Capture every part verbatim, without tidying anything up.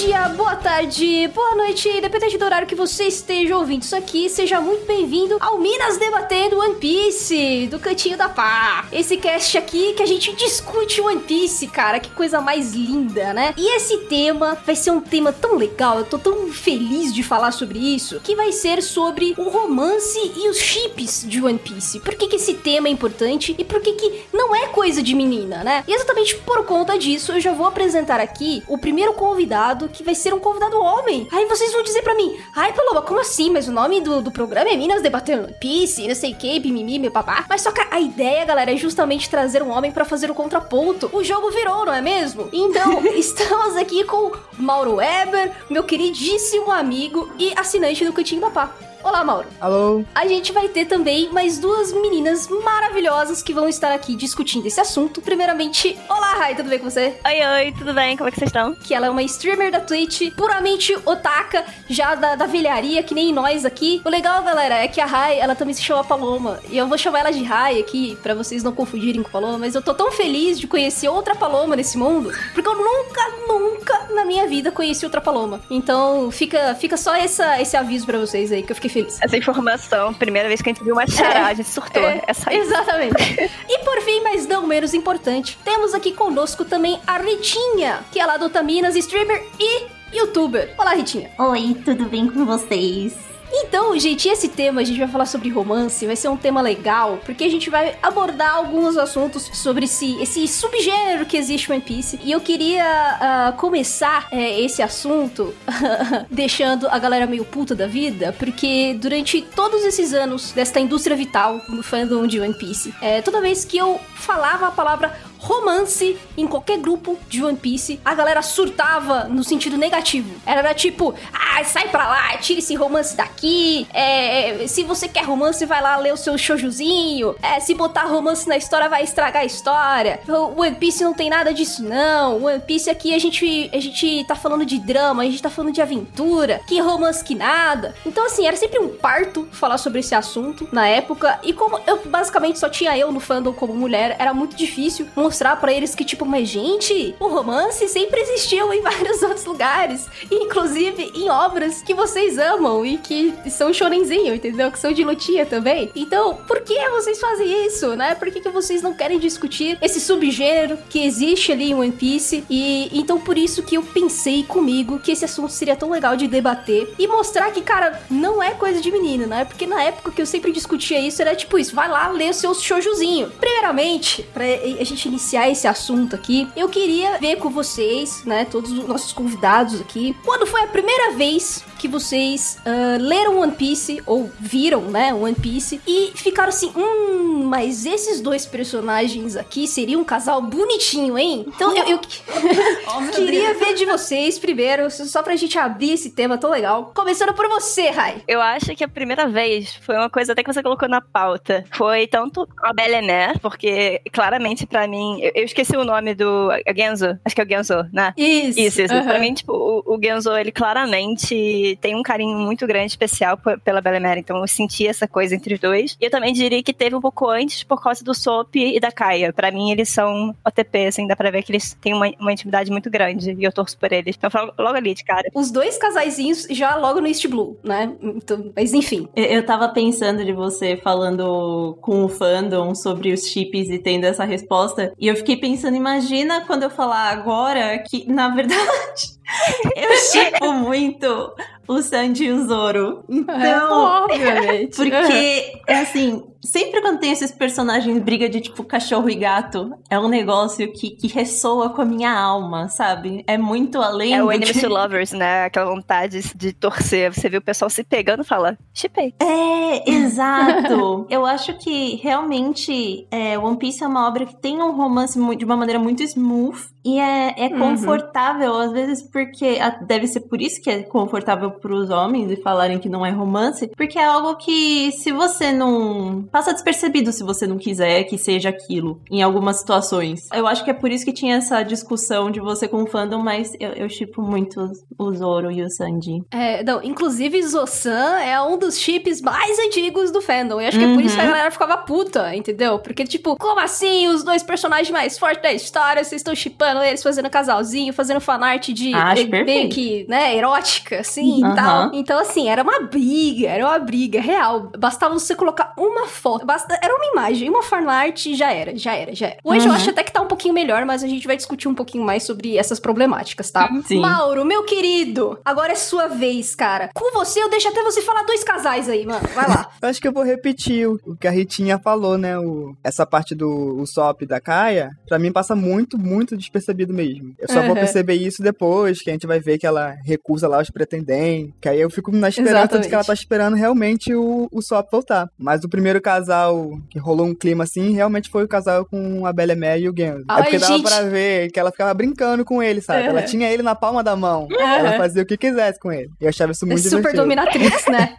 dia, boa tarde, boa noite, independente do horário que você esteja ouvindo isso aqui, seja muito bem-vindo ao Minas Debatendo One Piece, do Cantinho da Pá. Esse cast aqui que a gente discute One Piece, cara, que coisa mais linda, né? E esse tema vai ser um tema tão legal, eu tô tão feliz de falar sobre isso, que vai ser sobre o romance e os chips de One Piece. Por que que esse tema é importante e por que que não é coisa de menina, né? E exatamente por conta disso, eu já vou apresentar aqui o primeiro convidado, que vai ser um convidado homem. Aí vocês vão dizer pra mim, ai, Paloma, como assim? Mas o nome do, do programa é Minas Debatendo One Piece, não sei o que, mimimi, meu papá. Mas só que a ideia, galera, é justamente trazer um homem pra fazer o contraponto. O jogo virou, não é mesmo? Então, estamos aqui com Mauro Weber, meu queridíssimo amigo e assinante do Cantinho da Pá. Olá, Mauro. Alô. A gente vai ter também mais duas meninas maravilhosas que vão estar aqui discutindo esse assunto. Primeiramente, olá, Rai, tudo bem com você? Oi, oi, tudo bem? Como é que vocês estão? Que ela é uma streamer da Twitch, puramente otaka, já da, da velharia, que nem nós aqui. O legal, galera, é que a Rai, ela também se chama Paloma. E eu vou chamar ela de Rai aqui, pra vocês não confundirem com Paloma. Mas eu tô tão feliz de conhecer outra Paloma nesse mundo, porque eu nunca, nunca na minha vida conheci outra Paloma. Então, fica, fica só essa, esse aviso pra vocês aí, que eu fiquei feliz. Essa informação, primeira vez que a gente viu uma chará, a gente surtou. É, é só isso. Exatamente. E por fim, mas não menos importante, temos aqui conosco também a Ritinha, que é lá do Taminas, streamer e youtuber. Olá, Ritinha. Oi, tudo bem com vocês? Então, gente, esse tema, a gente vai falar sobre romance, vai ser um tema legal, porque a gente vai abordar alguns assuntos sobre esse, esse subgênero que existe no One Piece. E eu queria uh, começar uh, esse assunto deixando a galera meio puta da vida, porque durante todos esses anos desta indústria vital no fandom de One Piece, uh, toda vez que eu falava a palavra romance em qualquer grupo de One Piece, a galera surtava no sentido negativo. Era tipo, ah, sai pra lá, tira esse romance daqui, é, se você quer romance, vai lá ler o seu shoujuzinho, é, se botar romance na história, vai estragar a história. O One Piece não tem nada disso, não. O One Piece aqui, a gente, a gente tá falando de drama, a gente tá falando de aventura, que romance que nada. Então, assim, era sempre um parto falar sobre esse assunto na época, e como eu basicamente só tinha eu no fandom como mulher, era muito difícil mostrar pra eles que, tipo, mas gente, o romance sempre existiu em vários outros lugares, inclusive em obras que vocês amam e que são shonenzinho, entendeu? Que são de lutinha também. Então, por que vocês fazem isso, né? Por que, que vocês não querem discutir esse subgênero que existe ali em One Piece? E então, por isso que eu pensei comigo que esse assunto seria tão legal de debater e mostrar que, cara, não é coisa de menino, né? Porque na época que eu sempre discutia isso, era tipo isso, vai lá ler o seu shoujuzinho. Primeiramente, pra a gente iniciar iniciar esse assunto aqui, eu queria ver com vocês, né, todos os nossos convidados aqui, quando foi a primeira vez que vocês uh, leram One Piece, ou viram, né, One Piece, e ficaram assim, hum, mas esses dois personagens aqui seriam um casal bonitinho, hein? Então eu, eu oh, queria ver de vocês primeiro, só pra gente abrir esse tema tão legal. Começando por você, Rai. Eu acho que a primeira vez foi uma coisa até que você colocou na pauta. Foi tanto a Belemere, porque claramente pra mim, eu, eu esqueci o nome do Genzo, acho que é o Genzo, né? Isso. Isso, isso. Uhum. Pra mim, tipo, o, o Genzo, ele claramente tem um carinho muito grande, especial p- pela Belemere, então eu senti essa coisa entre os dois. E eu também diria que teve um pouco antes por causa do Soap e da Kaia. Pra mim, eles são O T P, assim, dá pra ver que eles têm uma, uma intimidade muito grande, e eu torço por eles. Então, eu falo logo ali de cara. Os dois casaizinhos já logo no East Blue, né? Então, mas enfim. Eu, eu tava pensando de você falando com o fandom sobre os chips e tendo essa resposta, e eu fiquei pensando, imagina quando eu falar agora que, na verdade, eu shippo muito o Sanji e o Zoro. Então, é, obviamente. Porque, é assim, sempre quando tem esses personagens briga de, tipo, cachorro e gato, é um negócio que, que ressoa com a minha alma, sabe? É muito além É do o Enemies que... to Lovers, né? Aquela vontade de torcer. Você vê o pessoal se pegando e fala, shippei. É, exato. Eu acho que, realmente, é, One Piece é uma obra que tem um romance muito, de uma maneira muito smooth e é, é confortável, uhum. Às vezes porque... Deve ser por isso que é confortável pros homens e falarem que não é romance, porque é algo que se você não... passa despercebido se você não quiser que seja aquilo, em algumas situações. Eu acho que é por isso que tinha essa discussão de você com o fandom, mas eu, eu shippo muito o Zoro e o Sanji. É, não, inclusive Zo-san é um dos chips mais antigos do fandom, e acho que uhum. é por isso que a galera ficava puta, entendeu? Porque, tipo, como assim os dois personagens mais fortes da história, vocês estão shippando eles fazendo casalzinho, fazendo fanart de Acho meio perfeito. que, né, erótica, assim, uhum. e tal. Então, assim, era uma briga, era uma briga real. Bastava você colocar uma foto, basta, era uma imagem, uma fanart e já era, já era, já era. Hoje uhum. eu acho até que tá um pouquinho melhor, mas a gente vai discutir um pouquinho mais sobre essas problemáticas, tá? Sim. Mauro, meu querido, agora é sua vez, cara. Com você, eu deixo até você falar dois casais aí, mano. Vai lá. Eu acho que eu vou repetir o, o que a Ritinha falou, né? O, essa parte do Usopp da Kaia, pra mim passa muito, muito despercebido mesmo. Eu só uhum. vou perceber isso depois, que a gente vai ver que ela recusa lá os pretendentes, que aí eu fico na esperança Exatamente. de que ela tá esperando realmente o, o Usopp voltar. Mas o primeiro casal que rolou um clima assim, realmente foi o casal com a Belemere e o Genzo. Ai, é porque dava gente. pra ver que ela ficava brincando com ele, sabe? Uhum. Ela tinha ele na palma da mão. Uhum. Ela fazia o que quisesse com ele. Eu achava isso muito Super divertido. dominatrix, né?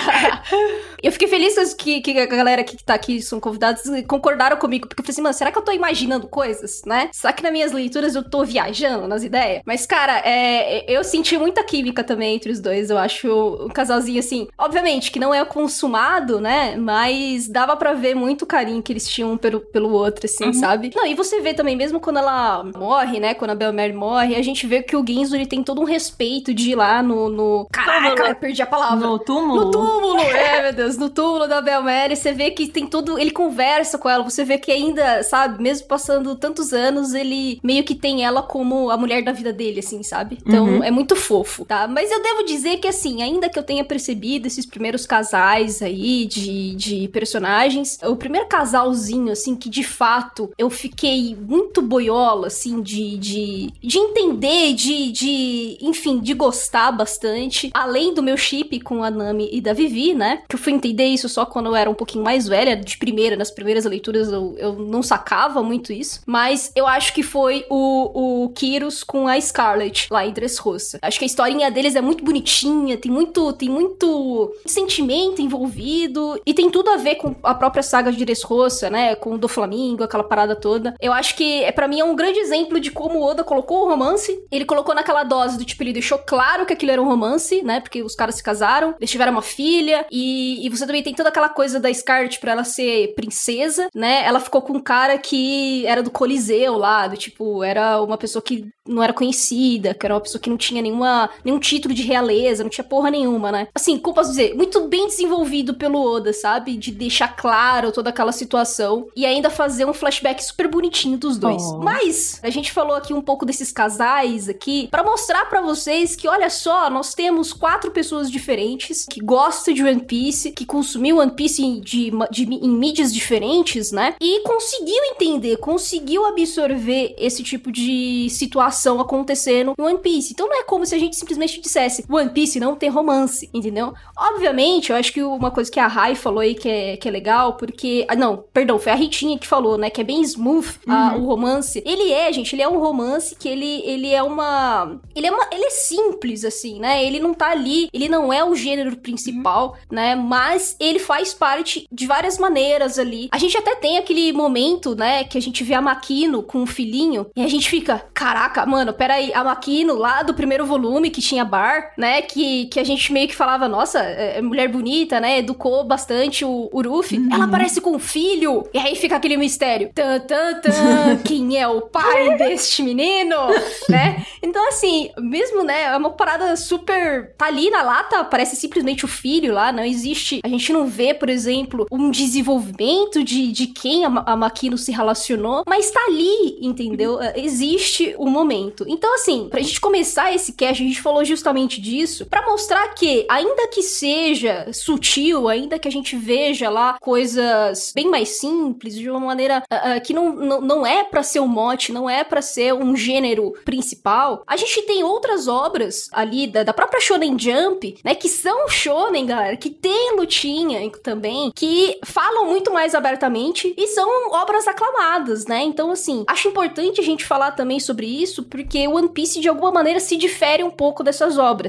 Eu fiquei feliz que, que a galera que tá aqui são convidados concordaram comigo, porque eu falei assim, mano, será que eu tô imaginando coisas, né? Será que nas minhas leituras eu tô viajando nas ideias? Mas, cara, é, eu senti muita química também entre os dois. Eu acho um casalzinho, assim, obviamente que não é consumado, né? Mas dava pra ver muito carinho que eles tinham um pelo, pelo outro, assim, uhum. sabe? Não, e você vê também, mesmo quando ela morre, né? Quando a Belemere morre, a gente vê que o Genzo, ele tem todo um respeito de ir lá no... no... Caraca, eu perdi a palavra. No túmulo? No túmulo, é, meu Deus. No túmulo da Belemere, você vê que tem todo... Ele conversa com ela, você vê que ainda, sabe? Mesmo passando tantos anos, ele meio que tem ela como a mulher da vida dele, assim, sabe? Então, uhum. é muito fofo, tá? Mas eu devo dizer que, assim, ainda que eu tenha percebido esses primeiros casais aí de, de personagens, o primeiro casalzinho, assim, que de fato eu fiquei muito boiola, assim, de, de, de entender, de, de, enfim, de gostar bastante, além do meu chip com a Nami e da Vivi, né? Que eu fui entender isso só quando eu era um pouquinho mais velha, de primeira, nas primeiras leituras eu, eu não sacava muito isso, mas eu acho que foi o, o Kyros com a Scarlet, lá em Dressrosa. Acho que a historinha deles é muito bonitinha, tem muito, tem muito sentimento envolvido, e tem tudo a ver com a própria saga de Dressrosa, né, com o Doflamingo, aquela parada toda. Eu acho que, pra mim, é um grande exemplo de como o Oda colocou o romance. Ele colocou naquela dose do tipo, ele deixou claro que aquilo era um romance, né, porque os caras se casaram, eles tiveram uma filha, e, e você também tem toda aquela coisa da Scarlet pra ela ser princesa, né, ela ficou com um cara que era do Coliseu lá, do tipo, era uma pessoa que não era conhecida, que era uma pessoa que não tinha nenhuma, nenhum título de realeza, não tinha porra nenhuma, né? Assim, como posso dizer, muito bem desenvolvido pelo Oda, sabe? De deixar claro toda aquela situação e ainda fazer um flashback super bonitinho dos dois. Oh. Mas, a gente falou aqui um pouco desses casais aqui, pra mostrar pra vocês que, olha só, nós temos quatro pessoas diferentes, que gostam de One Piece, que consumiu One Piece em, de, de, em mídias diferentes, né? E conseguiu entender, conseguiu absorver esse tipo de situação acontecendo em One Piece. Então não é como se a gente simplesmente dissesse One Piece não tem romance, entendeu? Obviamente, eu acho que uma coisa que a Rai falou aí que é, que é legal, porque... Ah, não, perdão, foi a Ritinha que falou, né? Que é bem smooth uhum. a, o romance. Ele é, gente, ele é um romance que ele, ele é uma... Ele é uma... Ele é simples, assim, né? Ele não tá ali, ele não é o gênero principal, uhum. né? Mas ele faz parte de várias maneiras ali. A gente até tem aquele momento, né? Que a gente vê a Makino com o filhinho e a gente fica, caraca, mano, peraí, a Makino lá do primeiro volume que tinha bar, né, que, que a gente meio que falava, nossa, é, é mulher bonita, né, educou bastante o, o Ruffy, uhum. ela parece com um filho, e aí fica aquele mistério, tan, tan, tan, quem é o pai deste menino, né, então assim, mesmo, né, é uma parada super, tá ali na lata, parece simplesmente o filho lá, não existe, a gente não vê, por exemplo, um desenvolvimento de, de quem a, a Makino se relacionou, mas tá ali, entendeu, existe um momento. Então, assim, pra gente começar esse cast, a gente falou justamente disso, pra mostrar que, ainda que seja sutil, ainda que a gente veja lá coisas bem mais simples, de uma maneira uh, uh, que não, não, não é pra ser um mote, não é pra ser um gênero principal, a gente tem outras obras ali da, da própria Shonen Jump, né, que são shonen, galera, que tem lutinha também, que falam muito mais abertamente e são obras aclamadas, né? Então, assim, acho importante a gente falar também sobre isso, porque One Piece, de alguma maneira, se difere um pouco dessas obras.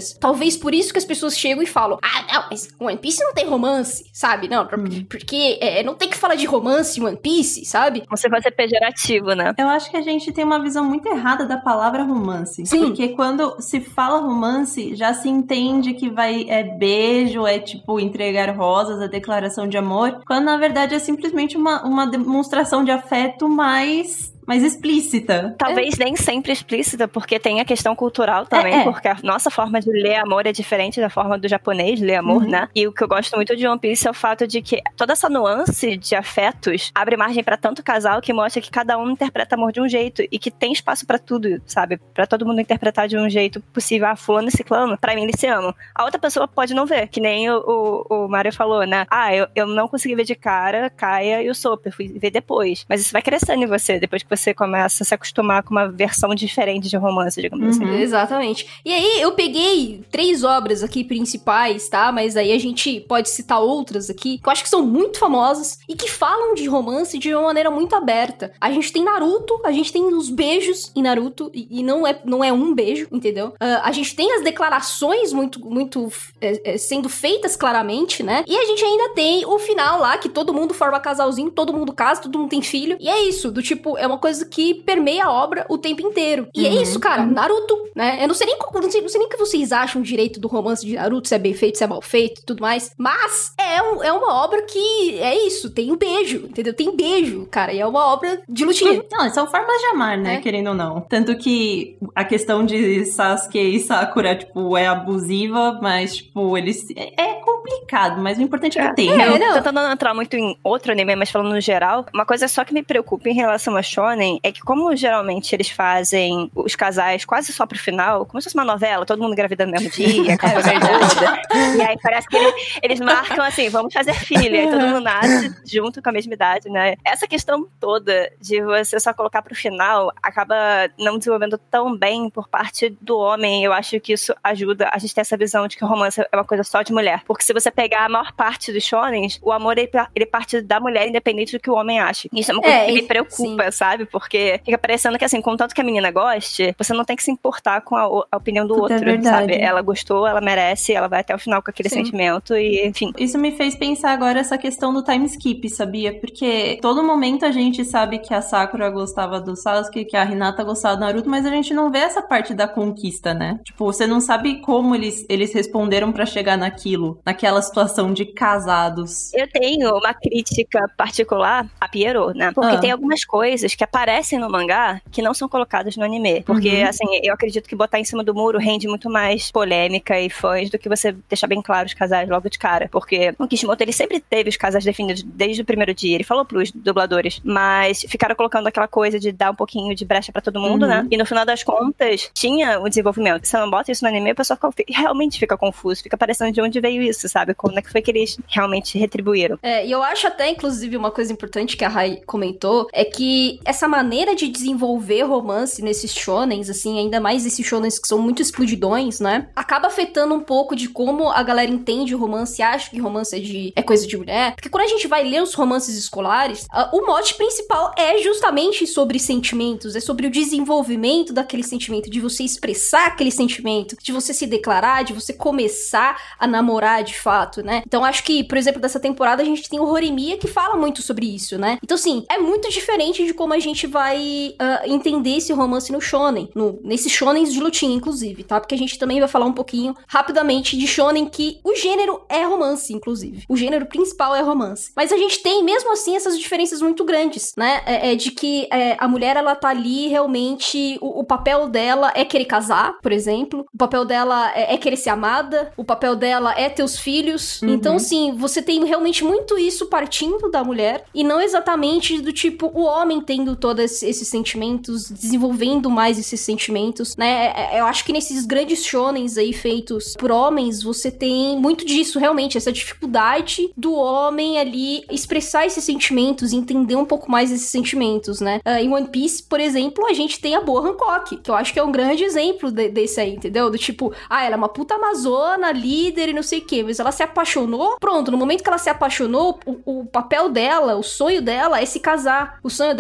outras. Talvez por isso que as pessoas chegam e falam, ah, não, mas One Piece não tem romance, sabe? Não, hum. porque é, não tem que falar de romance em One Piece, sabe? Você vai ser pejorativo, né? Eu acho que a gente tem uma visão muito errada da palavra romance. Sim. Porque quando se fala romance, já se entende que vai, é beijo, é tipo entregar rosas, é declaração de amor, quando na verdade é simplesmente uma, uma demonstração de afeto mais... mais explícita. Talvez é. nem sempre explícita, porque tem a questão cultural também, é, é. porque a nossa forma de ler amor é diferente da forma do japonês ler amor, uhum. né? E o que eu gosto muito de One Piece é o fato de que toda essa nuance de afetos abre margem pra tanto casal que mostra que cada um interpreta amor de um jeito e que tem espaço pra tudo, sabe? Pra todo mundo interpretar de um jeito possível. Ah, fulano e ciclano, pra mim eles se amam. A outra pessoa pode não ver, que nem o, o, o Mario falou, né? Ah, eu, eu não consegui ver de cara Kaia e o Sop, eu fui ver depois. Mas isso vai crescendo em você, depois que você você começa a se acostumar com uma versão diferente de romance, digamos uhum. assim. Exatamente. E aí, eu peguei três obras aqui principais, tá? Mas aí a gente pode citar outras aqui, que eu acho que são muito famosas e que falam de romance de uma maneira muito aberta. A gente tem Naruto, a gente tem os beijos em Naruto, e, e não, é, não é um beijo, entendeu? Uh, a gente tem as declarações muito, muito é, é, sendo feitas claramente, né? E a gente ainda tem o final lá, que todo mundo forma casalzinho, todo mundo casa, todo mundo tem filho. E é isso, do tipo, é uma coisa que permeia a obra o tempo inteiro. E uhum. é isso, cara, Naruto, né? Eu não sei nem não sei, não sei nem o que vocês acham direito do romance de Naruto, se é bem feito, se é mal feito e tudo mais, mas é, um, é uma obra que é isso, tem um beijo, entendeu? Tem beijo, cara, e é uma obra de lutinha. Não, são formas de amar, né? É. Querendo ou não. Tanto que a questão de Sasuke e Sakura, tipo, é abusiva, mas, tipo, eles... É complicado, mas o importante é que tem. É, eu, tentando não entrar muito em outro anime, mas falando no geral, uma coisa só que me preocupa em relação a shonen é que como geralmente eles fazem os casais quase só pro final, como se fosse uma novela, todo mundo engravida no mesmo dia, aquela coisa toda. E aí parece que eles, eles marcam assim, vamos fazer filho, e aí todo mundo nasce junto com a mesma idade, né? Essa questão toda de você só colocar pro final acaba não desenvolvendo tão bem por parte do homem. Eu acho que isso ajuda a gente ter essa visão de que o romance é uma coisa só de mulher. Porque se você pegar a maior parte dos shonens, o amor ele, ele parte da mulher, independente do que o homem acha. Isso é uma coisa é, que me preocupa, sim. sabe? Porque fica parecendo que, assim, contanto que a menina goste, você não tem que se importar com a, a opinião do Tudo outro, é sabe? Ela gostou, ela merece, ela vai até o final com aquele sim. sentimento e, enfim. Isso me fez pensar agora essa questão do time skip, sabia? Porque todo momento a gente sabe que a Sakura gostava do Sasuke, que a Hinata gostava do Naruto, mas a gente não vê essa parte da conquista, né? Tipo, você não sabe como eles, eles responderam pra chegar naquilo, naquela situação de casados. Eu tenho uma crítica particular a Pierrot, né? Porque ah. tem algumas coisas que aparecem no mangá que não são colocadas no anime. Porque, uhum. assim, eu acredito que botar em cima do muro rende muito mais polêmica e fãs do que você deixar bem claro os casais logo de cara. Porque o Kishimoto, ele sempre teve os casais definidos desde o primeiro dia. Ele falou pros dubladores, mas ficaram colocando aquela coisa de dar um pouquinho de brecha pra todo mundo, uhum. né? E no final das contas, tinha o desenvolvimento. Se você não bota isso no anime, a pessoa fica, realmente fica confuso. Fica parecendo de onde veio isso, sabe? Como é que foi que eles realmente retribuíram. É, e eu acho até, inclusive, uma coisa importante que a Rai comentou, é que essa maneira de desenvolver romance nesses shonens, assim, ainda mais esses shonens que são muito explodidões, né? Acaba afetando um pouco de como a galera entende o romance, acha que romance é, de, é coisa de mulher. Porque quando a gente vai ler os romances escolares, uh, o mote principal é justamente sobre sentimentos, é sobre o desenvolvimento daquele sentimento, de você expressar aquele sentimento, de você se declarar, de você começar a namorar de fato, né? Então acho que, por exemplo, dessa temporada a gente tem o Horimiya que fala muito sobre isso, né? Então, assim, é muito diferente de como a gente vai uh, entender esse romance no shonen, no, nesses shonens de lutinha, inclusive, tá? Porque a gente também vai falar um pouquinho, rapidamente, de shonen que o gênero é romance, inclusive. O gênero principal é romance. Mas a gente tem, mesmo assim, essas diferenças muito grandes, né? É, é de que é, a mulher, ela tá ali, realmente, o, o papel dela é querer casar, por exemplo. O papel dela é, é querer ser amada. O papel dela é ter os filhos. Uhum. Então, assim, você tem realmente muito isso partindo da mulher e não exatamente do tipo o homem tendo todos esses sentimentos, desenvolvendo mais esses sentimentos, né? Eu acho que nesses grandes shonens aí feitos por homens, você tem muito disso, realmente, essa dificuldade do homem ali expressar esses sentimentos, entender um pouco mais esses sentimentos, né? Uh, em One Piece, por exemplo, a gente tem a Boa Hancock, que eu acho que é um grande exemplo de, desse aí, entendeu? Do tipo, ah, ela é uma puta amazona, líder e não sei o quê, mas ela se apaixonou, pronto, no momento que ela se apaixonou, o, o papel dela, o sonho dela é se casar. O sonho dela é estar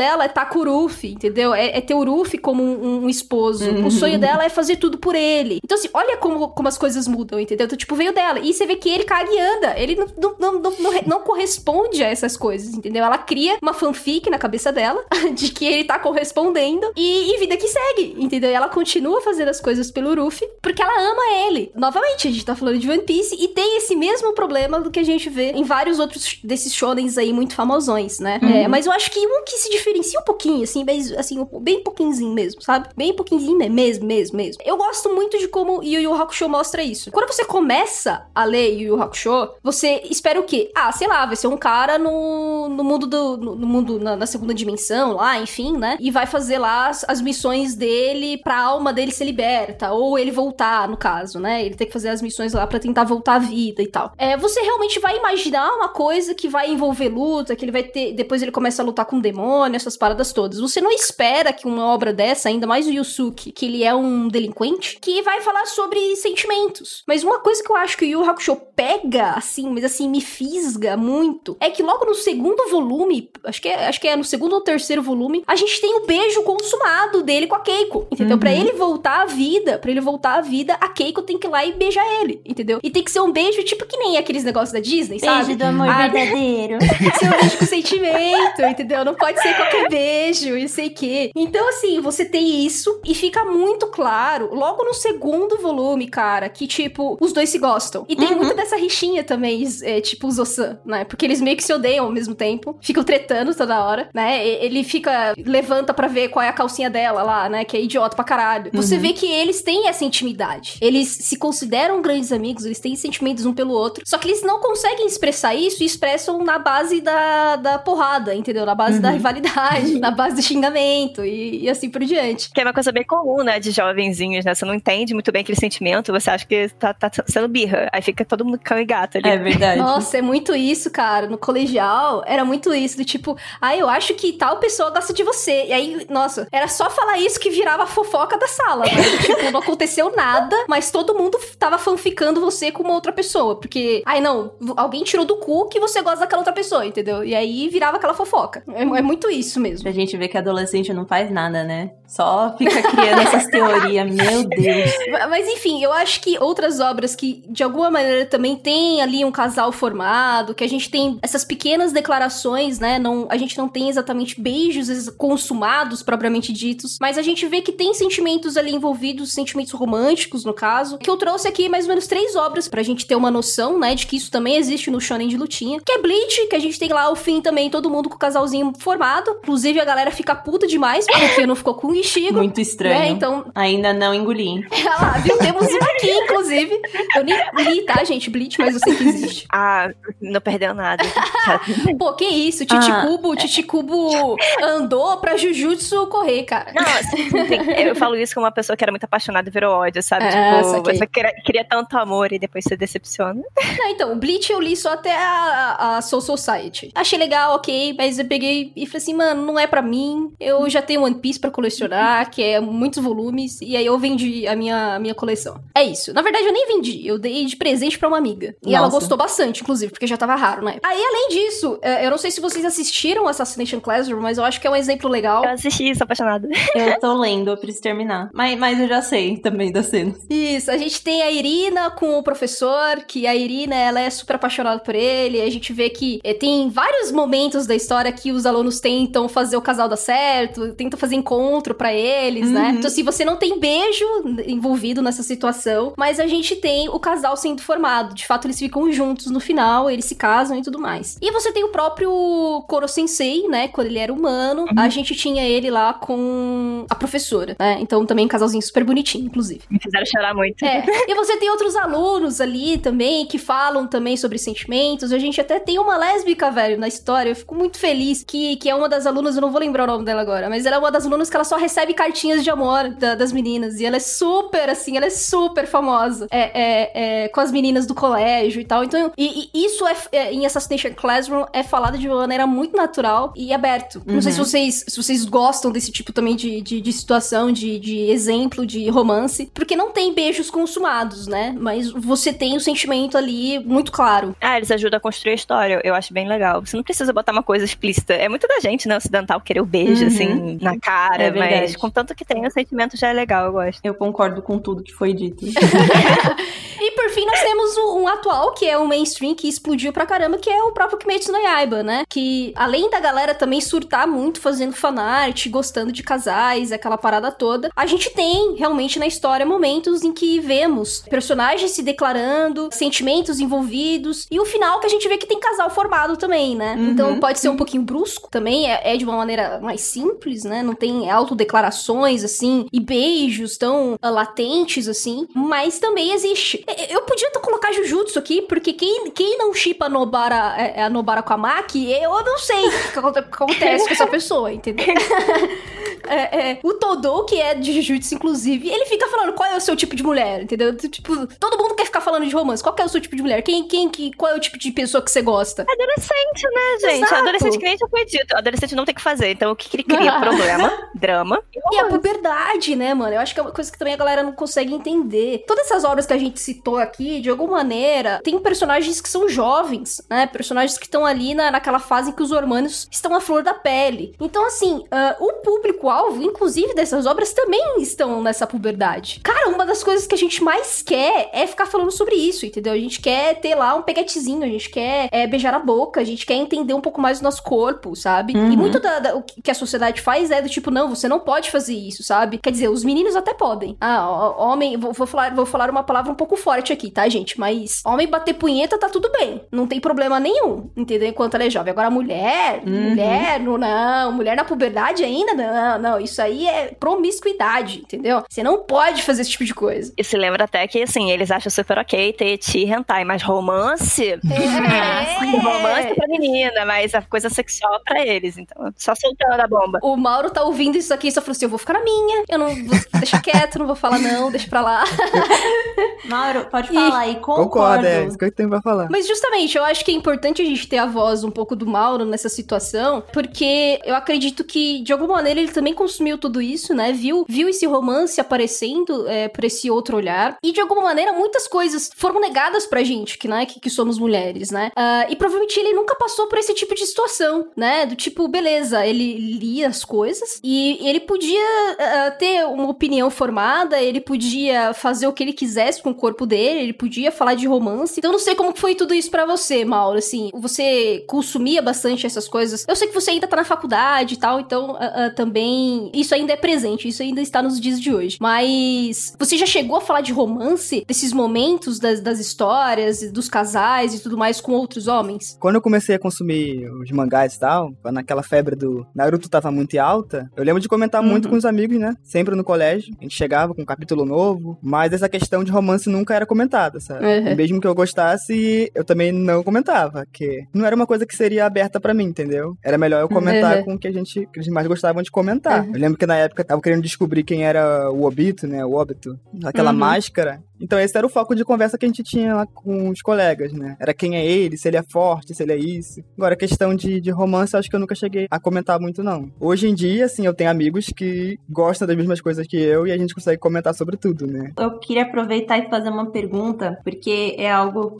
com o Ruffy, entendeu? É, é ter o Ruffy como um, um esposo. Uhum. O sonho dela é fazer tudo por ele. Então, assim, olha como, como as coisas mudam, entendeu? Então, tipo, veio dela. E você vê que ele caga e anda. Ele não, não, não, não, não, não corresponde a essas coisas, entendeu? Ela cria uma fanfic na cabeça dela de que ele tá correspondendo e, e vida que segue, entendeu? E ela continua fazendo as coisas pelo Ruffy porque ela ama ele. Novamente, a gente tá falando de One Piece e tem esse mesmo problema do que a gente vê em vários outros desses shonens aí muito famosões, né? Uhum. É, mas eu acho que um que se diferencia um pouquinho, assim, bem, assim, bem pouquinhozinho mesmo, sabe? Bem pouquinhozinho mesmo, mesmo, mesmo. Eu gosto muito de como Yu Yu Hakusho mostra isso. Quando você começa a ler Yu Yu Hakusho, você espera o quê? Ah, sei lá, vai ser um cara no, no mundo do... no, no mundo, na, na segunda dimensão lá, enfim, né? E vai fazer lá as, as missões dele pra alma dele ser liberta, ou ele voltar, no caso, né? Ele tem que fazer as missões lá pra tentar voltar à vida e tal. É, você realmente vai imaginar uma coisa que vai envolver luta, que ele vai ter... Depois ele começa a lutar com o demônio, essas paradas todas. Você não espera que uma obra dessa, ainda mais o Yusuke, que ele é um delinquente, que vai falar sobre sentimentos. Mas uma coisa que eu acho que o Yu Yu Hakusho pega, assim, mas assim, me fisga muito, é que logo no segundo volume, acho que é, acho que é no segundo ou terceiro volume, a gente tem o beijo consumado dele com a Keiko, entendeu? Uhum. Pra ele voltar à vida, pra ele voltar à vida, a Keiko tem que ir lá e beijar ele, entendeu? E tem que ser um beijo tipo que nem aqueles negócios da Disney, beijo sabe? Beijo do amor ah, verdadeiro. Tem que ser um beijo com sentimento, entendeu? Não pode ser qualquer beijo e sei o quê. Então, assim, você tem isso e fica muito claro, logo no segundo volume, cara, que, tipo, os dois se gostam. E tem uhum. muito dessa rixinha também, é, tipo os Osan, né? Porque eles meio que se odeiam ao mesmo tempo, ficam tretando toda hora, né? Ele fica, levanta pra ver qual é a calcinha dela lá, né? Que é idiota pra caralho. Você uhum. vê que eles têm essa intimidade. Eles se consideram grandes amigos, eles têm sentimentos um pelo outro, só que eles não conseguem expressar isso e expressam na base da, da porrada, entendeu? Na base uhum. da rivalidade, na base do xingamento e, e assim por diante. Que é uma coisa bem comum, né? De jovenzinhos, né? Você não entende muito bem aquele sentimento, você acha que tá, tá sendo birra. Aí fica todo mundo cão e gato ali. É verdade. Nossa, é muito isso, cara. No colegial, era muito isso, do tipo, ah, eu acho que tal pessoa gosta de você. E aí, nossa, era só falar isso que virava a fofoca da sala. Né? Tipo, não aconteceu nada, mas todo mundo tava fanficando você com uma outra pessoa. Porque, ai não, alguém tirou do cu que você gosta daquela outra pessoa, entendeu? E aí virava aquela fofoca. É, é muito isso mesmo. Pra gente ver que adolescente não faz nada, né? Só fica criando essas teorias, meu Deus. Mas enfim, eu acho que outras obras que de alguma maneira também tem ali um casal formado, que a gente tem essas pequenas declarações, né? Não, a gente não tem exatamente beijos consumados, propriamente ditos, mas a gente vê que tem sentimentos ali envolvidos, sentimentos românticos, no caso, que eu trouxe aqui mais ou menos três obras pra gente ter uma noção, né? De que isso também existe no shonen de lutinha, que é Bleach, que a gente tem lá o fim também, todo mundo com o casalzinho formado, inclusive a galera fica puta demais, porque não ficou com o Ishigo. Muito estranho. Né? Então... Ainda não engoli. É lá, viu? Temos um aqui, inclusive. Eu nem li, tá, gente? Bleach, mas eu sei que existe. Ah, não perdeu nada. Pô, que isso? Titicubo, ah, Titicubo andou pra Jujutsu correr, cara. Não, assim, eu falo isso como uma pessoa que era muito apaixonada e virou ódio, sabe? É, tipo, você queria, queria tanto amor e depois se decepciona. Não, então, o Bleach eu li só até a, a Soul Society. Achei legal, ok, mas eu peguei e falei assim, mano, não é pra mim. Eu já tenho One Piece pra colecionar, que é muitos volumes, e aí eu vendi a minha, a minha coleção. É isso. Na verdade, eu nem vendi. Eu dei de presente pra uma amiga. E Nossa. ela gostou bastante, inclusive, porque já tava raro, né? Aí, além disso, eu não sei se vocês assistiram Assassination Classroom, mas eu acho que é um exemplo legal. Eu assisti, sou apaixonada. Eu tô lendo, eu preciso terminar. Mas, mas eu já sei também das cenas. Isso, a gente tem a Irina com o professor, que a Irina, ela é super apaixonada por ele. A gente vê que é, tem vários momentos da história que os alunos tentam fazer o casal dar certo, tentam fazer encontro pra eles, uhum. né? Então, assim, você não tem beijo envolvido nessa situação, mas a gente tem o casal sendo formado. De fato, eles ficam juntos no final, eles se casam e tudo mais. E você tem o próprio Koro Sensei, né? Quando ele era humano, uhum. a gente tinha ele lá com a professora, né? Então, também um casalzinho super bonitinho, inclusive. Me fizeram chorar muito. É. E você tem outros alunos ali também, que falam também sobre sentimentos. A gente até tem uma lésbica, velho, na história. Eu fico muito feliz que, que é uma das alunas, eu não vou lembrar o nome dela agora, mas ela é uma das alunas que ela só recebe cartinhas de amor da, das meninas. E ela é super, assim, ela é super famosa. É, é, é, com as meninas do colégio e tal. Então, e, e isso é, é, em Assassination Classroom é falado de uma maneira muito natural e aberto. Uhum. Não sei se vocês, se vocês gostam desse tipo também de, de, de situação, de, de exemplo, de romance. Porque não tem beijos consumados, né? Mas você tem o sentimento ali muito claro. Ah, eles ajudam a construir a história. Eu acho bem legal. Você não precisa botar uma coisa explícita. É muito da gente, né, ocidental, legal querer o beijo, uhum. assim, na cara, é mas contanto que tenha o sentimento já é legal, eu gosto. Eu concordo com tudo que foi dito. E por fim, nós temos um, um atual, que é o mainstream, que explodiu pra caramba, que é o próprio Kimetsu no Yaiba, né? Que, além da galera também surtar muito fazendo fanart, gostando de casais, aquela parada toda, a gente tem, realmente, na história, momentos em que vemos personagens se declarando, sentimentos envolvidos, e o final que a gente vê que tem casal formado também, né? Uhum. Então, pode ser um pouquinho brusco também, é, é de uma maneira mais simples, né? Não tem autodeclarações, assim, e beijos tão uh, latentes, assim, mas também existe. Eu podia colocar Jujutsu aqui, porque quem, quem não shippa a Nobara, é, a Nobara com a Maki, eu não sei o que acontece com essa pessoa, entendeu? É, é, o Todo, que é de Jujutsu, inclusive, ele fica falando qual é o seu tipo de mulher, entendeu? Tipo, todo mundo quer ficar falando de romance. Qual que é o seu tipo de mulher? Quem, quem, que, qual é o tipo de pessoa que você gosta? Adolescente, né, gente? Exato. Adolescente que nem já foi dito. Adolescente não tem o que fazer. Então, o que, que ele cria? Problema, drama e E a puberdade, né, mano? Eu acho que é uma coisa que também a galera não consegue entender. Todas essas obras que a gente citou aqui, de alguma maneira, tem personagens que são jovens, né? Personagens que estão ali na, naquela fase em que os hormônios estão à flor da pele. Então, assim, uh, o público-alvo, inclusive dessas obras, também estão nessa puberdade. Cara, uma das coisas que a gente mais quer é ficar falando sobre isso, entendeu? A gente quer ter lá um peguetezinho, a gente quer é, beijar a boca, a gente quer entender um pouco mais do nosso corpo, sabe? Uhum. E muito da, da, o que a sociedade faz é do tipo, não, você não pode fazer isso, sabe? Quer dizer, os meninos até podem. Ah, homem, vou, vou, falar, vou falar uma palavra um pouco forte aqui, tá, gente? Mas homem bater punheta tá tudo bem. Não tem problema nenhum, entendeu? Enquanto ela é jovem. Agora, mulher, uhum. mulher, não, não. Mulher na puberdade ainda, não, não. Isso aí é promiscuidade, entendeu? Você não pode fazer esse tipo de coisa. E se lembra até que, assim, eles acham super ok ter eti hentai, mas romance... É. Romance pra menina, mas a coisa sexual pra eles. Então, só soltando a bomba. O Mauro tá ouvindo isso aqui e só falou assim, eu vou ficar na minha, eu não vou deixar quieto, não vou falar não, deixa pra lá. Mauro, pode falar aí, concordo. Concordo, é isso que eu tenho pra falar. Mas justamente, eu acho que é importante a gente ter a voz um pouco do Mauro nessa situação, porque eu acredito que, de alguma maneira, ele também consumiu tudo isso, né? Viu, viu esse romance aparecendo é, por esse outro olhar. E, de alguma maneira, muitas coisas foram negadas pra gente, que, né, que, que somos mulheres, né? Uh, e provavelmente ele nunca passou por esse tipo de situação, né? Do tipo, beleza, ele lia as coisas e ele podia uh, ter uma opinião formada, ele podia fazer o que ele quisesse com o corpo dele, ele podia falar de romance. Então, eu não sei como foi tudo isso pra você, Mauro, assim, você consumia bastante essas coisas. Eu sei que você ainda tá na faculdade e tal, então uh, uh, também isso ainda é presente, isso ainda está nos dias de hoje. Mas você já chegou a falar de romance, desses momentos das, das histórias, dos casais e tudo mais com outros homens? Quando eu comecei a consumir os mangás e tal, quando aquela febre do Naruto tava muito alta, eu lembro de comentar uhum. muito com os amigos, né? Sempre no colégio. A gente chegava com um capítulo novo, mas essa questão de romance nunca era comentada, sabe? Uhum. E mesmo que eu gostasse, eu também não comentava, que não era uma coisa que seria aberta pra mim, entendeu? Era melhor eu comentar uhum. com o que a gente que eles mais gostavam de comentar. Uhum. Eu lembro que na época eu tava querendo descobrir quem era o Obito, né? O Obito. Aquela uhum. máscara. Então esse era o foco de conversa que a gente tinha lá com os colegas, né? Era quem é ele, se ele é forte, se ele é isso. Agora, questão de, de romance, eu acho que eu nunca cheguei a comentar muito, não. Hoje em dia, assim, eu tenho amigos que gostam das mesmas coisas que eu e a gente consegue comentar sobre tudo, né? Eu queria aproveitar e fazer uma pergunta, porque é algo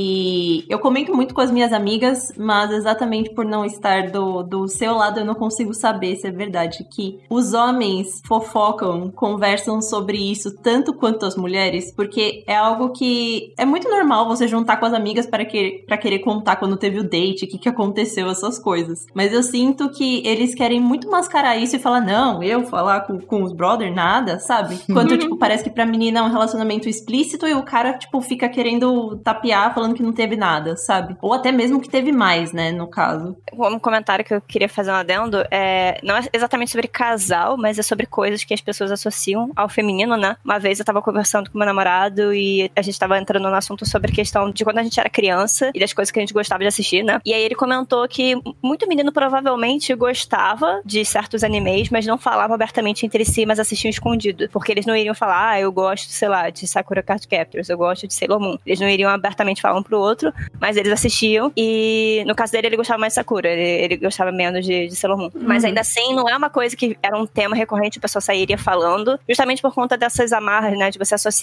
que eu comento muito com as minhas amigas, mas exatamente por não estar do, do seu lado, eu não consigo saber se é verdade, que os homens fofocam, conversam sobre isso tanto quanto as mulheres, porque Porque é algo que é muito normal você juntar com as amigas para, que, para querer contar quando teve o date, o que, que aconteceu, essas coisas. Mas eu sinto que eles querem muito mascarar isso e falar, não, eu falar com, com os brothers, nada, sabe? Enquanto, tipo, parece que pra menina é um relacionamento explícito e o cara, tipo, fica querendo tapear, falando que não teve nada, sabe? Ou até mesmo que teve mais, né, no caso. Um comentário que eu queria fazer um adendo é, não é exatamente sobre casal, mas é sobre coisas que as pessoas associam ao feminino, né? Uma vez eu tava conversando com meu namorado e a gente tava entrando no assunto sobre a questão de quando a gente era criança e das coisas que a gente gostava de assistir, né? E aí ele comentou que muito menino provavelmente gostava de certos animes, mas não falava abertamente entre si, mas assistiam escondido. Porque eles não iriam falar, ah, eu gosto, sei lá, de Sakura Card Captors, eu gosto de Sailor Moon. Eles não iriam abertamente falar um pro outro, mas eles assistiam e no caso dele ele gostava mais de Sakura, ele, ele gostava menos de, de Sailor Moon. Uhum. Mas ainda assim, não é uma coisa que era um tema recorrente, o pessoal sairia falando, justamente por conta dessas amarras, né, de você associar muito, ah,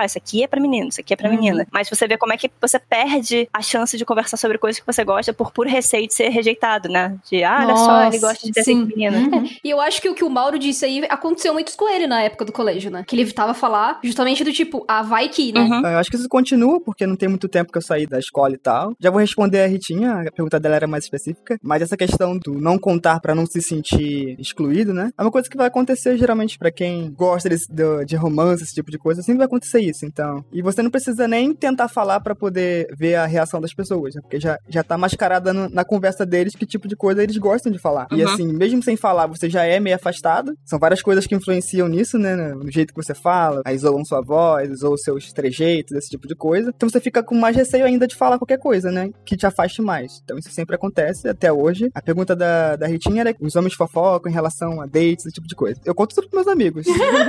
ah, isso aqui é pra menino, isso aqui é pra uhum. menina. Mas você vê como é que você perde a chance de conversar sobre coisas que você gosta por puro receio de ser rejeitado, né? De, ah, olha Nossa, só, ele gosta de desenho de menina. Uhum. É. E eu acho que o que o Mauro disse aí aconteceu muito com ele na época do colégio, né? Que ele evitava falar justamente do tipo, ah, vai que, né? Uhum. Eu acho que isso continua, porque não tem muito tempo que eu saí da escola e tal. Já vou responder a Ritinha, a pergunta dela era mais específica, mas essa questão do não contar pra não se sentir excluído, né? É uma coisa que vai acontecer geralmente pra quem gosta desse, de, de romance, esse tipo de coisa, sempre vai acontecer isso, então. E você não precisa nem tentar falar pra poder ver a reação das pessoas, né? Porque já, já tá mascarada no, na conversa deles que tipo de coisa eles gostam de falar. Uhum. E assim, mesmo sem falar, você já é meio afastado. São várias coisas que influenciam nisso, né? No jeito que você fala, isolam sua voz, isolam seus trejeitos, esse tipo de coisa. Então você fica com mais receio ainda de falar qualquer coisa, né? Que te afaste mais. Então isso sempre acontece até hoje. A pergunta da, da Ritinha era os homens fofocam em relação a dates, esse tipo de coisa. Eu conto tudo pros meus amigos.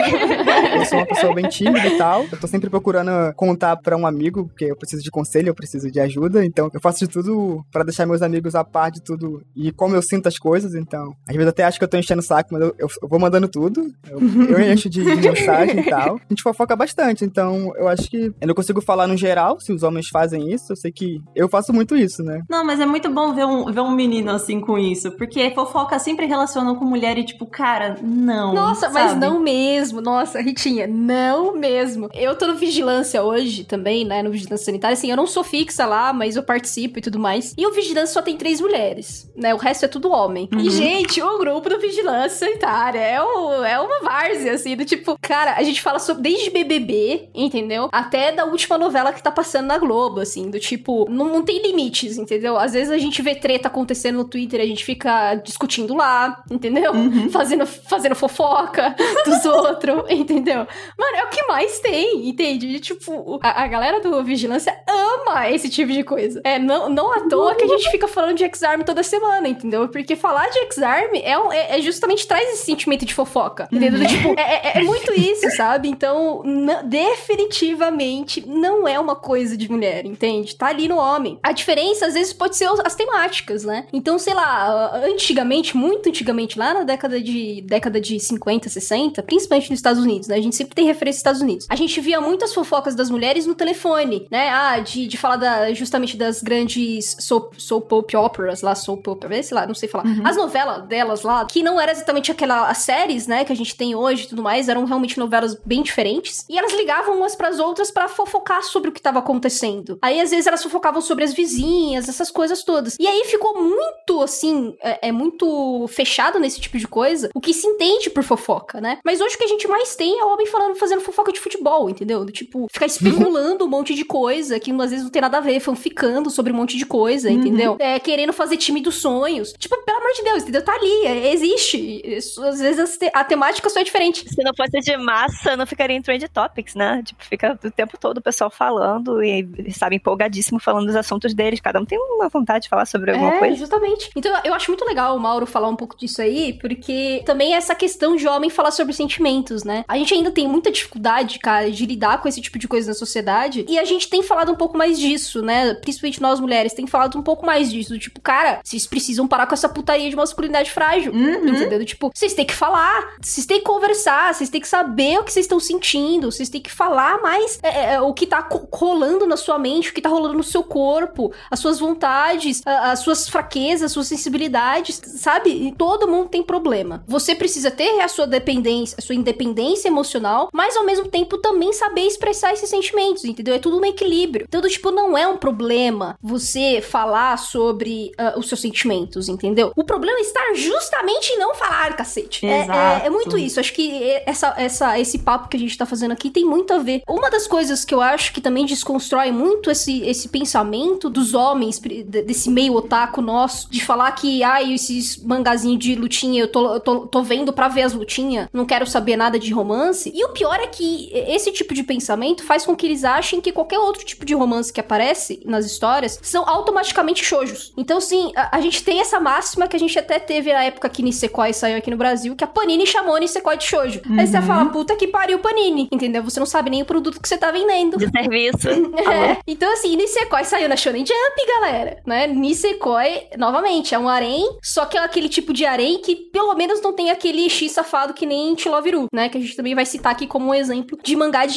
Eu sou uma pessoa bem tímida e tal. Eu tô sempre procurando contar pra um amigo, porque eu preciso de conselho, eu preciso de ajuda. Então eu faço de tudo pra deixar meus amigos a par de tudo e como eu sinto as coisas. Então, às vezes eu até acho que eu tô enchendo o saco, mas eu, eu, eu vou mandando tudo. Eu, eu encho de, de mensagem e tal. A gente fofoca bastante. Então, eu acho que eu não consigo falar no geral se os homens fazem isso. Eu sei que eu faço muito isso, né? Não, mas é muito bom ver um, ver um menino assim com isso. Porque fofoca sempre relaciona com mulher e tipo, cara, não. Nossa, sabe? mas não mesmo. Nossa, Ritinha, não mesmo. Eu tô no Vigilância hoje também, né? No Vigilância Sanitária. Assim, eu não sou fixa lá, mas eu participo e tudo mais. E o Vigilância só tem três mulheres, né? O resto é tudo homem. Uhum. E, gente, o grupo do Vigilância Sanitária é, o, é uma várzea, assim, do tipo, cara, a gente fala sobre desde B B B, entendeu? Até da última novela que tá passando na Globo, assim, do tipo, não, não tem limites, entendeu? Às vezes a gente vê treta acontecendo no Twitter e a gente fica discutindo lá, entendeu? Uhum. Fazendo, fazendo fofoca dos outros, entendeu? Mano, é o que mais tem, entende? Tipo, a, a galera do Vigilância ama esse tipo de coisa. É, não, não à toa que a gente fica falando de X-Arm toda semana, entendeu? Porque falar de X-Arm é, é, é justamente traz esse sentimento de fofoca, entendeu? Uhum. Tipo, é, é, é muito isso, sabe? Então, n- definitivamente não é uma coisa de mulher, entende? Tá ali no homem. A diferença, às vezes, pode ser as temáticas, né? Então, sei lá, antigamente, muito antigamente, lá na década de, década de cinquenta, sessenta, principalmente nos Estados Unidos, né? A gente sempre tem referência aos Estados Unidos. A gente via muitas fofocas das mulheres no telefone, né? Ah, de, de falar da, justamente das grandes soap, soap operas lá, soap opera, sei lá, não sei falar. Uhum. As novelas delas lá, que não era exatamente aquela, as séries, né, que a gente tem hoje e tudo mais, eram realmente novelas bem diferentes. E elas ligavam umas pras outras pra fofocar sobre o que tava acontecendo. Aí, às vezes, elas fofocavam sobre as vizinhas, essas coisas todas. E aí ficou muito, assim, é, é muito fechado nesse tipo de coisa, o que se entende por fofoca, né? Mas hoje o que a gente mais tem é o homem falando, fazendo fofoca de futebol, entendeu? Do tipo, ficar especulando um monte de coisa, que às vezes não tem nada a ver, fanficando sobre um monte de coisa, uhum. entendeu? É, querendo fazer time dos sonhos. Tipo, pelo amor de Deus, entendeu? Tá ali, é, existe. Isso, às vezes a, te- a temática só é diferente. Se não fosse de massa, não ficaria em Trend Topics, né? Tipo, fica o tempo todo o pessoal falando e, sabe, empolgadíssimo falando dos assuntos deles. Cada um tem uma vontade de falar sobre alguma é, coisa. Justamente. Então, eu acho muito legal o Mauro falar um pouco disso aí, porque também é essa questão de homem falar sobre sentimentos, né? A gente ainda tem muita dificuldade, cara, de lidar com esse tipo de coisa na sociedade, e a gente tem falado um pouco mais disso, né? Principalmente nós mulheres, tem falado um pouco mais disso, do tipo, cara, vocês precisam parar com essa putaria de masculinidade frágil, uhum. entendeu? Do tipo, vocês têm que falar, vocês têm que conversar, vocês têm que saber o que vocês estão sentindo, vocês têm que falar mais é, é, o que tá co- rolando na sua mente, o que tá rolando no seu corpo, as suas vontades, a, as suas fraquezas, as suas sensibilidades, sabe? E todo mundo tem problema. Você precisa ter a sua dependência, a sua independência emocional, mas ao mesmo tempo também saber expressar esses sentimentos, entendeu? É tudo um equilíbrio. Então, do tipo, não é um problema você falar sobre uh, os seus sentimentos, entendeu? O problema está justamente em não falar, cacete. É, é, é muito isso. Acho que essa, essa, esse papo que a gente tá fazendo aqui tem muito a ver. Uma das coisas que eu acho que também desconstrói muito esse, esse pensamento dos homens, desse meio otaku nosso, de falar que, ai, esses mangazinhos de lutinha, eu tô, eu tô, tô vendo pra ver as lutinhas, não quero saber nada de romance. E o pior é que esse tipo de pensamento faz com que eles achem que qualquer outro tipo de romance que aparece nas histórias são automaticamente shoujos. Então, sim, a, a gente tem essa máxima que a gente até teve na época que Nisekoi saiu aqui no Brasil, que a Panini chamou Nisekoi de shoujo. Uhum. Aí você fala, puta que pariu, Panini, entendeu? Você não sabe nem o produto que você tá vendendo. De serviço. É. Então, assim, Nisekoi saiu na Shonen Jump, galera, né? Nisekoi, novamente, é um harém, só que é aquele tipo de harém que pelo menos não tem aquele X safado que nem Chiloviru, né? Que a gente também vai citar aqui como um exemplo de mangá de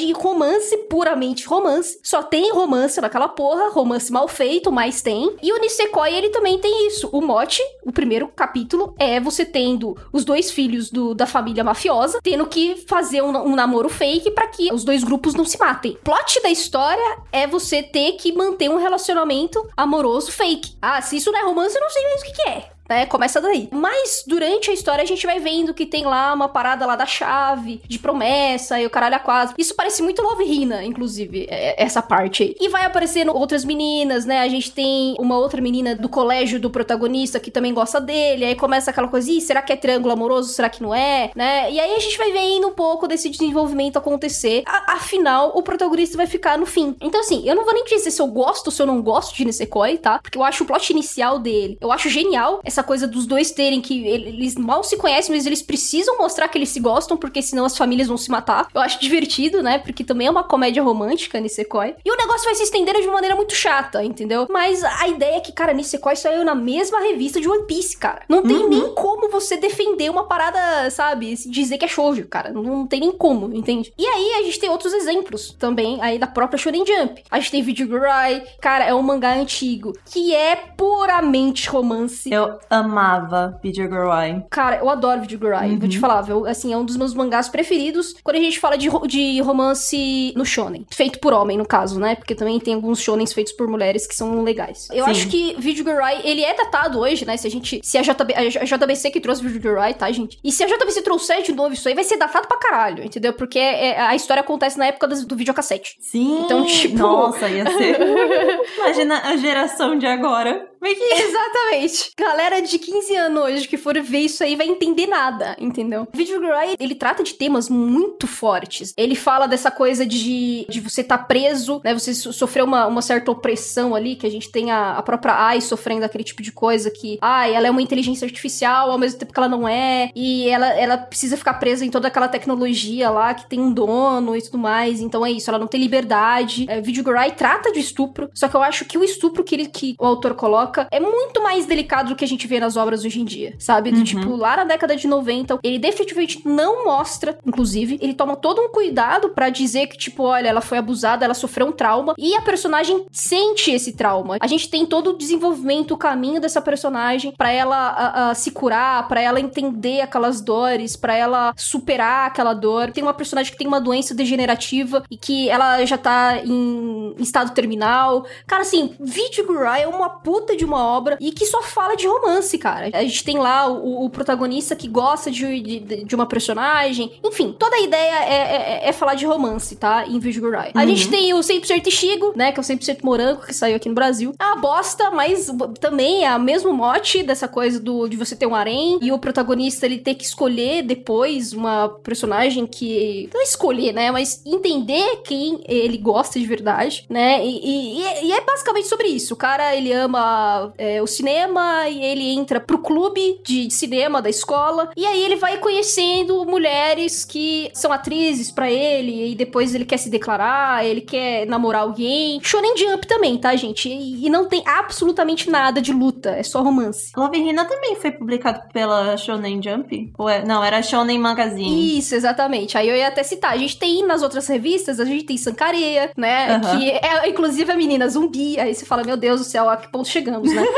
de romance, puramente romance. Só tem romance naquela porra, romance mal feito, mas tem. E o Nisekoi, ele também tem isso. O mote, o primeiro capítulo, é você tendo os dois filhos do, da família mafiosa, tendo que fazer um, um namoro fake pra que os dois grupos não se matem. Plot da história é você ter que manter um relacionamento amoroso fake. Ah, se isso não é romance, eu não sei mesmo o que, que é. Né, começa daí. Mas durante a história a gente vai vendo que tem lá uma parada lá da chave, de promessa e o caralho a quase. Isso parece muito Love Hina, inclusive, essa parte aí. E vai aparecendo outras meninas, né? A gente tem uma outra menina do colégio do protagonista que também gosta dele. Aí começa aquela coisa, ih, será que é triângulo amoroso? Será que não é? Né? E aí a gente vai vendo um pouco desse desenvolvimento acontecer. A- afinal, o protagonista vai ficar no fim. Então assim, eu não vou nem dizer se eu gosto ou se eu não gosto de Nisekoi, tá? Porque eu acho o plot inicial dele, eu acho genial essa coisa dos dois terem que eles mal se conhecem, mas eles precisam mostrar que eles se gostam, porque senão as famílias vão se matar. Eu acho divertido, né? Porque também é uma comédia romântica, Nisekoi. E o negócio vai se estender de uma maneira muito chata, entendeu? Mas a ideia é que, cara, Nisekoi saiu na mesma revista de One Piece, cara. Não tem uhum. nem como você defender uma parada, sabe? Dizer que é shoujo, cara. Não, não tem nem como, entende? E aí a gente tem outros exemplos também aí da própria Shonen Jump. A gente tem Vijugurai, cara, é um mangá antigo que é puramente romance. Eu amava Vijugurai. Cara, eu adoro Vijugurai, uhum. vou te falar, eu, assim, é um dos meus mangás preferidos quando a gente fala de, de romance no shonen. Feito por homem, no caso, né? Porque também tem alguns shonens feitos por mulheres que são legais. Eu Sim. acho que Vijugurai, ele é datado hoje, né? Se a gente... Se a, J B, a J B C que trouxe Vijugurai, tá, gente? E se a J B C trouxer de novo isso aí, vai ser datado pra caralho, entendeu? Porque é, a história acontece na época do, do videocassete. Sim! Então, tipo... Nossa, ia ser... Imagina a geração de agora. Exatamente. Galera de quinze anos hoje que for ver isso aí vai entender nada, entendeu? O Vijugurai, ele trata de temas muito fortes. Ele fala dessa coisa de, de você estar tá preso, né? Você sofreu uma, uma certa opressão ali, que a gente tem a, a própria Ai sofrendo aquele tipo de coisa que, ai, ela é uma inteligência artificial ao mesmo tempo que ela não é, e ela, ela precisa ficar presa em toda aquela tecnologia lá que tem um dono e tudo mais. Então é isso, ela não tem liberdade. É, Vijugurai trata de estupro, só que eu acho que o estupro que, ele, que o autor coloca é muito mais delicado do que a gente vê nas obras hoje em dia, sabe? Do, uhum. Tipo, lá na década de noventa, ele definitivamente não mostra, inclusive, ele toma todo um cuidado pra dizer que, tipo, olha, ela foi abusada, ela sofreu um trauma, e a personagem sente esse trauma. A gente tem todo o desenvolvimento, o caminho dessa personagem pra ela a, a, se curar, pra ela entender aquelas dores, pra ela superar aquela dor. Tem uma personagem que tem uma doença degenerativa e que ela já tá em, em estado terminal. Cara, assim, Vijugurai é uma puta de uma obra e que só fala de romance, cara. A gente tem lá o, o protagonista que gosta de, de, de uma personagem. Enfim, toda a ideia é, é, é falar de romance, tá? Em Vijugurai. Uhum. A gente tem o cem por cento Ishigo, né? Que é o cem por cento morango, que saiu aqui no Brasil. É uma bosta, mas também é o mesmo mote dessa coisa do, de você ter um harém e o protagonista, ele ter que escolher depois uma personagem que... Não escolher, né? Mas entender quem ele gosta de verdade, né? E, e, e é basicamente sobre isso. O cara, ele ama É, o cinema e ele entra pro clube de cinema da escola e aí ele vai conhecendo mulheres que são atrizes pra ele e depois ele quer se declarar, ele quer namorar alguém. Shonen Jump também, tá, gente? E, e não tem absolutamente nada de luta, é só romance. Love Hina também foi publicado pela Shonen Jump? Ou é, não, era Shonen Magazine. Isso, exatamente. Aí eu ia até citar, a gente tem nas outras revistas, a gente tem Sankareya, né? Uhum. Que é inclusive a menina zumbi. Aí você fala, meu Deus do céu, a que ponto chegamos, né?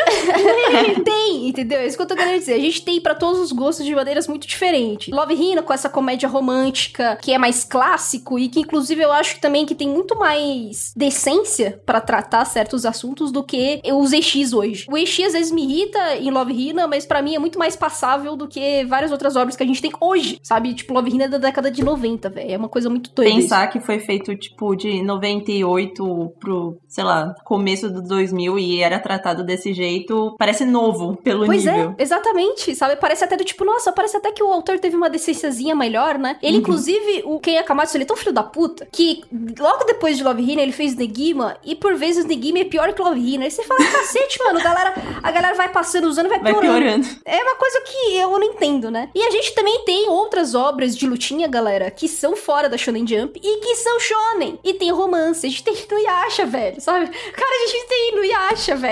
Tem, entendeu? É isso que eu tô querendo dizer. A gente tem pra todos os gostos de maneiras muito diferentes. Love Hina com essa comédia romântica que é mais clássico e que inclusive eu acho também que tem muito mais decência pra tratar certos assuntos do que os Eixis hoje. O Eishi às vezes me irrita em Love Hina, mas pra mim é muito mais passável do que várias outras obras que a gente tem hoje, sabe? Tipo, Love Hina é da década de noventa, velho. É uma coisa muito doida. Pensar isso. Que foi feito, tipo, de noventa e oito pro, sei lá, começo do dois mil e era tratado desse jeito, parece novo pelo pois nível. Pois é, exatamente, sabe? Parece até do tipo, nossa, parece até que o autor teve uma decênciazinha melhor, né? Ele, uhum. inclusive, o Ken Akamatsu, ele é tão filho da puta, que logo depois de Love Hina, ele fez Negima, e por vezes Negima é pior que Love Hina. Aí você fala, cacete, mano, galera, a galera vai passando os anos e vai piorando. Vai piorando. É uma coisa que eu não entendo, né? E a gente também tem outras obras de lutinha, galera, que são fora da Shonen Jump e que são shonen. E tem romance. A gente tem Inuyasha, velho, sabe? Cara, a gente tem Inuyasha, velho. Conheço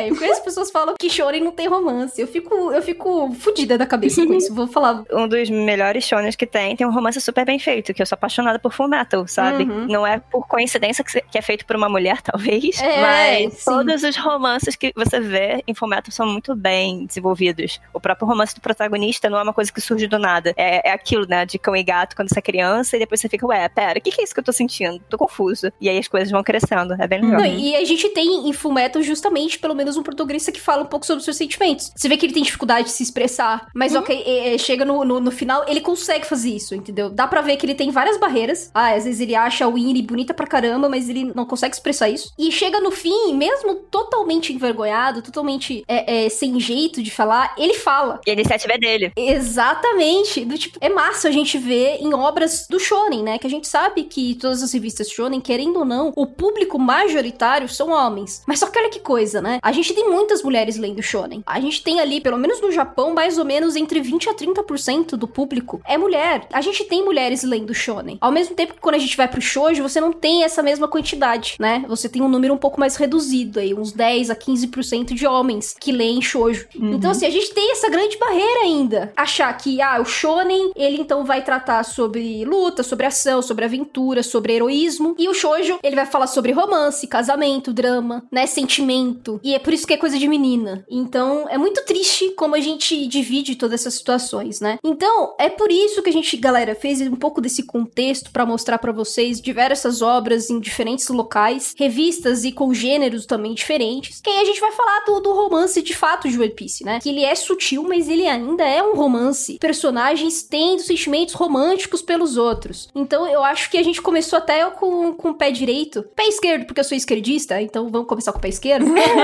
pessoas falam que shonen não tem romance. Eu fico, eu fico fodida da cabeça com isso. Vou falar. Um dos melhores shonens que tem, tem um romance super bem feito, que eu sou apaixonada por Fullmetal, sabe? Uhum. Não é por coincidência que, que é feito por uma mulher, talvez, é, mas sim. todos os romances que você vê em Fullmetal são muito bem desenvolvidos. O próprio romance do protagonista não é uma coisa que surge do nada. É, é aquilo, né, de cão e gato quando você é criança e depois você fica, ué, pera, o que, que é isso que eu tô sentindo? Tô confuso. E aí as coisas vão crescendo. É bem legal. Não, e a gente tem em Fullmetal justamente, pelo menos, um protagonista que fala um pouco sobre os seus sentimentos. Você vê que ele tem dificuldade de se expressar, mas uhum. ok, é, é, chega no, no, no final, ele consegue fazer isso, entendeu? Dá pra ver que ele tem várias barreiras. Ah, às vezes ele acha a Winnie bonita pra caramba, mas ele não consegue expressar isso. E chega no fim, mesmo totalmente envergonhado, totalmente é, é, sem jeito de falar, ele fala. E a iniciativa é dele. Exatamente. Do tipo, é massa a gente ver em obras do shonen, né? Que a gente sabe que todas as revistas shonen, querendo ou não, o público majoritário são homens. Mas só que olha que coisa, né? A gente tem muitas mulheres lendo shonen. A gente tem ali, pelo menos no Japão, mais ou menos entre vinte a trinta por cento do público é mulher. A gente tem mulheres lendo shonen. Ao mesmo tempo que quando a gente vai pro shoujo, você não tem essa mesma quantidade, né? Você tem um número um pouco mais reduzido aí, uns dez a quinze por cento de homens que leem shoujo. Uhum. Então, assim, a gente tem essa grande barreira ainda. Achar que, ah, o shonen, ele então vai tratar sobre luta, sobre ação, sobre aventura, sobre heroísmo. E o shoujo, ele vai falar sobre romance, casamento, drama, né? Sentimento. E é por isso que é coisa de menina. Então, é muito triste como a gente divide todas essas situações, né? Então, é por isso que a gente, galera, fez um pouco desse contexto pra mostrar pra vocês diversas obras em diferentes locais, revistas e com gêneros também diferentes. Que aí a gente vai falar do, do romance de fato de One Piece, né? Que ele é sutil, mas ele ainda é um romance. Personagens tendo sentimentos românticos pelos outros. Então, eu acho que a gente começou até com, com o pé direito. Pé esquerdo, porque eu sou esquerdista, então vamos começar com o pé esquerdo.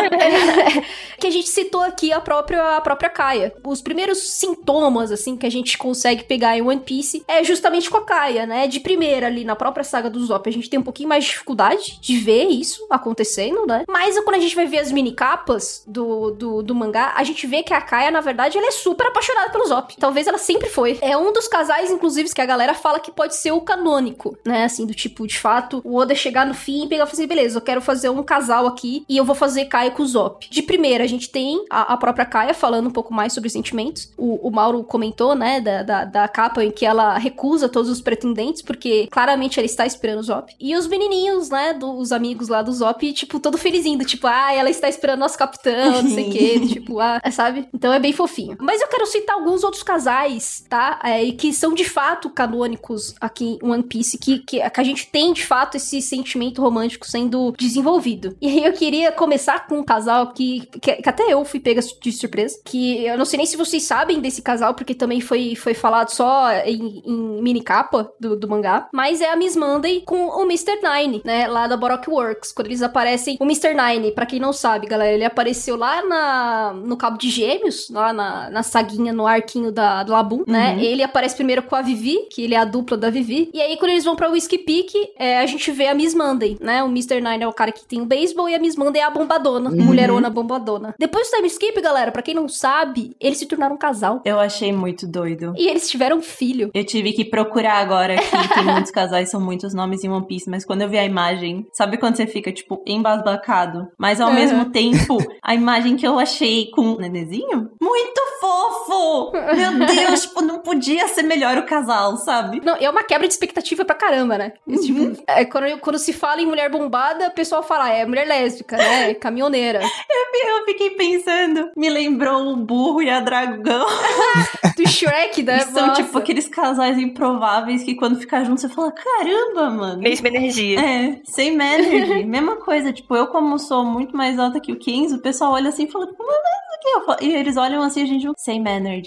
Que a gente citou aqui a própria, a própria Kaia. Os primeiros sintomas, assim, que a gente consegue pegar em One Piece é justamente com a Kaia, né? De primeira, ali na própria saga do Usopp, a gente tem um pouquinho mais de dificuldade de ver isso acontecendo, né? Mas quando a gente vai ver as mini capas do, do, do mangá, a gente vê que a Kaia, na verdade, ela é super apaixonada pelo Usopp. Talvez ela sempre foi. É um dos casais, inclusive, que a galera fala que pode ser o canônico, né? Assim, do tipo, de fato, o Oda chegar no fim e pegar e falar assim, beleza, eu quero fazer um casal aqui e eu vou fazer Kaia com o Usopp. De primeira, a gente tem a, a própria Kaia falando um pouco mais sobre sentimentos. O, o Mauro comentou, né, da, da, da capa em que ela recusa todos os pretendentes, porque claramente ela está esperando o Usopp. E os menininhos, né, dos amigos lá do Usopp, tipo, todo felizinho, do tipo, ah, ela está esperando nosso capitão, não sei o que, tipo, ah, sabe? Então é bem fofinho. Mas eu quero citar alguns outros casais, tá? É, que são de fato canônicos aqui em One Piece, que, que, que a gente tem de fato esse sentimento romântico sendo desenvolvido. E aí eu queria começar com um casal que, que, que até eu fui pega de surpresa, que eu não sei nem se vocês sabem desse casal, porque também foi, foi falado só em, em mini capa do, do mangá, mas é a Miss Monday com o mister Nine, né, lá da Baroque Works, quando eles aparecem, o mister Nine, pra quem não sabe, galera, ele apareceu lá na, no Cabo de Gêmeos, lá na, na saguinha, no arquinho da, do Labum, uhum. né, ele aparece primeiro com a Vivi, que ele é a dupla da Vivi, e aí quando eles vão pra Whiskey Peak, é, a gente vê a Miss Monday, né, o mister Nine é o cara que tem o beisebol e a Miss Monday é a bombadona, uhum. mulherona bombadona. Depois do time skip, galera, pra quem não sabe, eles se tornaram um casal. Eu achei muito doido. E eles tiveram um filho. Eu tive que procurar agora, que tem muitos casais, são muitos nomes em One Piece, mas quando eu vi a imagem, sabe quando você fica, tipo, embasbacado? Mas ao uhum. mesmo tempo, a imagem que eu achei com o nenenzinho, muito fofo! Meu Deus, tipo, não podia ser melhor o casal, sabe? Não, é uma quebra de expectativa pra caramba, né? Uhum. Tipo, é, quando, quando se fala em mulher bombada, o pessoal fala, é mulher lésbica, né? Caminhoneira. Eu, eu fiquei pensando, me lembrou o burro e a dragão. Do Shrek, né? São, nossa. Tipo, aqueles casais improváveis que quando ficar junto, você fala, caramba, mano. Mesma energia. É, same energy. Mesma coisa, tipo, eu como sou muito mais alta que o Kenzo, o pessoal olha assim e fala, mas o que? E eles olham assim, a gente, same energy.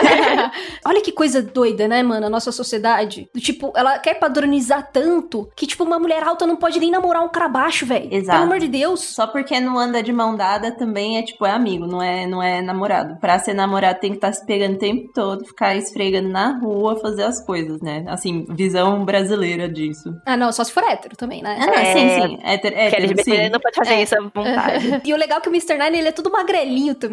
Olha que coisa doida, né, mano, a nossa sociedade. Do tipo, ela quer padronizar tanto que, tipo, uma mulher alta não pode nem namorar um cara baixo, velho. Exato. Pelo amor de Deus. Só porque não anda de mão dada também é, tipo, é amigo, não é, não é namorado. Pra ser namorado tem que estar tá se pegando o tempo todo, ficar esfregando na rua, fazer as coisas, né? Assim, visão brasileira disso. Ah, não, só se for hétero também, né? Ah, é, sim, sim. Hétero, hétero, L G B T sim. não pode fazer é. isso à vontade. E o legal é que o mister Nine, ele é todo magrelinho também.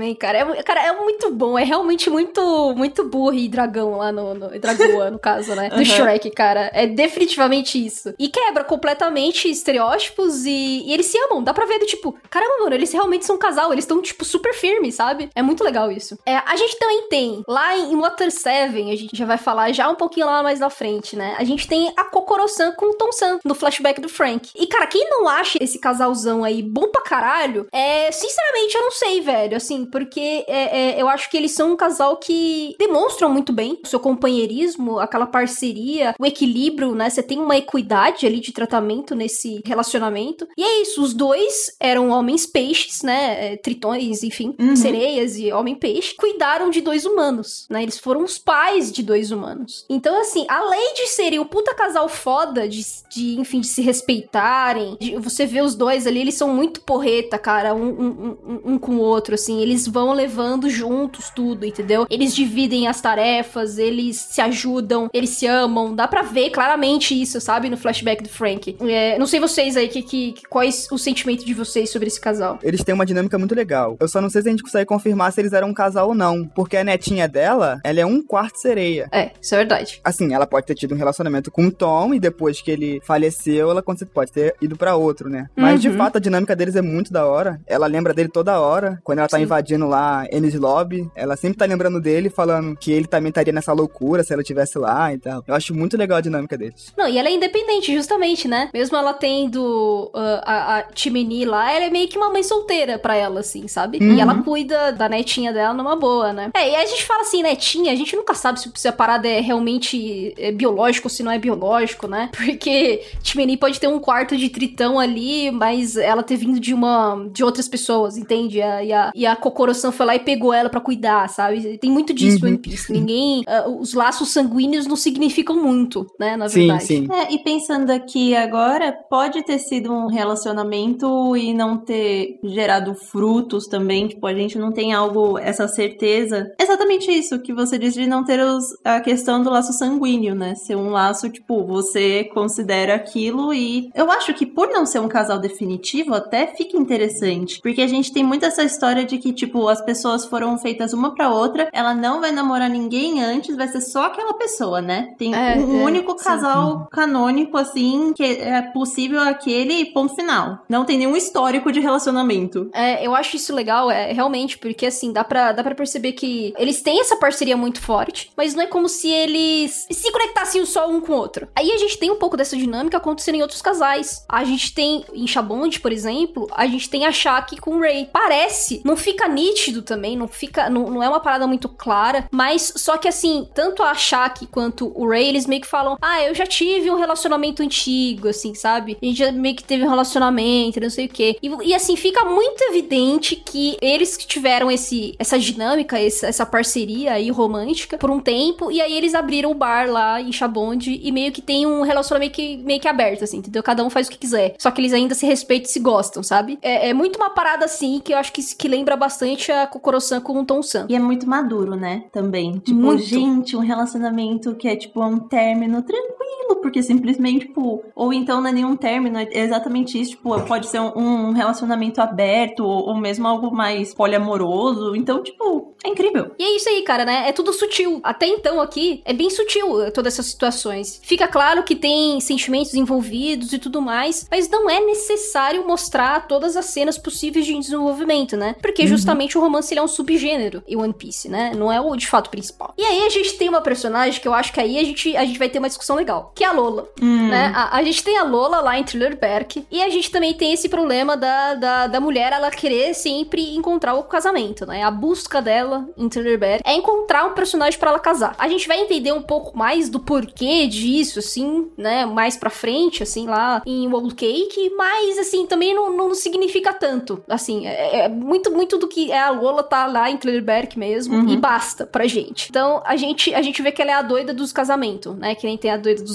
também, cara. É, cara, é muito bom. É realmente muito, muito burro e dragão lá no... no Dragoa, no caso, né? Do uhum. Shrek, cara. É definitivamente isso. E quebra completamente estereótipos e, e eles se amam. Dá pra ver do tipo, caramba, mano, eles realmente são um casal. Eles estão, tipo, super firmes, sabe? É muito legal isso. É, a gente também tem, lá em Water Seven, a gente já vai falar já um pouquinho lá mais na frente, né? A gente tem a Kokoro-san com o Tom-san, no flashback do Frank. E, cara, quem não acha esse casalzão aí bom pra caralho, é, sinceramente, eu não sei, velho, assim, porque é, é, eu acho que eles são um casal que demonstram muito bem o seu companheirismo, aquela parceria, o equilíbrio, né? Você tem uma equidade ali de tratamento nesse relacionamento. E é isso, os dois eram homens peixes, né? Tritões, enfim, uhum. sereias e homem-peixe, cuidaram de dois humanos, né? Eles foram os pais de dois humanos. Então, assim, além de serem o puta casal foda, de, de enfim, de se respeitarem, de, você vê os dois ali, eles são muito porreta, cara, um, um, um, um com o outro, assim, eles vão levando juntos tudo, entendeu? Eles dividem as tarefas, eles se ajudam, eles se amam, dá pra ver claramente isso, sabe, no flashback do Frank. É, não sei vocês aí, que, que, que, quais o sentimento de vocês sobre esse casal? Eles têm uma dinâmica muito legal. Eu só não sei se a gente consegue confirmar se eles eram um casal ou não, porque a netinha dela, ela é um quarto sereia. É, isso é verdade. Assim, ela pode ter tido um relacionamento com o Tom e depois que ele faleceu, ela pode ter ido pra outro, né? Mas, uhum. de fato, a dinâmica deles é muito da hora. Ela lembra dele toda hora. Quando ela tá Sim. invadindo lá Enies Lobby, ela sempre tá lembrando dele, falando que ele também estaria nessa loucura se ela estivesse lá e tal. Eu acho muito legal a dinâmica deles. Não, e ela é independente, justamente, né? Mesmo ela tendo uh, a, a Chimney lá, ela é meio que uma mãe solteira pra ela, assim, sabe? Uhum. E ela cuida da netinha dela numa boa, né? É, e a gente fala assim, netinha, a gente nunca sabe se, se a parada é realmente é biológico ou se não é biológico, né? Porque Chimney pode ter um quarto de tritão ali, mas ela ter vindo de uma... de outras pessoas, entende? A, e a, e a Kokoro-san foi lá e pegou ela pra cuidar, sabe? Tem muito disso no uhum. One Piece. Ninguém... Uh, os laços sanguíneos não significam muito, né? Na verdade. Sim, sim. É, e pensando aqui agora, pode ter sido um relacionamento e não ter gerado frutos também. Tipo, a gente não tem algo, essa certeza. Exatamente isso que você disse de não ter os, a questão do laço sanguíneo, né? Ser um laço, tipo, você considera aquilo e... Eu acho que por não ser um casal definitivo, até fica interessante. Porque a gente tem muito essa história de que, tipo, as pessoas foram feitas uma pra outra, ela não vai namorar ninguém antes, vai ser só aquela pessoa, né? Tem é, um é, único casal sim. canônico, assim, que é possível aquele ponto final. Não tem nenhum histórico de relacionamento. É, eu acho isso legal, é, realmente, porque, assim, dá pra, dá pra perceber que eles têm essa parceria muito forte, mas não é como se eles se conectassem só um com o outro. Aí a gente tem um pouco dessa dinâmica acontecendo em outros casais. A gente tem, em Shabond, por exemplo, a gente tem a Shaki com o Ray. Parece, não fica nítido também, não fica, não, não é uma parada muito clara, mas só que, assim, tanto a Shaki quanto o Ray, eles meio que falam, ah, eu já tive um relacionamento antigo, assim, sabe? A gente já meio que teve um relacionamento, não sei o quê. E, e assim, fica muito evidente que eles que tiveram esse, essa dinâmica, essa, essa parceria aí romântica por um tempo, e aí eles abriram o bar lá em Shabond e meio que tem um relacionamento que, meio que aberto, assim, entendeu? Cada um faz o que quiser. Só que eles ainda se respeitam e se gostam, sabe? É, é muito uma parada, assim, que eu acho que, que lembra bastante a Kokoro-san com o Tom-san. E é muito maduro, né? Também. Tipo, muito. gente, um relacionamento que é, tipo, um término tranquilo, porque simplesmente, tipo... Ou então não é nenhum término, é exatamente isso. Tipo, pode ser um, um relacionamento aberto, ou, ou mesmo algo mais poliamoroso. Então, tipo, é incrível. E é isso aí, cara, né? É tudo sutil. Até então, aqui, é bem sutil todas essas situações. Fica claro que tem sentimentos envolvidos e tudo mais, mas não é necessário mostrar todas as cenas possíveis de desenvolvimento, né? Porque justamente uhum. o romance, ele é um subgênero em One Piece, né? Não é o, de fato, principal. E aí a gente tem uma personagem que eu acho que aí a gente, a gente vai ter uma discussão legal, que é a Lola, hum. né? A, a gente tem a Lola lá em Thriller Bark, e a gente também tem esse problema da, da, da mulher, ela querer sempre encontrar o casamento, né? A busca dela em Thriller Bark é encontrar um personagem pra ela casar. A gente vai entender um pouco mais do porquê disso, assim, né? Mais pra frente, assim, lá em Whole Cake, mas, assim, também não, não significa tanto. Assim, é, é muito, muito do que é a Lola tá lá em Thriller Bark mesmo, uhum. e basta pra gente. Então, a gente, a gente vê que ela é a doida dos casamentos, né? Que nem tem a doida dos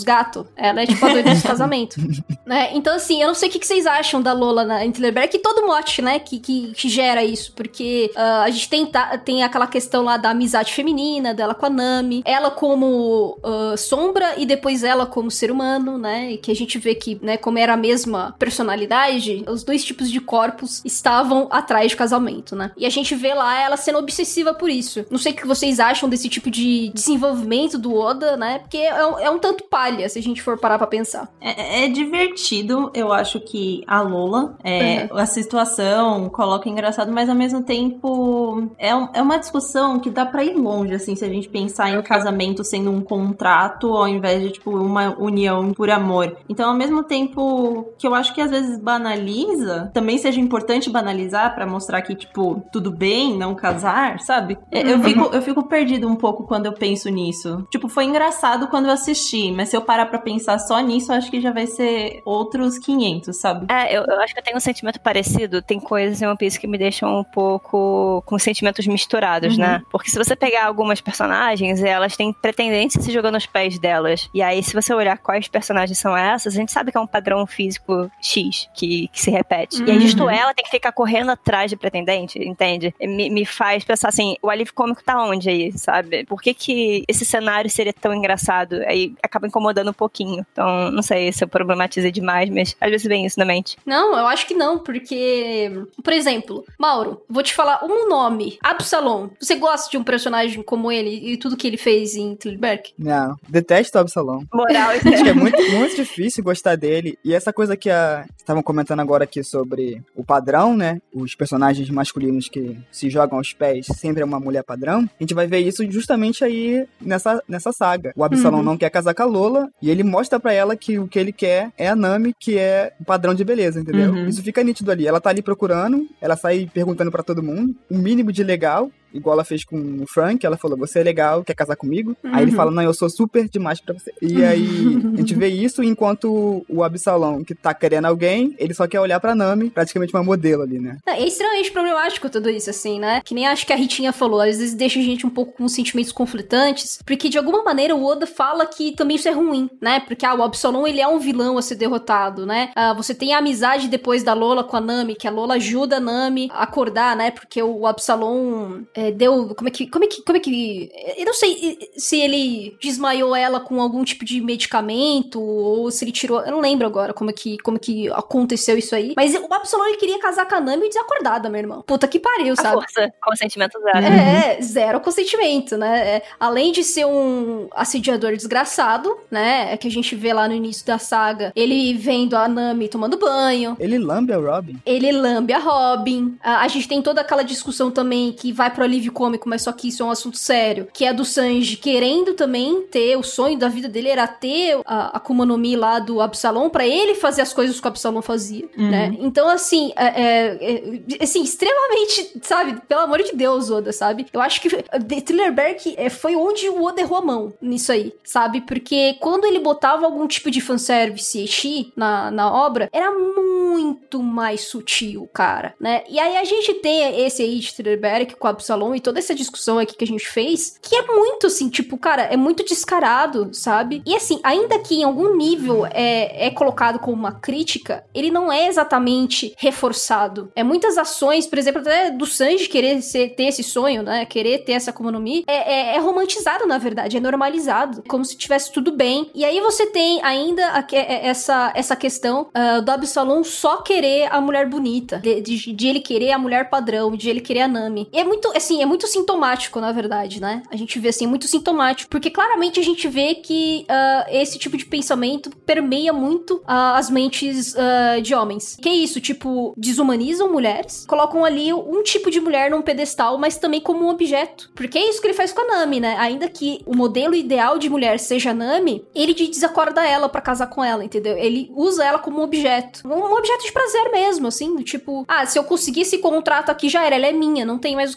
gatos. Ela é tipo a doida dos casamentos. Né? Então, assim, eu não sei o que vocês acham da Lola na, em Thriller Bark e todo mote, né, que, que, que gera isso. Porque uh, a gente tem, tá, tem aquela questão lá da amizade feminina, dela com a Nami. Ela como uh, sombra e depois ela como ser humano, né? E que a gente vê que, né, como era a mesma personalidade, os dois tipos de corpos estavam atrás de casamento, né? E a gente vê lá ela sendo obsessiva por isso. Não sei o que vocês acham desse tipo de desenvolvimento do Oda, né? Porque é um, é um tanto palha, se a gente for parar pra pensar. É, é divertido, eu acho que a Lola, é, uhum. a situação coloca engraçado, mas ao mesmo tempo é, um, é uma discussão que dá pra ir longe, assim, se a gente pensar em casamento sendo um contrato ao invés de, tipo, uma união por amor. Então, ao mesmo tempo que eu acho que às vezes banaliza, também seja importante banalizar pra mostrar que, tipo, tudo bem não casar, sabe? Eu fico, eu fico perdido um pouco quando eu penso nisso. Tipo, foi engraçado quando eu assisti, mas se eu parar pra pensar só nisso, eu acho que já vai ser outros quinhentos, sabe? É, eu, eu acho que eu tenho um sentimento parecido. Tem coisas em One Piece que me deixam um pouco com sentimentos misturados, uhum. né? Porque se você pegar algumas personagens, elas têm pretendentes se jogando aos pés delas. E aí, se você olhar quais personagens são essas, a gente sabe que é um padrão físico X que, que se repete. Uhum. E aí, justo ela tem que ficar correndo atrás de pretendente, entende? Me, me faz pensar assim, o alívio cômico tá onde aí, sabe? Por que que esse cenário seria tão engraçado? Aí acaba incomodando um pouquinho. Então, não sei se eu problematizei demais, mas às vezes vem isso na mente. Não, eu acho que não, porque... Por exemplo, Mauro, vou te falar um nome. Absalom. Você gosta de um personagem como ele e tudo que ele fez em Thriller Bark? Não, detesto o Absalom. Moral, acho que é muito, muito difícil gostar dele. E essa coisa que a... estavam comentando agora aqui sobre o padrão, né? Os personagens masculinos que se jogam aos pés sempre é uma mulher padrão. A gente vai ver isso justamente aí nessa, nessa saga. O Absalom uhum. não quer casar com a Lola e ele mostra pra ela que o que ele quer é a Nami, que é o padrão de beleza, entendeu? Uhum. Isso fica nítido ali. Ela tá ali procurando, ela sai perguntando pra todo mundo o mínimo de legal, igual ela fez com o Frank. Ela falou, você é legal, quer casar comigo? Uhum. Aí ele fala, não, eu sou super demais pra você. E aí a gente vê isso, enquanto o Absalom, que tá querendo alguém, ele só quer olhar pra Nami, praticamente uma modelo ali, né? É extremamente problemático tudo isso, assim, né? Que nem acho que a Ritinha falou, às vezes deixa a gente um pouco com sentimentos conflitantes, porque de alguma maneira o Oda fala que também isso é ruim, né? Porque ah, o Absalom, ele é um vilão a ser derrotado, né? Ah, você tem a amizade depois da Lola com a Nami, que a Lola ajuda a Nami a acordar, né? Porque o Absalom é, deu... Como é que... Como é que... Como é que... Eu não sei se ele desmaiou ela com algum tipo de medicamento, ou se ele tirou... Eu não lembro agora como é que, como é que aconteceu isso aí. Mas o Absalom, ele queria casar com a Nami desacordada, meu irmão. Puta que pariu, sabe? A força, consentimento zero. É, uhum. zero consentimento, né? É, além de ser um assediador desgraçado, né? É que a gente vê lá no início da saga, ele vendo a Nami tomando banho. Ele lambe a Robin. Ele lambe a Robin. A, a gente tem toda aquela discussão também que vai pro alívio cômico, mas só que isso é um assunto sério, que é do Sanji querendo também ter, o sonho da vida dele era ter a, a Akuma no Mi lá do Absalom pra ele fazer as coisas que o Absalom fazia, uhum. né? Então, assim, é, é, é, assim, extremamente, sabe? Pelo amor de Deus, Oda, sabe? Eu acho que The Thriller Bark é, foi onde o Oda errou a mão nisso aí, sabe? Porque quando ele botava algum tipo de fanservice ecchi na, na obra, era muito mais sutil, cara, né? E aí a gente tem esse aí de Thriller Bark com o Absalom e toda essa discussão aqui que a gente fez, que é muito, assim, tipo, cara, é muito descarado, sabe? E assim, ainda que em algum nível é, é colocado como uma crítica, ele não é exatamente reforçado. É muitas ações, por exemplo, até do Sanji querer ser, ter esse sonho, né? Querer ter essa Akuma no Mi, é, é, é romantizado, na verdade, é normalizado, como se tivesse tudo bem. E aí você tem ainda a, essa, essa questão uh, do Absalom só querer a mulher bonita, de, de, de ele querer a mulher padrão, de ele querer a Nami. E é muito, assim, é muito sintomático, na verdade, né? A gente vê, assim, muito sintomático, porque claramente a gente vê que uh, esse tipo de pensamento permeia muito uh, as mentes uh, de homens. Que é isso, tipo, desumanizam mulheres, colocam ali um tipo de mulher num pedestal, mas também como um objeto. Porque é isso que ele faz com a Nami, né? Ainda que o modelo ideal de mulher seja a Nami, ele desacorda ela pra casar com ela, entendeu? Ele usa ela como um objeto. Um objeto de prazer mesmo, assim, tipo, ah, se eu conseguir esse contrato aqui já era, ela é minha, não tem mais o que fazer.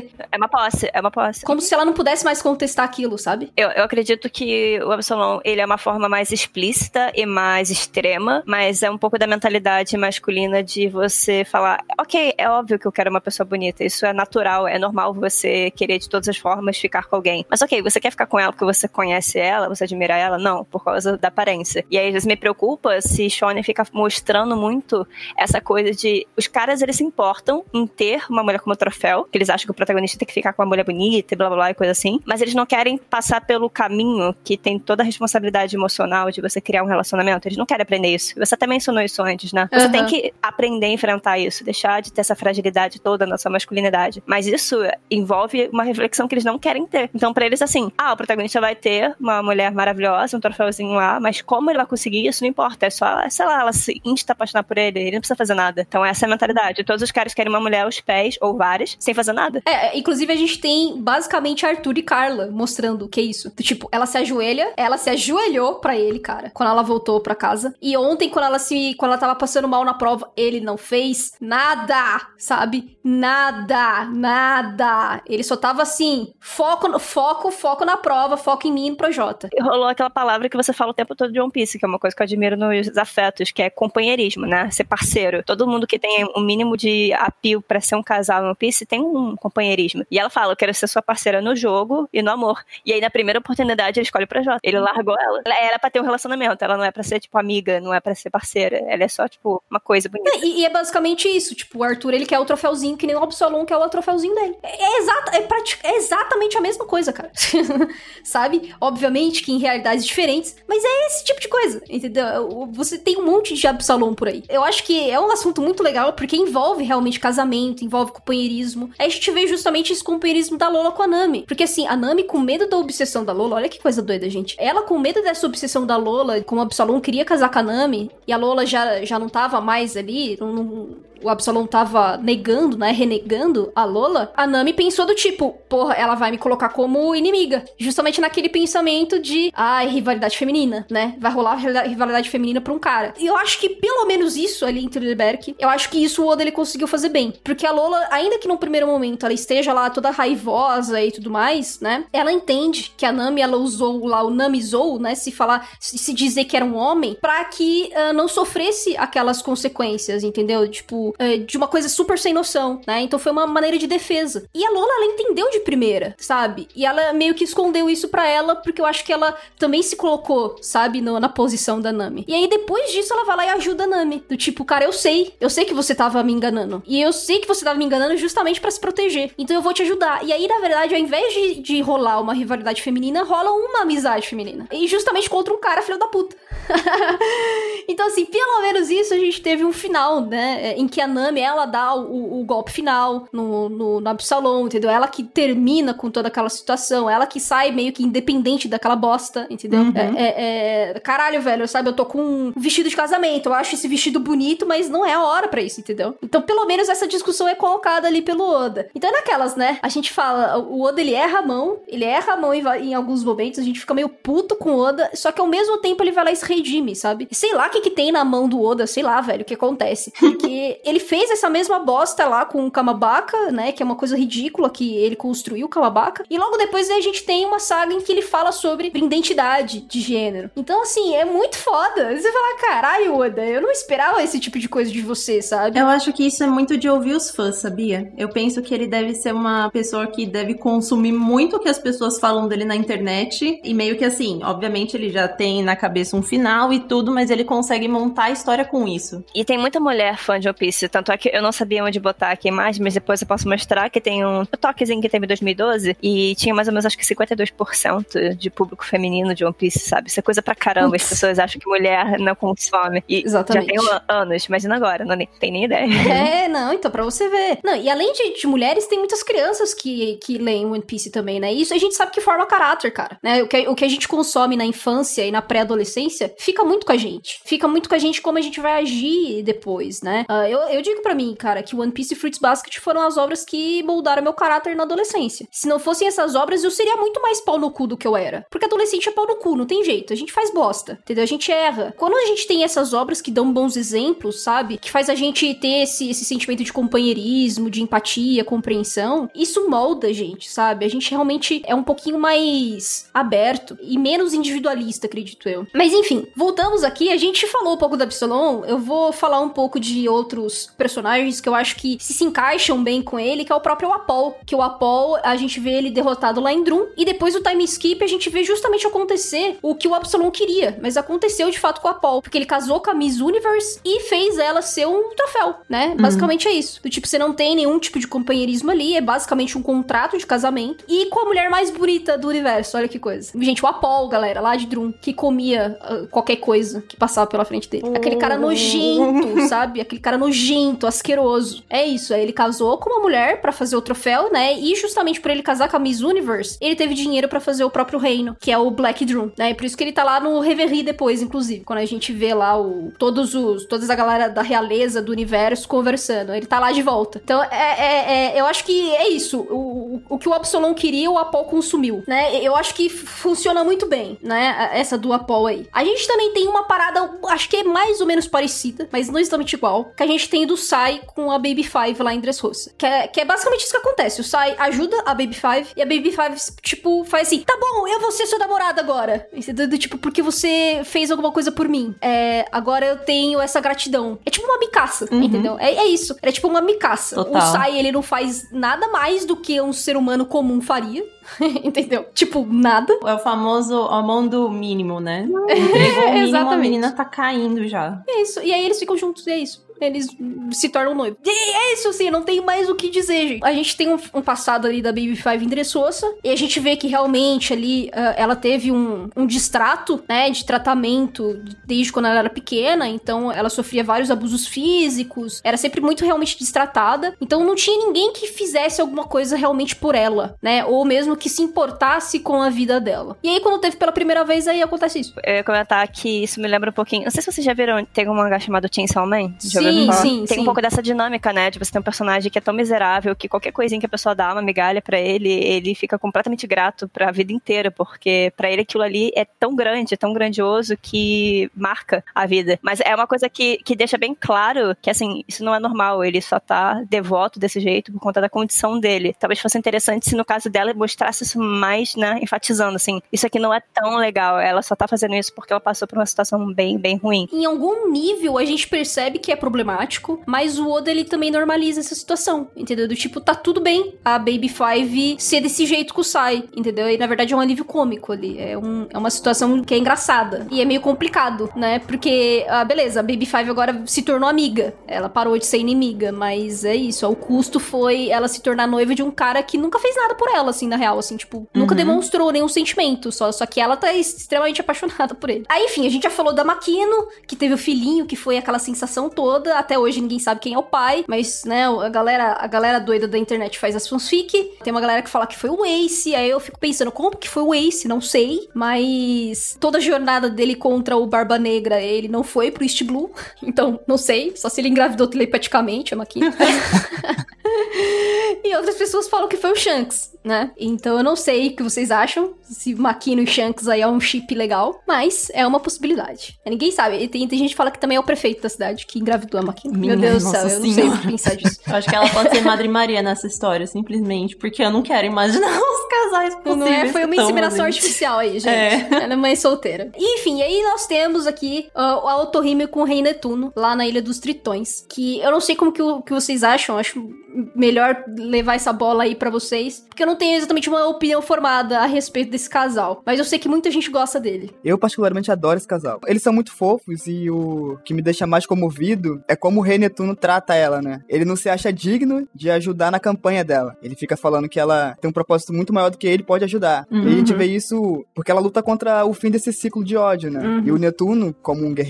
fazer. É uma posse, é uma posse. Como se ela não pudesse mais contestar aquilo, sabe? Eu, eu acredito que o Absalom, ele é uma forma mais explícita e mais extrema, mas é um pouco da mentalidade masculina de você falar, ok, é óbvio que eu quero uma pessoa bonita, isso é natural, é normal você querer de todas as formas ficar com alguém. Mas ok, você quer ficar com ela porque você conhece ela, você admira ela? Não, por causa da aparência. E aí às vezes me preocupa se Shonen fica mostrando muito essa coisa de os caras, eles se importam em ter uma mulher como troféu, que eles acham que o protagonista tem que ficar com uma mulher bonita e blá blá blá e coisa assim, mas eles não querem passar pelo caminho que tem toda a responsabilidade emocional de você criar um relacionamento. Eles não querem aprender isso. Você até mencionou isso antes, né? Você uhum. tem que aprender a enfrentar isso, deixar de ter essa fragilidade toda na sua masculinidade. Mas isso envolve uma reflexão que eles não querem ter. Então pra eles assim, ah, o protagonista vai ter uma mulher maravilhosa, um troféuzinho lá, mas como ele vai conseguir isso, não importa. É só, sei lá, ela se insta-apaixonar por ele, ele não precisa fazer nada. Então essa é a mentalidade. Todos os caras querem uma mulher aos pés, ou várias, sem fazer nada. É, inclusive a gente tem basicamente Arthur e Carla mostrando o que é isso. Tipo, ela se ajoelha, ela se ajoelhou pra ele, cara, quando ela voltou pra casa. E ontem, quando ela se, quando ela tava passando mal na prova, ele não fez nada, sabe? Nada, nada. Ele só tava assim, foco, foco, foco na prova, foco em mim e no Projota. E rolou aquela palavra que você fala o tempo todo de One Piece, que é uma coisa que eu admiro nos afetos, que é companheirismo, né? Ser parceiro. Todo mundo que tem um mínimo de apio pra ser um casal no One Piece tem um companheirismo. E ela fala, eu quero ser sua parceira no jogo e no amor. E aí, na primeira oportunidade, ele escolhe o Projota. Ele largou ela. Ela era pra ter um relacionamento, ela não é pra ser, tipo, amiga, não é pra ser parceira. Ela é só, tipo, uma coisa bonita. É, e, e é basicamente isso. Tipo, o Arthur, ele quer o troféuzinho, que nem o Absalom quer o troféuzinho dele. É, é, exato, é, pratic, é exatamente a mesma coisa, cara. Sabe? Obviamente que em realidades diferentes, mas é esse tipo de coisa, entendeu? Você tem um monte de Absalom por aí. Eu acho que é um assunto muito legal, porque envolve realmente casamento, envolve companheirismo. Aí a gente vê justamente esse companheirismo da Lola com a Nami. Porque assim, a Nami com medo da obsessão da Lola, olha que coisa doida, gente. Ela com medo dessa obsessão da Lola, como o Absalom queria casar com a Nami, e a Lola já, já não tava mais ali, não... não o Absalom tava negando, né, renegando a Lola, a Nami pensou do tipo, porra, ela vai me colocar como inimiga. Justamente naquele pensamento de, ai, rivalidade feminina, né? Vai rolar rivalidade feminina pra um cara. E eu acho que pelo menos isso ali em Thriller, eu acho que isso o Oda ele conseguiu fazer bem. Porque a Lola, ainda que no primeiro momento ela esteja lá toda raivosa e tudo mais, né? Ela entende que a Nami, ela usou lá o Namizou, né? Se falar, se dizer que era um homem, pra que uh, não sofresse aquelas consequências, entendeu? Tipo, de uma coisa super sem noção, né? Então foi uma maneira de defesa. E a Lola, ela entendeu de primeira, sabe? E ela meio que escondeu isso pra ela, porque eu acho que ela também se colocou, sabe? No, na posição da Nami. E aí, depois disso, ela vai lá e ajuda a Nami. Do tipo, cara, eu sei. Eu sei que você tava me enganando. E eu sei que você tava me enganando justamente pra se proteger. Então eu vou te ajudar. E aí, na verdade, ao invés de, de rolar uma rivalidade feminina, rola uma amizade feminina. E justamente contra um cara filho da puta. Então, assim, pelo menos isso a gente teve um final, né? Em que a Nami, ela dá o, o golpe final no, no, no Absalom, entendeu? Ela que termina com toda aquela situação, ela que sai meio que independente daquela bosta, entendeu? Uhum. É, é, é... Caralho, velho, sabe? Eu tô com um vestido de casamento, eu acho esse vestido bonito, mas não é a hora pra isso, entendeu? Então, pelo menos essa discussão é colocada ali pelo Oda. Então, é naquelas, né? A gente fala, o Oda, ele erra a mão, ele erra a mão em, em alguns momentos, a gente fica meio puto com o Oda, só que ao mesmo tempo ele vai lá e se redime, sabe? E sei lá o que que tem na mão do Oda, sei lá, velho, o que acontece. Porque ele fez essa mesma bosta lá com o Kamabaka, né, que é uma coisa ridícula que ele construiu o Kamabaka, e logo depois a gente tem uma saga em que ele fala sobre identidade de gênero. Então, assim, é muito foda. Você fala, caralho, Oda, eu não esperava esse tipo de coisa de você, sabe? Eu acho que isso é muito de ouvir os fãs, sabia? Eu penso que ele deve ser uma pessoa que deve consumir muito o que as pessoas falam dele na internet, e meio que assim, obviamente ele já tem na cabeça um final e tudo, mas ele consegue montar a história com isso. E tem muita mulher fã de One Piece, tanto é que eu não sabia onde botar aqui a imagem, mas depois eu posso mostrar que tem um toquezinho que teve em dois mil e doze e tinha mais ou menos, acho que cinquenta e dois por cento de público feminino de One Piece, sabe? Isso é coisa pra caramba, as pessoas acham que mulher não consome. E exatamente. Já tem anos, imagina agora, não tem nem ideia. É, não, então pra você ver. Não, e além de, de mulheres, tem muitas crianças que, que leem One Piece também, né? E isso a gente sabe que forma caráter, cara, né? O que, o que a gente consome na infância e na pré-adolescência fica muito com a gente. Fica muito com a gente como a gente vai agir depois, né? Uh, eu, eu digo pra mim, cara, que One Piece e Fruits Basket foram as obras que moldaram meu caráter na adolescência. Se não fossem essas obras, eu seria muito mais pau no cu do que eu era. Porque adolescente é pau no cu, não tem jeito. A gente faz bosta, entendeu? A gente erra. Quando a gente tem essas obras que dão bons exemplos, sabe? Que faz a gente ter esse, esse sentimento de companheirismo, de empatia, compreensão, isso molda a gente, sabe? A gente realmente é um pouquinho mais aberto e menos individualista, acredito eu. Mas enfim, voltamos aqui. A gente falou um pouco da Absalom. Eu vou falar um pouco de outros personagens que eu acho que se, se encaixam bem com ele, que é o próprio Apol. Que o Apol, a gente vê ele derrotado lá em Drum, e depois do time skip a gente vê justamente acontecer o que o Absalom queria, mas aconteceu de fato com a Apol, porque ele casou com a Miss Universe e fez ela ser um troféu, né? Uhum. Basicamente é isso. Do tipo, você não tem nenhum tipo de companheirismo ali, é basicamente um contrato de casamento, e com a mulher mais bonita do universo, olha que coisa. Gente, o Apol, galera, lá de Drum, que comia uh, qualquer coisa que passava pela frente dele. Uhum. Aquele cara nojento, sabe? Aquele cara nojento, asqueroso. É isso, aí ele casou com uma mulher pra fazer o troféu, né? E justamente por ele casar com a Miss Universe, ele teve dinheiro pra fazer o próprio reino, que é o Black Drum, né? E por isso que ele tá lá no Reverie depois, inclusive, quando a gente vê lá o, todos os, todas a galera da realeza do universo conversando, ele tá lá de volta. Então, é, é, é, eu acho que é isso. O, o, o que o Absalom queria, o Apol consumiu, né? Eu acho que funciona muito bem, né? Essa do Apol aí. A gente também tem uma parada, acho que é mais ou menos parecida, mas não exatamente igual, que a gente tem do Sai com a Baby Five lá em Dressrosa. Que é, que é basicamente isso que acontece. O Sai ajuda a Baby Five e a Baby Five, tipo, faz assim, tá bom, eu vou ser sua namorada agora. Entendeu? Tipo, porque você fez alguma coisa por mim. É, agora eu tenho essa gratidão. É tipo uma micaça, uhum. entendeu? É, é isso. É tipo uma micaça. Total. O Sai, ele não faz nada mais do que um ser humano comum faria. Entendeu? Tipo, nada. É o famoso a mão do mínimo, né? Entregou o mínimo, a menina tá caindo já. É isso. E aí eles ficam juntos e é isso. Eles se tornam noivos. E é isso, assim, não tem mais o que dizer, gente. A gente tem um, um passado ali da Baby Five em Dressrosa, e a gente vê que realmente ali uh, ela teve um, um distrato, né, de tratamento desde quando ela era pequena, então ela sofria vários abusos físicos, era sempre muito realmente distratada, então não tinha ninguém que fizesse alguma coisa realmente por ela, né, ou mesmo que se importasse com a vida dela. E aí quando teve pela primeira vez, aí acontece isso. Eu ia comentar que isso me lembra um pouquinho, não sei se vocês já viram, tem um mangá chamado Chainsaw Man? Sim. Sim, sim, tem sim. um pouco dessa dinâmica, né? De você ter um personagem que é tão miserável que qualquer coisinha que a pessoa dá uma migalha pra ele, ele fica completamente grato pra vida inteira, porque pra ele aquilo ali é tão grande, é tão grandioso que marca a vida. Mas é uma coisa que, que deixa bem claro que, assim, isso não é normal, ele só tá devoto desse jeito por conta da condição dele. Talvez fosse interessante se no caso dela mostrasse isso mais, né? Enfatizando, assim, isso aqui não é tão legal, ela só tá fazendo isso porque ela passou por uma situação bem, bem ruim. Em algum nível a gente percebe que é problemático, mas o Oda, ele também normaliza essa situação, entendeu? Do tipo, tá tudo bem a Baby Five ser desse jeito com o Sai, entendeu? E na verdade é um alívio cômico ali, é, um, é uma situação que é engraçada, e é meio complicado, né? Porque, ah, beleza, a Baby Five agora se tornou amiga, ela parou de ser inimiga, mas é isso, ó, o custo foi ela se tornar noiva de um cara que nunca fez nada por ela, assim, na real, assim, tipo, uhum. nunca demonstrou nenhum sentimento, só, só que ela tá extremamente apaixonada por ele. Aí, enfim, a gente já falou da Makino, que teve o filhinho, que foi aquela sensação toda. Até hoje ninguém sabe quem é o pai, mas, né, a galera, a galera doida da internet faz as fanfic. Tem uma galera que fala que foi o Ace, aí eu fico pensando, como que foi o Ace? Não sei, mas toda a jornada dele contra o Barba Negra, ele não foi pro East Blue, então não sei, só se ele engravidou telepaticamente, a Makino. E outras pessoas falam que foi o Shanks, né? Então eu não sei o que vocês acham, se Makino e Shanks aí é um chip legal, mas é uma possibilidade. Ninguém sabe, e tem, tem gente que fala que também é o prefeito da cidade que engravidou a Makino. Meu Deus do céu, eu não sei o que pensar disso. Eu acho que ela pode ser Madre Maria nessa história, simplesmente, porque eu não quero imaginar os casais possíveis. Não é? Foi uma inseminação artificial aí, gente. É. Ela é mãe solteira. Enfim, aí nós temos aqui uh, a Otohime com o Rei Netuno, lá na Ilha dos Tritões, que eu não sei como que, o, que vocês acham, acho melhor levar essa bola aí pra vocês, porque eu não tenho exatamente uma opinião formada a respeito desse casal, mas eu sei que muita gente gosta dele. Eu particularmente adoro esse casal. Eles são muito fofos e o que me deixa mais comovido é como o Rei Netuno trata ela, né? Ele não se acha digno de ajudar na campanha dela. Ele fica falando que ela tem um propósito muito maior do que ele pode ajudar. Uhum. E a gente vê isso porque ela luta contra o fim desse ciclo de ódio, né? Uhum. E o Netuno, como um guerreiro,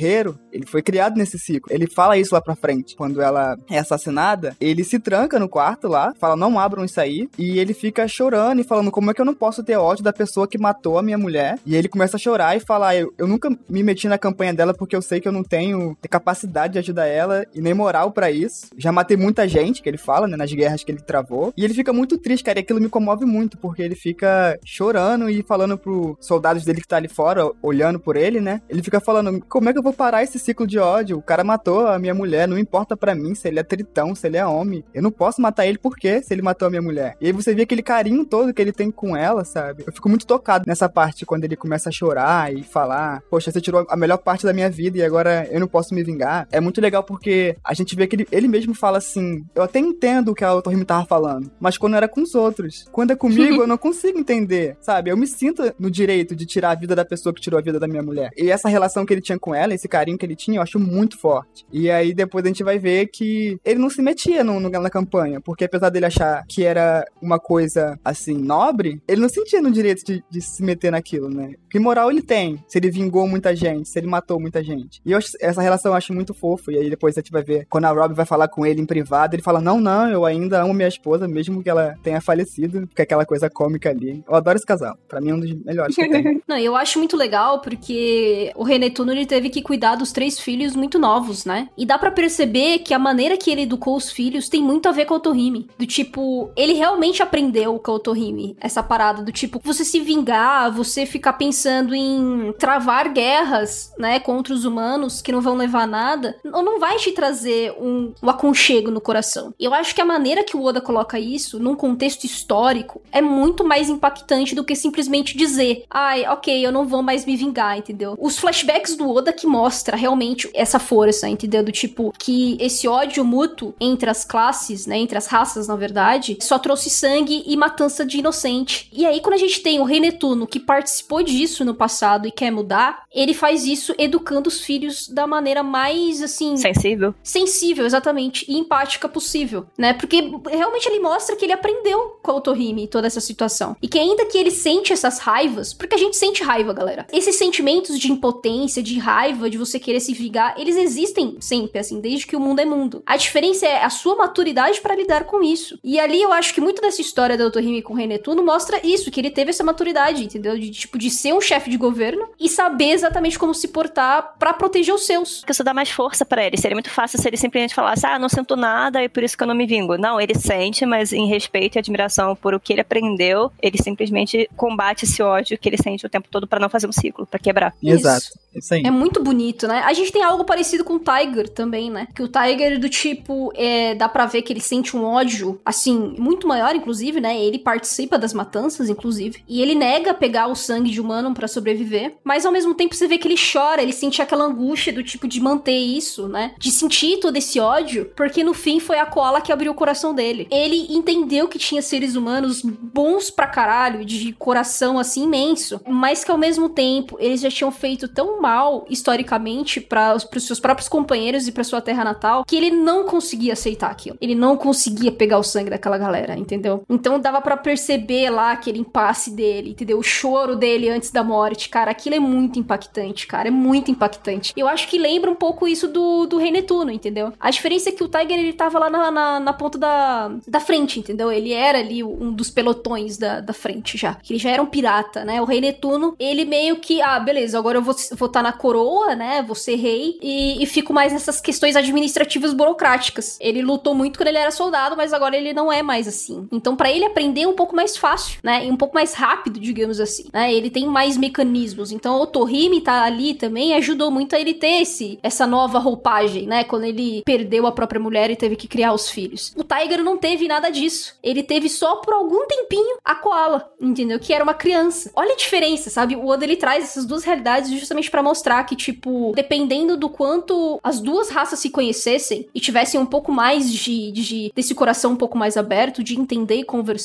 Ele foi criado nesse ciclo. Ele fala isso lá pra frente. Quando ela é assassinada, ele se tranca no quarto lá, fala, não abram isso aí, e ele fica chorando e falando, como é que eu não posso ter ódio da pessoa que matou a minha mulher? E ele começa a chorar e fala, eu, eu nunca me meti na campanha dela porque eu sei que eu não tenho capacidade de ajudar ela e nem moral pra isso. Já matei muita gente, que ele fala, né, nas guerras que ele travou. E ele fica muito triste, cara, e aquilo me comove muito, porque ele fica chorando e falando pros soldados dele que tá ali fora, olhando por ele, né? Ele fica falando, como é que eu vou parar esse ciclo de ódio? O cara matou a minha mulher, não importa pra mim se ele é tritão, se ele é homem. Eu não posso matar ele por quê? Se ele matou a minha mulher. E aí você vê aquele carinho todo que ele tem com ela, sabe? Eu fico muito tocado nessa parte, quando ele começa a chorar e falar, poxa, você tirou a melhor parte da minha vida e agora eu não posso me vingar. É muito legal porque a gente vê que ele, ele mesmo fala assim, eu até entendo o que a Otohime tava falando, mas quando era com os outros, quando é comigo eu não consigo entender, sabe? Eu me sinto no direito de tirar a vida da pessoa que tirou a vida da minha mulher. E essa relação que ele tinha com ela, esse carinho que ele tinha, eu acho muito forte. E aí depois a gente vai ver que ele não se metia no, no, na campanha, porque apesar dele achar que era uma coisa, assim, nobre, ele não sentia no direito de, de se meter naquilo, né? Que moral ele tem? Se ele vingou muita gente, se ele matou muita gente. E eu, essa relação eu acho muito fofa. E aí depois a gente vai ver, quando a Robbie vai falar com ele em privado, ele fala, não, não, eu ainda amo minha esposa, mesmo que ela tenha falecido, porque é aquela coisa cômica ali. Eu adoro esse casal. Pra mim é um dos melhores que tem. Não, eu acho muito legal, porque o Renetuno, ele teve que cuidar dos três filhos muito novos, né? E dá pra perceber que a maneira que ele educou os filhos tem muito a ver com a Otohime. Do tipo, ele realmente aprendeu com a Otohime essa parada do tipo, você se vingar, você ficar pensando em travar guerras, né, contra os humanos que não vão levar a nada, não vai te trazer um, um aconchego no coração. Eu acho que a maneira que o Oda coloca isso, num contexto histórico, é muito mais impactante do que simplesmente dizer, ai, ok, eu não vou mais me vingar, entendeu? Os flashbacks do Oda que mostra realmente essa força, entendeu? Do tipo, que esse ódio mútuo entre as classes, né, entre as raças, na verdade, só trouxe sangue e matança de inocente. E aí, quando a gente tem o Rei Netuno, que participou disso no passado e quer mudar, ele faz isso educando os filhos da maneira mais, assim... Sensível. Sensível, exatamente. E empática possível, né? Porque realmente ele mostra que ele aprendeu com a Otohime toda essa situação. E que ainda que ele sente essas raivas, porque a gente sente raiva, galera. Esses sentimentos de impotência, de raiva, de você querer se vingar, eles existem sempre, assim, desde que o mundo é mundo. A diferença é a sua maturidade pra lidar com isso. E ali eu acho que muito dessa história da Otohime com o Rei Netuno mostra isso, que ele teve essa maturidade, entendeu? De, tipo, de ser um chefe de governo e saber exatamente como se portar pra proteger os seus. Porque isso dá mais força pra ele. Seria muito fácil se ele simplesmente falasse, ah, não sinto nada e por isso que eu não me vingo. Não, ele sente, mas em respeito e admiração por o que ele aprendeu, ele simplesmente combate esse ódio que ele sente o tempo todo pra não fazer um ciclo, pra quebrar. Exato. Isso aí. É muito bonito, né? A gente tem algo parecido com o Tiger também, né? Que o Tiger, do tipo, é, dá pra ver que ele sente um ódio, assim, muito maior, inclusive, né? Ele participa das matanças, inclusive. E ele nega pegar o sangue de humano pra sobreviver. Mas, ao mesmo tempo, você vê que ele chora. Ele sente aquela angústia do tipo de manter isso, né? De sentir todo esse ódio. Porque, no fim, foi a Koala que abriu o coração dele. Ele entendeu que tinha seres humanos bons pra caralho, de coração, assim, imenso. Mas que, ao mesmo tempo, eles já tinham feito tão mal, historicamente, para os seus próprios companheiros e para sua terra natal, que ele não conseguia aceitar aquilo. Ele não conseguia pegar o sangue daquela galera, entendeu? Então dava pra perceber lá aquele impasse dele, entendeu? O choro dele antes da morte, cara, aquilo é muito impactante, cara, é muito impactante. Eu acho que lembra um pouco isso do, do Rei Netuno, entendeu? A diferença é que o Tiger, ele tava lá na, na, na ponta da, da frente, entendeu? Ele era ali um dos pelotões da, da frente já. Ele já era um pirata, né? O Rei Netuno, ele meio que, ah, beleza, agora eu vou, vou tá na coroa, né, vou ser rei, e, e fico mais nessas questões administrativas burocráticas. Ele lutou muito quando ele era soldado, mas agora ele não é mais assim. Então, pra ele aprender é um pouco mais fácil, né, e um pouco mais rápido, digamos assim, né, ele tem mais mecanismos. Então, o Otohime tá ali também, ajudou muito a ele ter esse, essa nova roupagem, né, quando ele perdeu a própria mulher e teve que criar os filhos. O Tiger não teve nada disso. Ele teve só por algum tempinho a Koala, entendeu, que era uma criança. Olha a diferença, sabe? O Oda, ele traz essas duas realidades justamente pra mostrar que, tipo, dependendo do quanto as duas raças se conhecessem e tivessem um pouco mais de, de desse coração um pouco mais aberto, de entender e conversar,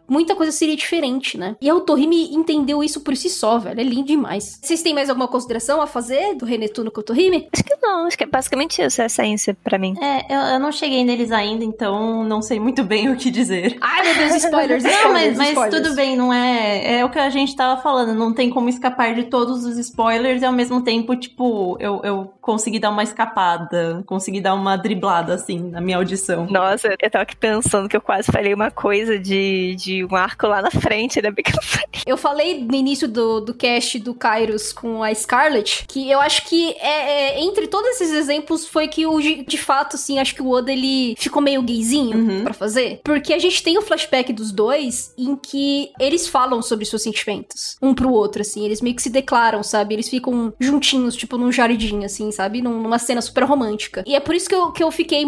muita coisa seria diferente, né? E a Otohime entendeu isso por si só, velho. É lindo demais. Vocês têm mais alguma consideração a fazer do Renetuno com a Otohime? Acho que não, acho que é basicamente isso, é a essência pra mim. É, eu, eu não cheguei neles ainda, então não sei muito bem o que dizer. Ai, meu Deus, spoilers, spoilers, Não, mas, mas spoilers. tudo bem, não é... É o que a gente tava falando, não tem como escapar de todos os spoilers e ao mesmo tempo, tipo, eu, eu consegui dar uma escapada, consegui dar uma driblada, assim, na minha audição. Nossa, eu tava aqui pensando que eu quase falei uma coisa de, de um arco lá na frente, ainda bem que eu não falei. Eu falei no início do, do cast do Kairos com a Scarlet, que eu acho que é, é, entre todos esses exemplos foi que o de, de fato, assim, acho que o Oda, ele ficou meio gayzinho Uhum. pra fazer. Porque a gente tem o flashback dos dois em que eles falam sobre seus sentimentos, um pro outro, assim, eles meio que se declaram, sabe? Eles ficam juntinhos, tipo, num jardim, assim, sabe? Num, numa cena super romântica. E é por isso que eu, que eu fiquei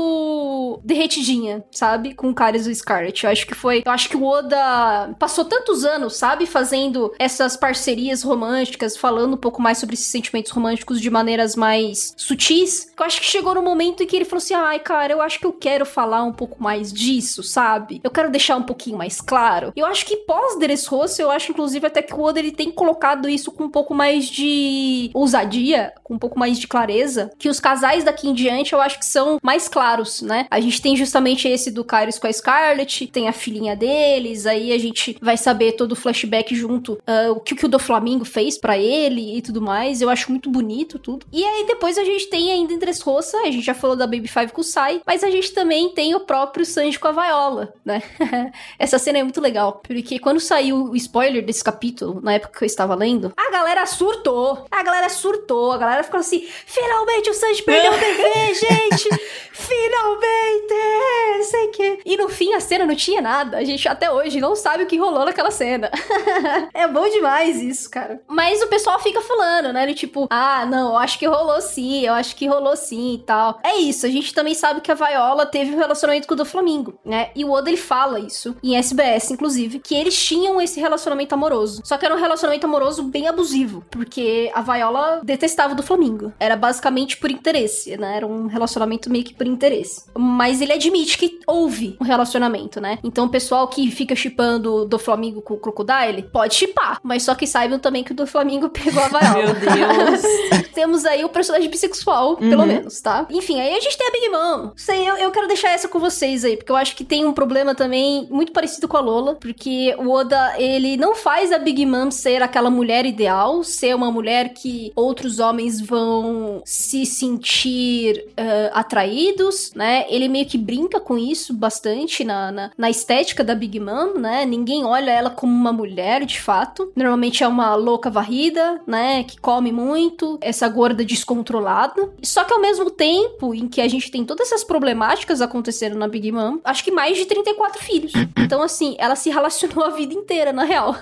muito derretidinha, sabe? Com o Kairos e o Scarlet. Eu acho que foi... Eu acho que o Oda passou tantos anos, sabe? Fazendo essas parcerias românticas, falando um pouco mais sobre esses sentimentos românticos de maneiras mais sutis, que eu acho que chegou no momento em que ele falou assim, ai, cara, eu acho que eu quero falar um pouco mais disso, sabe? Eu quero deixar um pouquinho mais claro. Eu acho que pós-Dressrosa, eu acho, inclusive, até que o Oda, ele tem colocado isso com um pouco mais de ousadia, com um pouco mais de clareza, que os casais daqui em diante, eu acho que são mais claros, né? A gente tem justamente esse do Kairos com a Scarlet, tem a filhinha deles, aí a gente vai saber todo o flashback junto, uh, o que, que o Doflamingo fez pra ele e tudo mais. Eu acho muito bonito tudo. E aí depois a gente tem ainda em Dressrosa, a gente já falou da Baby Five com o Sai, mas a gente também tem o próprio Sanji com a Viola, né? Essa cena é muito legal, porque quando saiu o spoiler desse capítulo, na época que eu estava lendo, a galera surtou. A galera surtou, a galera ficou assim, finalmente o Sanji perdeu o bebê, gente! Finalmente! Não sei o quê. E no fim a cena não tinha nada. A gente até hoje não sabe o que rolou naquela cena. É bom demais isso, cara. Mas o pessoal fica falando, né? Ele tipo, ah, não, eu acho que rolou sim, eu acho que rolou sim e tal. É isso, a gente também sabe que a Viola teve um relacionamento com o Doflamingo, né? E o Oda, ele fala isso, em S B S, inclusive, que eles tinham esse relacionamento amoroso. Só que era um relacionamento amoroso bem abusivo, porque a Viola detestava o Doflamingo. Era basicamente por interesse, né? Era um relacionamento meio que por interesse. Mas ele admite que houve um relacionamento, né? Então o pessoal que fica shippando o Doflamingo com o Crocodile, pode shippar, mas só que saibam também que o Doflamingo pegou a Viola. Meu Deus. Temos aí o personagem bissexual, uhum. pelo menos, tá? Enfim, aí a gente tem a Big Mom. Sei, eu, eu quero deixar essa com vocês aí, porque eu acho que tem um problema também muito parecido com a Lola, porque o Oda, ele não faz a Big Mom ser aquela mulher ideal, ser uma mulher que outros homens vão se sentir uh, atraídos, né? Ele meio que brinca com isso bastante na, na, na estética da Big Mom, né? Ninguém olha ela como uma mulher, de fato. Normalmente é uma louca varrida, né? Que come muito, essa gorda descontrolada. Só que ao mesmo tempo em que a gente tem todas essas problemáticas acontecendo na Big Mom, acho que mais de trinta e quatro filhos. Então, assim, ela se relacionou a vida inteira, na real.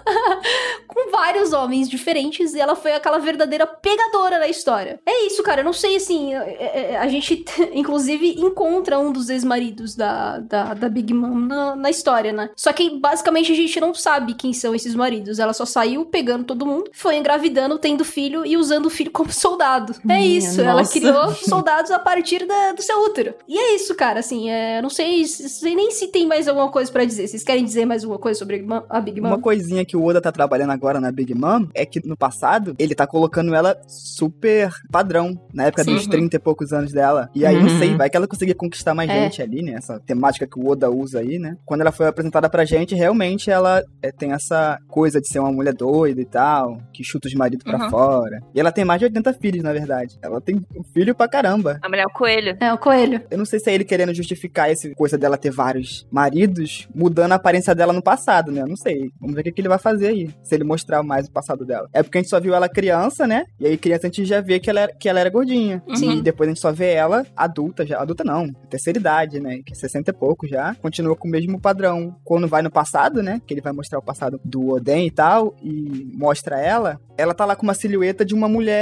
Com vários homens diferentes, e ela foi aquela verdadeira pegadora da história. É isso, cara. Eu não sei, assim, a gente, inclusive, encontra um dos ex-maridos da, da, da Big Mom na, na história, né? Só que, basicamente, a gente não sabe quem são esses maridos. Ela só saiu pegando todo mundo, foi engravidando, tendo filho e usando o filho como soldado. É Minha isso. nossa. Ela criou soldados a partir da, do seu útero. E é isso, cara. Assim, é, não sei, sei nem se tem mais alguma coisa pra dizer. Vocês querem dizer mais alguma coisa sobre a Big Mom? Uma coisinha que o Oda tá trabalhando agora na Big Mom é que no passado ele tá colocando ela super padrão, na época Sim. dos trinta e poucos anos dela. E aí, Uhum. não sei, vai que ela conseguia conquistar mais É. gente ali, né? Essa temática que o Oda usa aí, né? Quando ela foi apresentada pra gente, realmente ela é, tem essa coisa de ser uma mulher doida e tal, que chuta os maridos pra Uhum. fora. E ela tem mais de oitenta filhos, na verdade. Ela tem um filho pra caramba. A mulher é o coelho. É, o coelho. Eu não sei se é ele querendo justificar essa coisa dela ter vários maridos, mudando a aparência dela no passado, né? Eu não sei. Vamos ver o que, que ele vai fazer aí, se ele mostrar mais o passado dela. É porque a gente só viu ela criança, né? E aí criança a gente já vê que ela era, que ela era gordinha. Sim. E depois a gente só vê ela adulta já. Adulta não, terceira idade, né? Que é sessenta e pouco já. Continua com o mesmo padrão. Quando vai no passado, né? Que ele vai mostrar o passado do Oden e tal, e mostra ela, ela tá lá com uma silhueta de uma mulher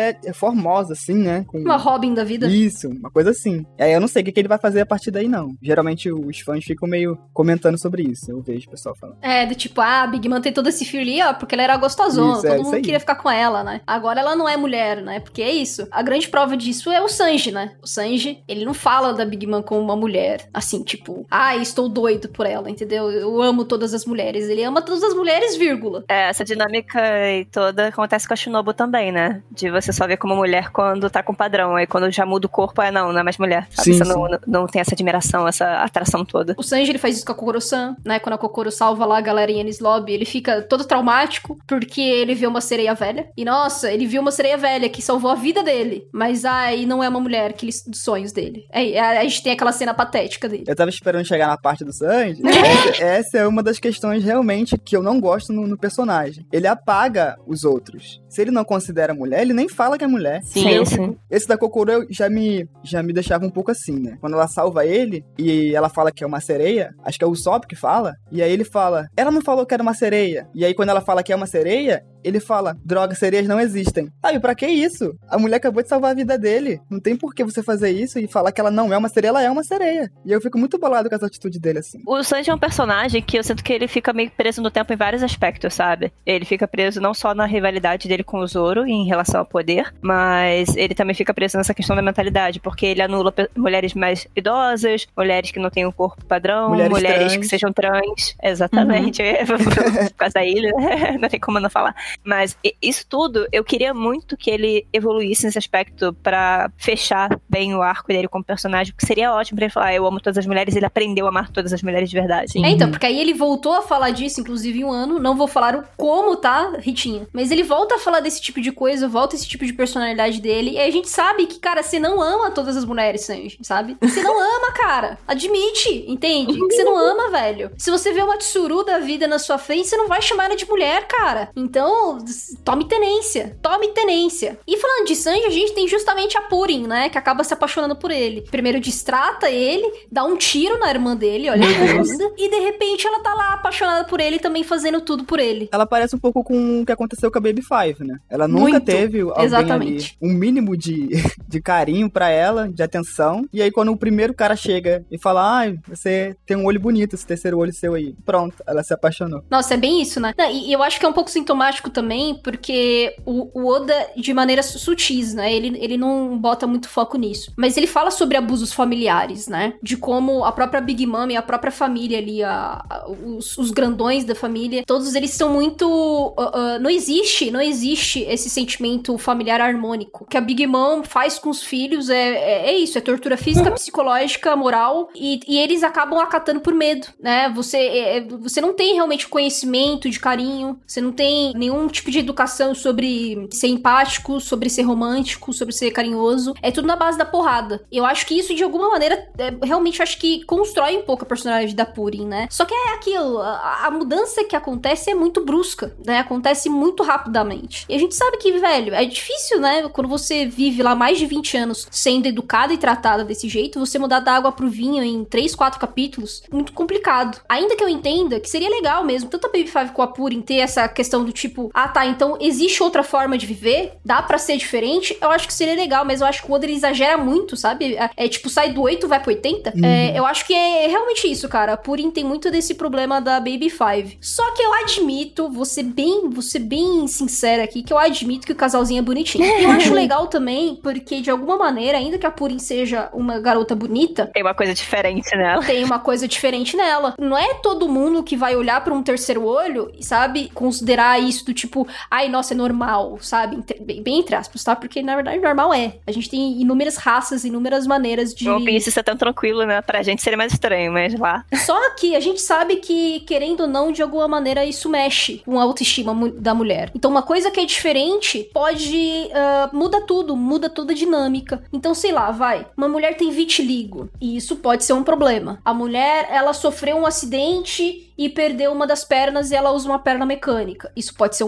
formosa, assim, né? Com... Uma Robin da vida. Isso, uma coisa assim. E aí eu não sei o que, que ele vai fazer a partir daí, não. Geralmente os fãs ficam meio comentando sobre isso. Eu vejo o pessoal falando. É, do tipo, ah, a Big Mom tem todo esse fio ali, ó, porque ela era gostosona. Isso, todo é, mundo isso aí. queria ficar com ela, né? Agora ela não é mulher, né? Porque é isso. A grande prova disso é o Sanji, né? O Sanji, ele não fala da Big Mom como uma mulher. Assim, tipo, ah, estou doido por ela, entendeu? Eu amo todas as mulheres. Ele ama todas as mulheres, vírgula. É, essa dinâmica toda acontece com a Shinobu também, né? De você só ver como mulher quando tá com padrão. Aí quando já muda o corpo, é não, não é mais mulher. Sabe? Sim, você sim. não, não tem essa admiração, essa atração toda. O Sanji, ele faz isso com a Kokoro-san, né? Quando a Kokoro salva lá a galera em Enies Lobby, ele fica todo traumático porque ele vê uma sereia velha. E nossa, ele viu uma sereia velha que salvou a vida dele. Mas aí não é uma mulher que ele, dos sonhos dele. Aí a gente tem aquela cena patética dele. Eu tava esperando chegar na parte do Sanji. essa, essa é uma das questões realmente que eu não gosto no, no personagem. Ele apaga os outros. Se ele não considera mulher, ele nem fala que é mulher. Sim, eu, sim. Esse da Kokoro já me, já me deixava um pouco assim, né? Quando ela salva ele e ela fala que é uma sereia, acho que é o Usopp que fala, e aí ele fala, ela não falou que era uma sereia. E aí quando ela fala que é uma sereia, ele fala, droga, sereias não existem. Sabe, pra que isso? A mulher acabou de salvar a vida dele. Não tem por que você fazer isso e falar que ela não é uma sereia, ela é uma sereia. E eu fico muito bolado com essa atitude dele, assim. O Sanji é um personagem que eu sinto que ele fica meio preso no tempo em vários aspectos, sabe? Ele fica preso não só na rivalidade dele com o Zoro em relação ao poder, mas ele também fica preso nessa questão da mentalidade, porque ele anula pe- mulheres mais idosas, mulheres que não têm um corpo padrão, Mulheres mulheres, trans. que sejam trans. Exatamente. Por causa da ilha, não tem como não falar. Mas isso tudo, eu queria muito que ele evoluísse nesse aspecto pra fechar bem o arco dele como personagem, porque seria ótimo pra ele falar, ah, eu amo todas as mulheres, ele aprendeu a amar todas as mulheres de verdade. Sim. É, então, porque aí ele voltou a falar disso, inclusive em um ano, não vou falar o como, tá, Ritinha? Mas ele volta a falar desse tipo de coisa, volta esse tipo de personalidade dele, e a gente sabe que, cara, você não ama todas as mulheres, Sanji, sabe? Você não ama, cara. Admite, entende? Que você não ama, velho. Se você vê uma tsuru da vida na sua frente, você não vai chamar ela de mulher, cara. Então, tome tenência. Tome tenência. E falando de Sanji, a gente tem justamente a Purin, né? Que acaba se apaixonando por ele. Primeiro distrata ele, dá um tiro na irmã dele, olha que coisa. E de repente ela tá lá apaixonada por ele, também fazendo tudo por ele. Ela parece um pouco com o que aconteceu com a Baby Five, né? Ela nunca Muito. teve alguém Exatamente. ali, um mínimo de, de carinho pra ela, de atenção. E aí quando o primeiro cara chega e fala, ah, você tem um olho bonito, esse terceiro olho seu aí. Pronto, ela se apaixonou. Nossa, é bem isso, né? Não, e eu acho que é um pouco sintomático também, porque o, o Oda, de maneiras sutis, né? Ele, ele não bota muito foco nisso. Mas ele fala sobre abusos familiares, né? De como a própria Big Mom e a própria família ali, a, a, os, os grandões da família, todos eles são muito... Uh, uh, não existe, não existe esse sentimento familiar harmônico. O que a Big Mom faz com os filhos é, é, é isso, é tortura física, psicológica, moral, e, e eles acabam acatando por medo, né? Você, é, você não tem realmente conhecimento de carinho, você não tem nenhum tipo de educação sobre ser empático, sobre ser romântico, sobre ser carinhoso. É tudo na base da porrada. Eu acho que isso, de alguma maneira, é, realmente acho que constrói um pouco a personalidade da Purin, né? Só que é aquilo, a, a mudança que acontece é muito brusca, né? Acontece muito rapidamente. E a gente sabe que, velho, é difícil, né? Quando você vive lá mais de vinte anos sendo educada e tratada desse jeito, você mudar da água pro vinho em três, quatro capítulos, muito complicado. Ainda que eu entenda que seria legal mesmo, tanto a Baby Five com a Purin ter essa questão do tipo, ah tá, então existe outra forma de viver, dá pra ser diferente, eu acho que seria legal, mas eu acho que o Oda ele exagera muito, sabe? É, é tipo, sai do oito, vai pro oitenta. Uhum. É, eu acho que é realmente isso, cara. A Purin tem muito desse problema da Baby Five. Só que eu admito, vou ser bem, vou ser bem sincera aqui, que eu admito que o casalzinho é bonitinho. E eu acho legal também, porque de alguma maneira, ainda que a Purin seja uma garota bonita, Tem uma coisa diferente nela. tem uma coisa diferente nela. Não é todo mundo que vai olhar pra um terceiro olho e, sabe, considerar isso do tipo, ai, nossa, é normal, sabe? Entre- bem, bem entre aspas, tá? Porque, na verdade, normal é. A gente tem inúmeras raças, inúmeras maneiras de... O One Piece isso é tão tranquilo, né? Pra gente seria mais estranho, mas lá... Só que a gente sabe que, querendo ou não, de alguma maneira, isso mexe com a autoestima mu- da mulher. Então, uma coisa que é diferente pode... ah, muda tudo, muda toda a dinâmica. Então, sei lá, vai. Uma mulher tem vitiligo. E isso pode ser um problema. A mulher, ela sofreu um acidente e perdeu uma das pernas e ela usa uma perna mecânica. Isso pode ser um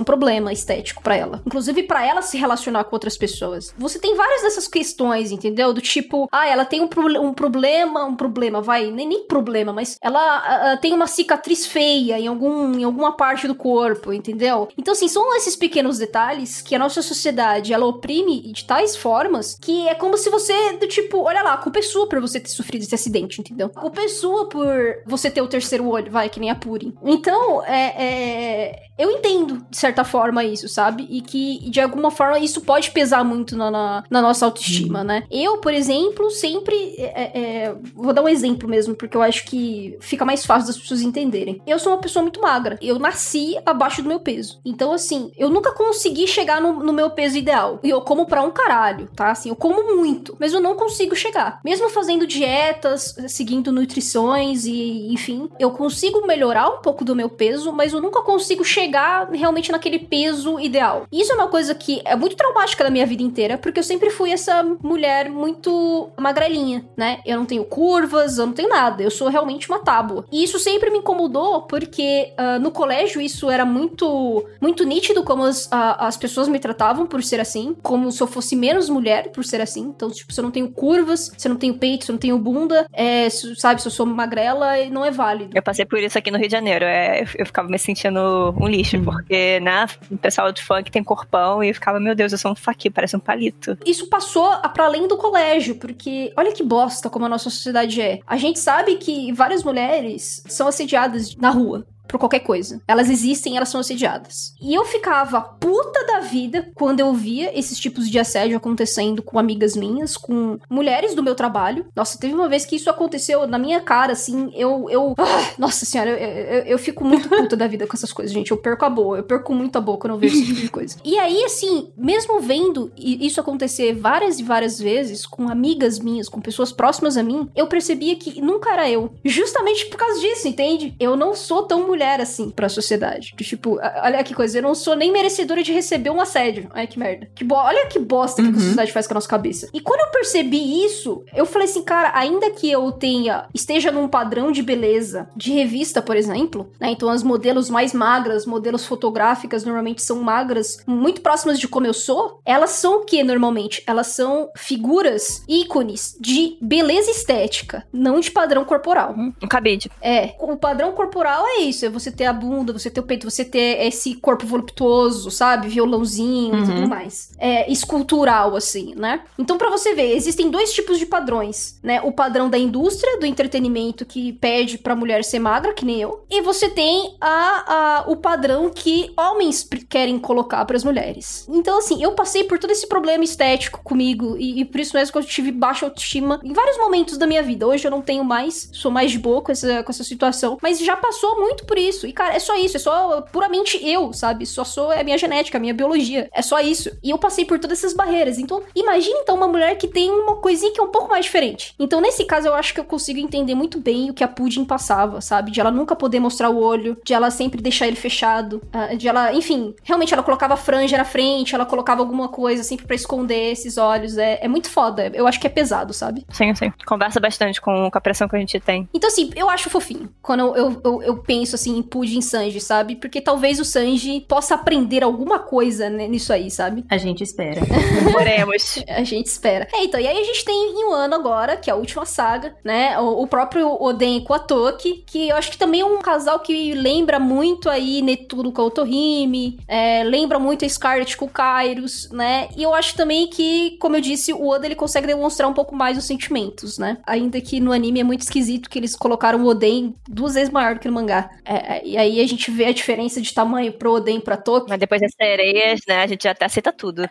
um problema estético pra ela. Inclusive pra ela se relacionar com outras pessoas. Você tem várias dessas questões, entendeu? Do tipo, ah, ela tem um, pro- um problema, um problema, vai, nem, nem problema, mas ela uh, tem uma cicatriz feia em, algum, em alguma parte do corpo, entendeu? Então, assim, são esses pequenos detalhes que a nossa sociedade, ela oprime de tais formas que é como se você, do tipo, olha lá, a culpa é sua por você ter sofrido esse acidente, entendeu? A culpa é sua por você ter o terceiro olho, vai, que nem a Purim. Então, é, é, eu entendo, de certa forma, isso, sabe? E que, de alguma forma, isso pode pesar muito na, na, na nossa autoestima, hum. né? Eu, por exemplo, sempre... É, é, vou dar um exemplo mesmo, porque eu acho que fica mais fácil das pessoas entenderem. Eu sou uma pessoa muito magra. Eu nasci abaixo do meu peso. Então, assim, eu nunca consegui chegar no, no meu peso ideal. E eu como pra um caralho, tá? Assim, eu como muito, mas eu não consigo chegar. Mesmo fazendo dietas, seguindo nutrições e, enfim, eu consigo melhorar um pouco do meu peso, mas eu nunca consigo chegar realmente naquele peso ideal. E isso é uma coisa que é muito traumática da minha vida inteira, porque eu sempre fui essa mulher muito magrelinha, né? Eu não tenho curvas, eu não tenho nada. Eu sou realmente uma tábua. E isso sempre me incomodou, porque uh, no colégio isso era muito, muito nítido como as, a, as pessoas me tratavam por ser assim, como se eu fosse menos mulher por ser assim. Então, tipo, se eu não tenho curvas, se eu não tenho peito, se eu não tenho bunda, é, se, sabe, se eu sou magrela, não é válido. Eu passei por isso aqui no Rio de Janeiro. É, eu, eu ficava me sentindo um lixo, hum. porque, né, o pessoal de funk tem corpão e eu ficava, meu Deus, eu sou um faqui, parece um palito. Isso passou pra além do colégio, porque olha que bosta como a nossa sociedade é. A gente sabe que várias mulheres são assediadas na rua. Por qualquer coisa. Elas existem, elas são assediadas. E eu ficava puta da vida quando eu via esses tipos de assédio acontecendo com amigas minhas, com mulheres do meu trabalho. Nossa, teve uma vez que isso aconteceu na minha cara, assim, eu... eu ah, nossa senhora, eu, eu, eu fico muito puta da vida com essas coisas, gente. Eu perco a boa, eu perco muito a boa quando eu vejo esse tipo de coisa. E aí, assim, mesmo vendo isso acontecer várias e várias vezes com amigas minhas, com pessoas próximas a mim, eu percebia que nunca era eu. Justamente por causa disso, entende? Eu não sou tão mulher assim pra sociedade. Tipo, olha que coisa, eu não sou nem merecedora de receber um assédio. Ai, que merda. Que bo- olha que bosta uhum. que a sociedade faz com a nossa cabeça. E quando eu percebi isso, eu falei assim, cara, ainda que eu tenha, esteja num padrão de beleza, de revista, por exemplo, né? Então as modelos mais magras, modelos fotográficas, normalmente são magras, muito próximas de como eu sou, elas são o que normalmente? Elas são figuras, ícones de beleza estética, não de padrão corporal. Um cabide. É, o padrão corporal é isso, é você ter a bunda, você ter o peito, você ter esse corpo voluptuoso, sabe? Violãozinho uhum. e tudo mais. É escultural, assim, né? Então, pra você ver, existem dois tipos de padrões, né? O padrão da indústria, do entretenimento, que pede pra mulher ser magra, que nem eu. E você tem a, a, o padrão que homens querem colocar pras mulheres. Então, assim, eu passei por todo esse problema estético comigo, e, e por isso mesmo que eu tive baixa autoestima em vários momentos da minha vida. Hoje eu não tenho mais, sou mais de boa com essa, com essa situação, mas já passou muito por isso. E, cara, é só isso, é só puramente eu, sabe? Só sou, é a minha genética, a minha biologia. É só isso. E eu passei por todas essas barreiras. Então, imagine, então, uma mulher que tem uma coisinha que é um pouco mais diferente. Então, nesse caso, eu acho que eu consigo entender muito bem o que a Pudim passava, sabe? De ela nunca poder mostrar o olho, de ela sempre deixar ele fechado, de ela, enfim, realmente ela colocava franja na frente, ela colocava alguma coisa sempre pra esconder esses olhos. É, é muito foda. Eu acho que é pesado, sabe? Sim, sim. Conversa bastante com, com a pressão que a gente tem. Então, assim, eu acho fofinho. Quando eu, eu, eu, eu penso, assim, em Pudim e Sanji, sabe? Porque talvez o Sanji possa aprender alguma coisa, né, nisso aí, sabe? A gente espera. Oremos. A gente espera. É, então, e aí a gente tem em Wano agora, que é a última saga, né? O, o próprio Oden com a Toki, que eu acho que também é um casal que lembra muito aí Netuno com a Otohime, é, lembra muito a Scarlet com o Kairos, né? E eu acho também que, como eu disse, o Oda ele consegue demonstrar um pouco mais os sentimentos, né? Ainda que no anime é muito esquisito que eles colocaram o Oden duas vezes maior do que no mangá. É, e aí a gente vê a diferença de tamanho pro Oden e pra Toki. Mas depois das sereias, né, a gente já até aceita tudo.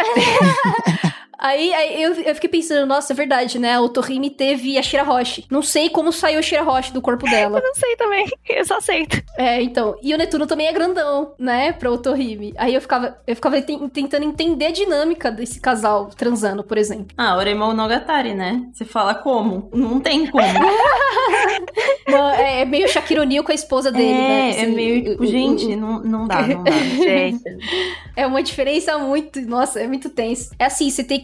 Aí, aí eu, eu fiquei pensando, nossa, é verdade, né? A Otohime teve a Shirahoshi. Não sei como saiu a Shirahoshi do corpo dela. Eu não sei também, eu só aceito. É, então. E o Netuno também é grandão, né? Pra Otohime. Aí eu ficava, eu ficava te- tentando entender a dinâmica desse casal transando, por exemplo. Ah, Oremon Nogatari, né? Você fala como? Não tem como. Não, é, é meio Shaquille O'Neal com a esposa dele, é, né? Assim, é meio, tipo, o, gente, o, o... Não, não dá, não dá. Gente. É uma diferença muito, nossa, é muito tenso. É assim, você tem que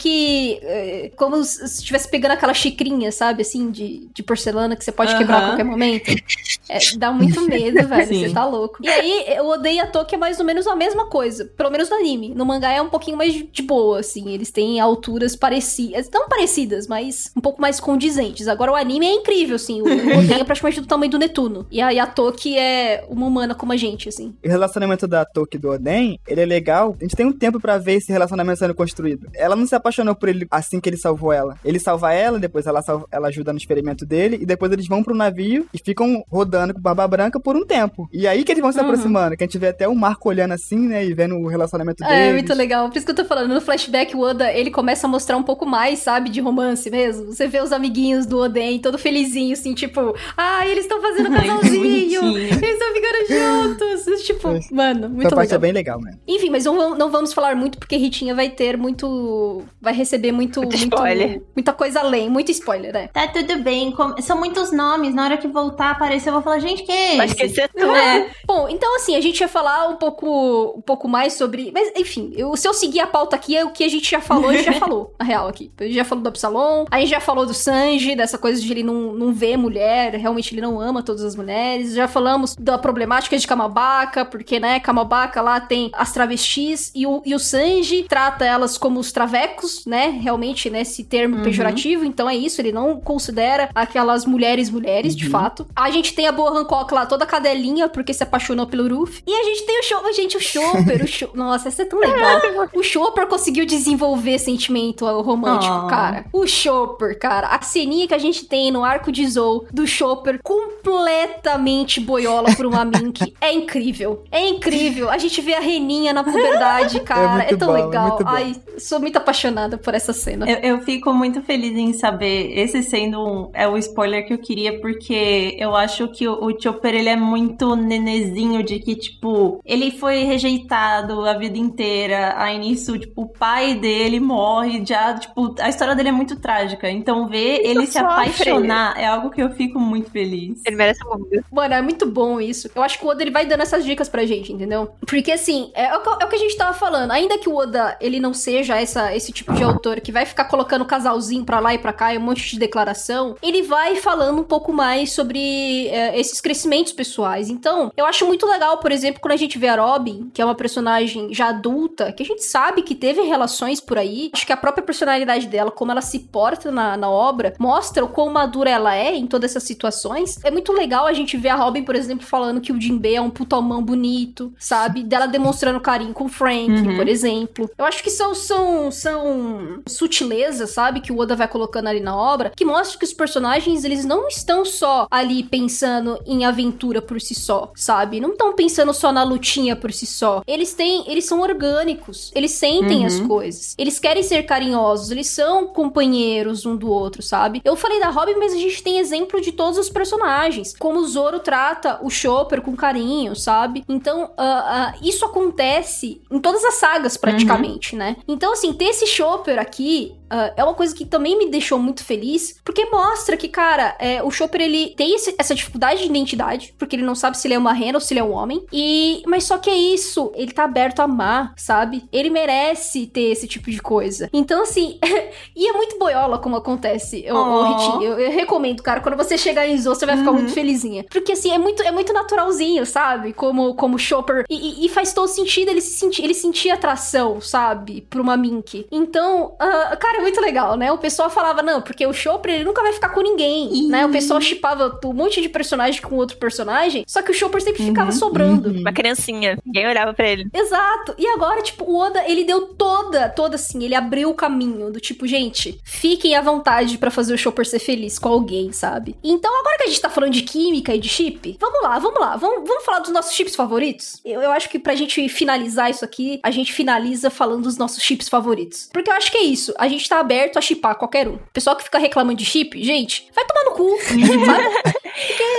que... É, como se estivesse pegando aquela xicrinha, sabe? Assim, de, de porcelana que você pode uh-huh. quebrar a qualquer momento. É, dá muito medo, velho. Sim. Você tá louco. E aí, eu odeio a Toki é mais ou menos a mesma coisa. Pelo menos no anime. No mangá é um pouquinho mais de boa, assim. Eles têm alturas parecidas. Não parecidas, mas um pouco mais condizentes. Agora, o anime é incrível, assim. O Oden é praticamente do tamanho do Netuno. E aí, a Toki é uma humana como a gente, assim. O relacionamento da Toki e do Oden, ele é legal. A gente tem um tempo pra ver esse relacionamento sendo construído. Ela não se apaixonou por ele assim que ele salvou ela. Ele salva ela, depois ela, salva, ela ajuda no experimento dele, e depois eles vão pro navio e ficam rodando com Barba Branca por um tempo. E aí que eles vão se uhum. aproximando, que a gente vê até o Marco olhando assim, né, e vendo o relacionamento deles. É, muito legal. Por isso que eu tô falando, no flashback o Oda, ele começa a mostrar um pouco mais, sabe, de romance mesmo. Você vê os amiguinhos do Oden, todo felizinho, assim, tipo, ah, eles estão fazendo um casalzinho, eles estão ficando juntos. Tipo, é. mano, muito Essa legal. parte é bem legal, né? Enfim, mas não, não vamos falar muito, porque Ritinha vai ter muito... vai receber muito... muito, muito spoiler. Muita coisa além, muito spoiler, né? Tá tudo bem, são muitos nomes, na hora que voltar a aparecer eu vou falar, gente, que é esse? Vai esquecer tudo. É. Bom, então assim, a gente ia falar um pouco, um pouco mais sobre... Mas, enfim, eu, se eu seguir a pauta aqui, é o que a gente já falou, a gente já falou, na real, aqui. A gente já falou do Absalom, a gente já falou do Sanji, dessa coisa de ele não, não ver mulher, realmente ele não ama todas as mulheres. Já falamos da problemática de Kamabaka, porque, né, Kamabaka lá tem as travestis, e o, e o Sanji trata elas como os travecos, né, realmente, né, esse termo uhum. pejorativo, então é isso, ele não considera aquelas mulheres mulheres, uhum. de fato. A gente tem a Boa Hancock lá, toda cadelinha, porque se apaixonou pelo Ruff. E a gente tem o Chopper, gente, o Chopper, o Chopper, nossa, essa é tão legal. O Chopper conseguiu desenvolver sentimento romântico, oh. cara. O Chopper, cara, a ceninha que a gente tem no arco de Zou do Chopper completamente boiola por uma Mink, é incrível. É incrível. A gente vê a Reninha na puberdade, cara, é, é tão bom, legal. É Ai, sou muito apaixonada por essa cena. Eu, eu fico muito feliz em saber, esse sendo um, é o spoiler que eu queria, porque eu acho que o, o Chopper, ele é muito nenezinho de que, tipo, ele foi rejeitado a vida inteira, aí nisso, tipo, o pai dele morre, já, tipo, a história dele é muito trágica, então ver ele se apaixonar é algo que eu fico muito feliz. Ele merece muito. Mano, é muito bom isso. Eu acho que o Oda, ele vai dando essas dicas pra gente, entendeu? Porque, assim, é, é, o, é o que a gente tava falando, ainda que o Oda, ele não seja essa, esse tipo de autor que vai ficar colocando casalzinho pra lá e pra cá e um monte de declaração, ele vai falando um pouco mais sobre é, esses crescimentos pessoais. Então, eu acho muito legal, por exemplo, quando a gente vê a Robin, que é uma personagem já adulta, que a gente sabe que teve relações por aí, acho que a própria personalidade dela, como ela se porta na, na obra, mostra o quão madura ela é em todas essas situações. É muito legal a gente ver a Robin, por exemplo, falando que o Jinbei é um putomão bonito, sabe? Dela demonstrando carinho com o Frank, uhum. por exemplo. Eu acho que são, são, são sutilezas, sabe? Que o Oda vai colocando ali na obra, que mostra que os personagens, eles não estão só ali pensando em aventura por si só, sabe? Não estão pensando só na lutinha por si só. Eles têm, eles são orgânicos. Eles sentem uhum. as coisas. Eles querem ser carinhosos. Eles são companheiros um do outro, sabe? Eu falei da Robin, mas a gente tem exemplo de todos os personagens. Como o Zoro trata o Chopper com carinho, sabe? Então, uh, uh, isso acontece em todas as sagas, praticamente, uhum. né? Então, assim, ter esse Chopper aqui Uh, é uma coisa que também me deixou muito feliz, porque mostra que, cara, é, o Chopper, ele tem esse, essa dificuldade de identidade, porque ele não sabe se ele é uma rena ou se ele é um homem, e mas só que é isso, ele tá aberto a amar, sabe? Ele merece ter esse tipo de coisa. Então, assim, e é muito boiola como acontece, o, oh. o Ritinho. Eu, eu recomendo, cara, quando você chegar em Zou, você vai ficar uhum. muito felizinha. Porque, assim, é muito, é muito naturalzinho, sabe? Como, como Chopper, e, e, e faz todo sentido ele, se sentir, ele sentir atração, sabe? Por uma Mink. Então, uh, cara, é muito legal, né? O pessoal falava, não, porque o Chopper, ele nunca vai ficar com ninguém, Ih. né? O pessoal shippava um monte de personagem com outro personagem, só que o Chopper sempre uhum. ficava sobrando. Uhum. Uma criancinha, ninguém olhava pra ele. Exato. E agora, tipo, o Oda, ele deu toda, toda assim, ele abriu o caminho do tipo, gente, fiquem à vontade pra fazer o Chopper ser feliz com alguém, sabe? Então, agora que a gente tá falando de química e de chip, vamos lá, vamos lá, vamos, vamos falar dos nossos chips favoritos? Eu, eu acho que pra gente finalizar isso aqui, a gente finaliza falando dos nossos chips favoritos. Porque eu acho que é isso, a gente tá aberto a shippar qualquer um. O pessoal que fica reclamando de chip, gente, vai tomar no cu, sabe? Porque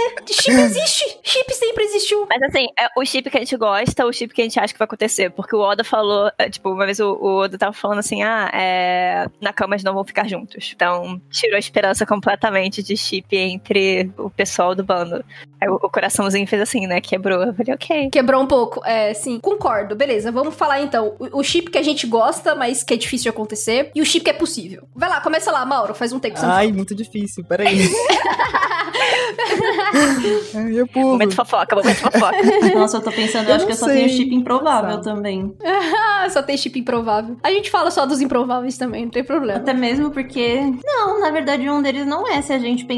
Chip existe! Chip sempre existiu. Mas assim, é o chip que a gente gosta, o chip que a gente acha que vai acontecer. Porque o Oda falou, é, tipo, uma vez o, o Oda tava falando assim, ah, é, na cama eles não vão ficar juntos. Então, tirou a esperança completamente de chip entre o pessoal do bando. Aí o, o coraçãozinho fez assim, né? Quebrou. Eu falei, ok. Quebrou um pouco, é, sim. Concordo, beleza. Vamos falar então. O, o chip que a gente gosta, mas que é difícil de acontecer. E o chip que é possível. Vai lá, começa lá, Mauro. Faz um tempo que você não Ai, fala. muito difícil, peraí. Eu pulo. Momento fofoca, momento fofoca. Nossa, eu tô pensando, eu, Eu acho que não eu só sei. tenho chip improvável Sabe. também. Só tem chip improvável. A gente fala só dos improváveis também, não tem problema. Até mesmo porque... Não, na verdade, um deles não é se a gente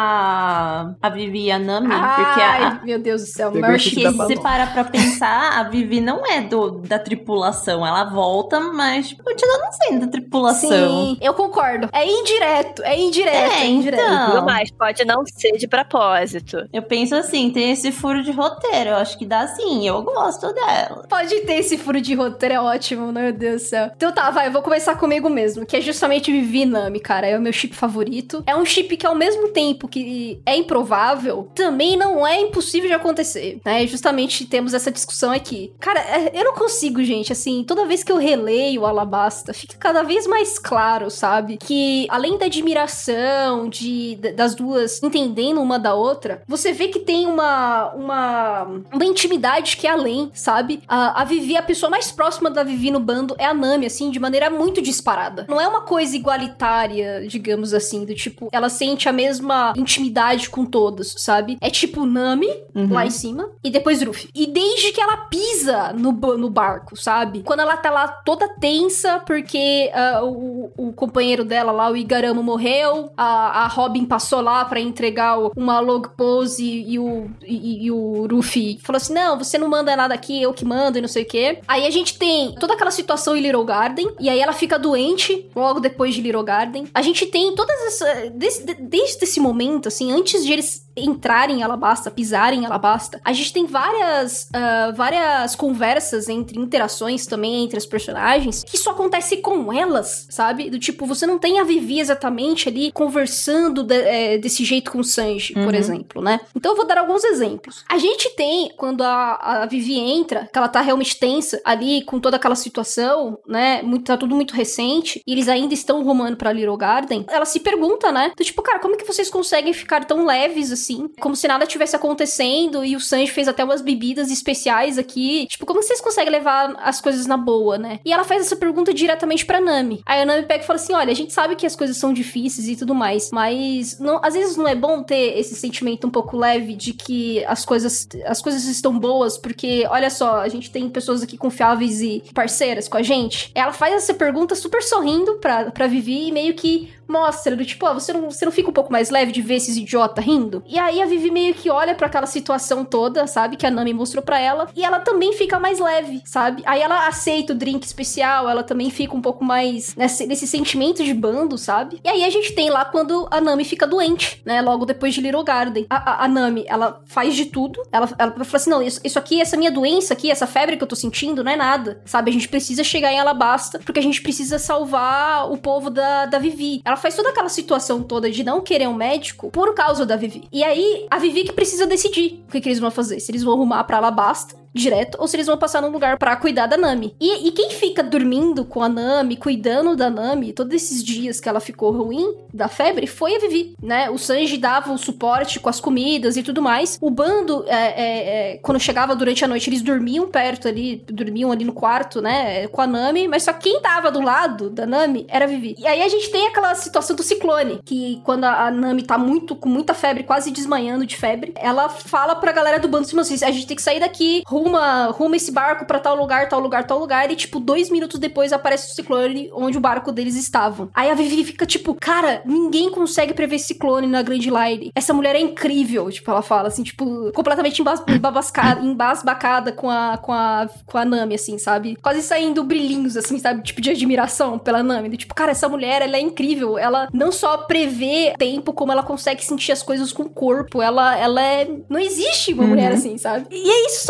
pensar a Vivi e a Nami. porque Ai, a, meu Deus do céu. Pegou Maior o chip chip. da Porque balão. se parar pra pensar, a Vivi não é do, da tripulação. Ela volta, mas tipo, continua não sendo da tripulação. Sim, eu concordo. É indireto, é indireto, é, É, indireto. então. Mas pode não ser de propósito. Eu penso assim, tem esse furo de roteiro. Eu acho que dá sim, eu gosto dela. Pode ter esse furo de roteiro, é ótimo, meu Deus do céu. Então tá, vai, eu vou começar comigo mesmo, que é justamente Vivi e Nami, cara, é o meu chip favorito. É um chip que ao mesmo tempo que é improvável, também não é impossível de acontecer, né? Justamente temos essa discussão aqui. Cara, é, eu não consigo, gente, assim, toda vez que eu releio Alabasta, fica cada vez mais claro, sabe? Que além da admiração de, das duas entendendo uma da outra, você vê que tem uma, uma, uma intimidade que é além, sabe? A, a Vivi, a pessoa mais próxima da Vivi no bando é a Nami, assim, de maneira muito disparada. Não é uma coisa igualitária, digamos assim, do tipo, ela sente a mesma intimidade com todos, sabe? É tipo Nami, Uhum. lá em cima, e depois Ruffy. E desde que ela pisa no, ba- no barco, sabe? Quando ela tá lá toda tensa, porque ah, o, o companheiro dela lá, o Igaramo, morreu, a, a Robin passou lá pra entregar o- uma log pose e o, e, e o Ruffy falou assim, não, você não manda nada aqui, eu que mando e não sei o quê. Aí a gente tem toda aquela situação em Little Garden, e aí ela fica doente logo depois de Little Garden. A gente tem todas essas... Desde, desde esse momento, assim, antes de eles entrarem em Alabasta, pisarem em Alabasta, a gente tem várias, uh, várias conversas entre interações também entre as personagens, que só acontece com elas, sabe? Do tipo, você não tem a Vivi exatamente ali conversando de, é, desse jeito com o Sanji, Uhum. por exemplo, né? Então eu vou dar alguns exemplos. A gente tem, quando a, a Vivi entra, que ela tá realmente tensa ali com toda aquela situação, né? Muito, tá tudo muito recente, e eles ainda estão rumando pra Little Garden, ela se pergunta, né? Do tipo, cara, como é que vocês conseguem ficar tão leves assim? Como se nada tivesse acontecendo, e o Sanji fez até umas bebidas especiais aqui. Tipo, como vocês conseguem levar as coisas na boa, né? E ela faz essa pergunta diretamente pra Nami. Aí a Nami pega e fala assim, olha, a gente sabe que as coisas são difíceis e tudo mais, mas não, às vezes não é bom ter esse sentimento um pouco leve de que as coisas, as coisas estão boas, porque, olha só, a gente tem pessoas aqui confiáveis e parceiras com a gente. Ela faz essa pergunta super sorrindo pra, pra Vivi e meio que mostra, do tipo, ó, você não, você não fica um pouco mais leve de ver esses idiotas rindo? E aí a Vivi meio que olha pra aquela situação toda, sabe, que a Nami mostrou pra ela, e ela também fica mais leve, sabe? Aí ela aceita o drink especial, ela também fica um pouco mais nesse, nesse sentimento de bando, sabe? E aí a gente tem lá quando a Nami fica doente, né, logo depois de Little Garden. A, a, a Nami, ela faz de tudo, ela, ela fala assim, não, isso, isso aqui, essa minha doença aqui, essa febre que eu tô sentindo, não é nada, sabe? A gente precisa chegar em Alabasta, porque a gente precisa salvar o povo da, da Vivi. Ela faz toda aquela situação toda de não querer um médico por causa da Vivi. E aí, a Vivi que precisa decidir o que, que eles vão fazer. Se eles vão arrumar pra Alabasta direto, ou se eles vão passar num lugar pra cuidar da Nami. E, e quem fica dormindo com a Nami, cuidando da Nami, todos esses dias que ela ficou ruim da febre, foi a Vivi, né? O Sanji dava o suporte com as comidas e tudo mais. O bando, é, é, é, quando chegava durante a noite, eles dormiam perto ali, dormiam ali no quarto, né? Com a Nami, mas só quem tava do lado da Nami era a Vivi. E aí a gente tem aquela situação do ciclone, que quando a, a Nami tá muito, com muita febre, quase desmaiando de febre, ela fala pra galera do bando assim, a gente tem que sair daqui, Ruma, ruma esse barco pra tal lugar, tal lugar, tal lugar. E, tipo, dois minutos depois aparece o ciclone onde o barco deles estavam. Aí a Vivi fica, tipo, cara, ninguém consegue prever ciclone na Grand Line. Essa mulher é incrível, tipo, ela fala, assim, tipo, completamente embas embasbacada, embasbacada com a, com, a, com a Nami, assim, sabe? Quase saindo brilhinhos, assim, sabe? Tipo, de admiração pela Nami. Do, tipo, cara, essa mulher, ela é incrível. Ela não só prevê tempo, como ela consegue sentir as coisas com o corpo. Ela, ela é... Não existe uma uhum. mulher assim, sabe? E é isso, só acontece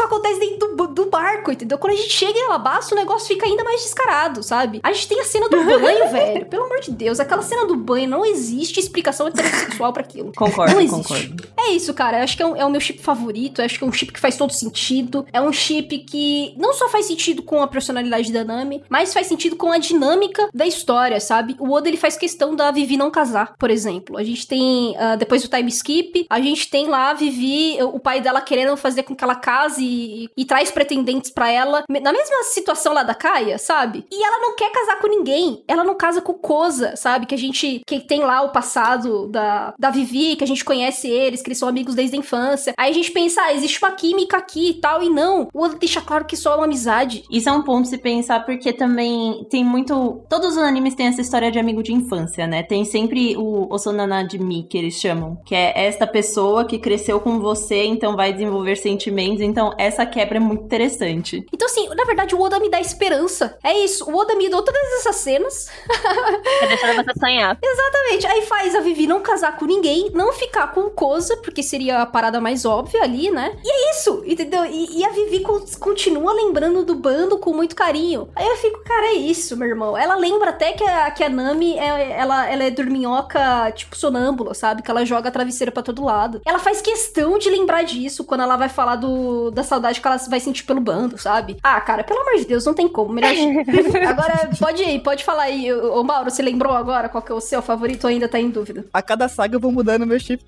dentro do, do barco, entendeu? Quando a gente chega em Alabasta, o negócio fica ainda mais descarado, sabe? A gente tem a cena do banho, velho. Pelo amor de Deus, aquela cena do banho, não existe explicação heterossexual pra aquilo. Concordo, não existe. concordo. É isso, cara. Eu acho que é, um, é o meu chip favorito. Eu acho que é um chip que faz todo sentido. É um chip que não só faz sentido com a personalidade da Nami, mas faz sentido com a dinâmica da história, sabe? O Oda, ele faz questão da Vivi não casar, por exemplo. A gente tem, uh, depois do time skip, a gente tem lá a Vivi, o pai dela querendo fazer com que ela case e, e traz pretendentes pra ela, na mesma situação lá da Kaia, sabe? E ela não quer casar com ninguém. Ela não casa com o Koza, sabe? Que a gente, que tem lá o passado da, da Vivi, que a gente conhece eles, que eles são amigos desde a infância. Aí a gente pensa, ah, existe uma química aqui e tal, e não. O Oda deixa claro que só é uma amizade. Isso é um ponto se pensar, porque também tem muito... Todos os animes têm essa história de amigo de infância, né? Tem sempre o Osonana de Mi, que eles chamam, que é esta pessoa que cresceu com você, então vai desenvolver sentimentos. Então essa quebra é muito interessante. Então assim, na verdade o Oda me dá esperança. É isso, o Oda me deu todas essas cenas. Tá deixando você sonhar. Exatamente, aí faz a Vivi não casar com ninguém, não ficar com o Koza, porque seria a parada mais óbvia ali, né? E é isso, entendeu? E, e a Vivi co- continua lembrando do bando com muito carinho. Aí eu fico, cara, é isso, meu irmão. Ela lembra até que a, que a Nami, é, ela, ela é dorminhoca, tipo, sonâmbula, sabe? Que ela joga a travesseira pra todo lado. Ela faz questão de lembrar disso quando ela vai falar do, da saudade que ela vai sentir pelo bando, sabe? Ah, cara, pelo amor de Deus, não tem como. Melhor... Agora, pode ir, pode falar aí. Ô, Mauro, você lembrou agora qual que é o seu favorito ou ainda tá em dúvida? A cada saga eu vou mudando meu chip.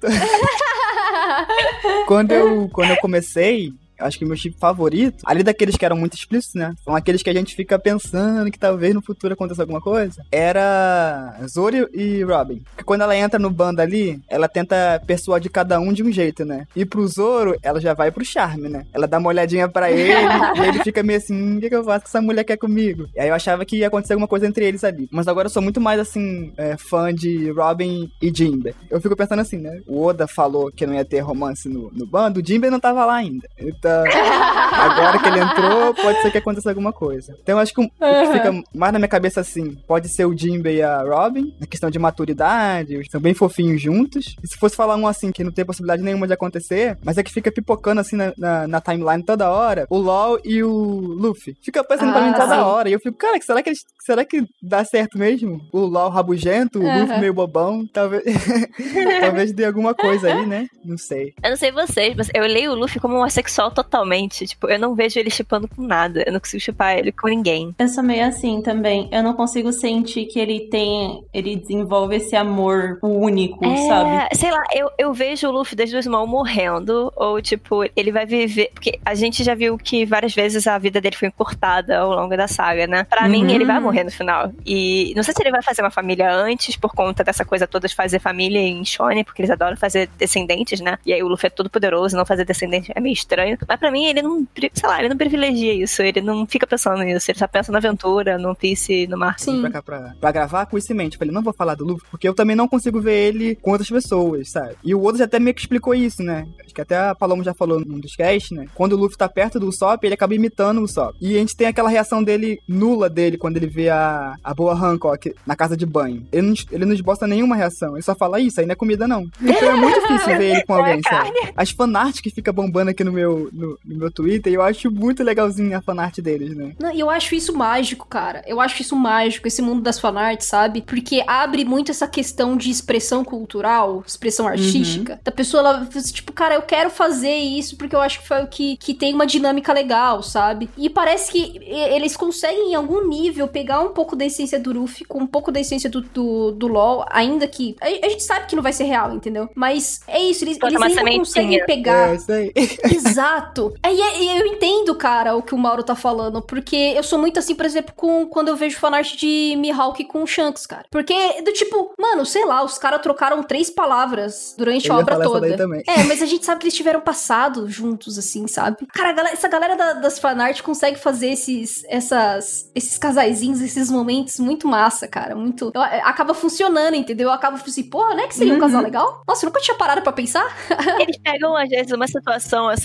quando, eu, quando eu comecei... Acho que o meu chip favorito, ali daqueles que eram muito explícitos, né? São aqueles que a gente fica pensando que talvez no futuro aconteça alguma coisa. Era Zoro e Robin. Porque quando ela entra no bando ali, ela tenta persuadir cada um de um jeito, né? E pro Zoro, ela já vai pro charme, né? Ela dá uma olhadinha pra ele e ele fica meio assim, hum, o que, que eu faço que essa mulher quer comigo? E aí eu achava que ia acontecer alguma coisa entre eles ali. Mas agora eu sou muito mais, assim, é, fã de Robin e Jinbe. Eu fico pensando assim, né? O Oda falou que não ia ter romance no, no bando, o Jinbe não tava lá ainda. Então, agora que ele entrou, pode ser que aconteça alguma coisa. Então eu acho que o, o que fica mais na minha cabeça assim, pode ser o Jinbe e a Robin, na questão de maturidade, eles são bem fofinhos juntos. E se fosse falar um assim, que não tem possibilidade nenhuma de acontecer, mas é que fica pipocando assim na, na, na timeline toda hora, o LOL e o Luffy. Fica aparecendo ah, pra mim toda sim. hora. E eu fico, cara, será que, eles, será que dá certo mesmo? O LOL rabugento, o uhum. Luffy meio bobão, talvez, talvez dê alguma coisa aí, né? Não sei. Eu não sei vocês, mas eu leio o Luffy como um assexual totalmente. Tipo, eu não vejo ele shippando com nada. Eu não consigo shippar ele com ninguém. Eu sou meio assim também. Eu não consigo sentir que ele tem... Ele desenvolve esse amor único, é, sabe? Sei lá, eu, eu vejo o Luffy das duas mãos morrendo. Ou, tipo, ele vai viver... Porque a gente já viu que várias vezes a vida dele foi encurtada ao longo da saga, né? Pra uhum. mim, ele vai morrer no final. E não sei se ele vai fazer uma família antes, por conta dessa coisa toda de fazer família em Shonen, porque eles adoram fazer descendentes, né? E aí o Luffy é todo poderoso, não fazer descendente é meio estranho. Mas pra mim, ele não, sei lá, ele não privilegia isso. Ele não fica pensando nisso. Ele só pensa na aventura, no Piece, no mar. Sim. Pra, cá, pra, pra gravar com isso em mente. Eu falei, não vou falar do Luffy, porque eu também não consigo ver ele com outras pessoas, sabe? E o Oda já até meio que explicou isso, né? Acho que até a Paloma já falou num dos casts, né? Quando o Luffy tá perto do Usopp, ele acaba imitando o Usopp. E a gente tem aquela reação dele, nula dele, quando ele vê a, a boa Hancock na casa de banho. Ele não, ele não esboça nenhuma reação. Ele só fala, isso aí não é comida, não. Então é muito difícil ver ele com alguém, sabe? As fanarts que fica bombando aqui no meu, no, no meu Twitter, eu acho muito legalzinho a fanart deles, né? Não, e eu acho isso mágico, cara. Eu acho isso mágico, esse mundo das fanarts, sabe? Porque abre muito essa questão de expressão cultural, expressão artística. Uhum. Da pessoa, ela, tipo, cara, eu quero fazer isso porque eu acho que foi o que, que tem uma dinâmica legal, sabe? E parece que eles conseguem, em algum nível, pegar um pouco da essência do Luffy com um pouco da essência do, do, do LoL, ainda que... A, a gente sabe que não vai ser real, entendeu? Mas é isso, eles, eles ainda conseguem pegar... É, isso aí. Exato. É, e eu entendo, cara, o que o Mauro tá falando, porque eu sou muito assim, por exemplo, com, quando eu vejo fanart de Mihawk com o Shanks, cara. Porque, do tipo, mano, sei lá, os caras trocaram três palavras durante eu a obra toda. Essa daí também. É, mas a gente sabe que eles tiveram passado juntos, assim, sabe? Cara, a galera, essa galera da, das fanart consegue fazer esses, essas, esses casaizinhos, esses momentos muito massa, cara. Muito. Eu, acaba funcionando, entendeu? Eu acabo assim, pô, não é que seria uhum. um casal legal? Nossa, eu nunca tinha parado pra pensar. Eles pegam, às vezes, uma situação, assim, aleatória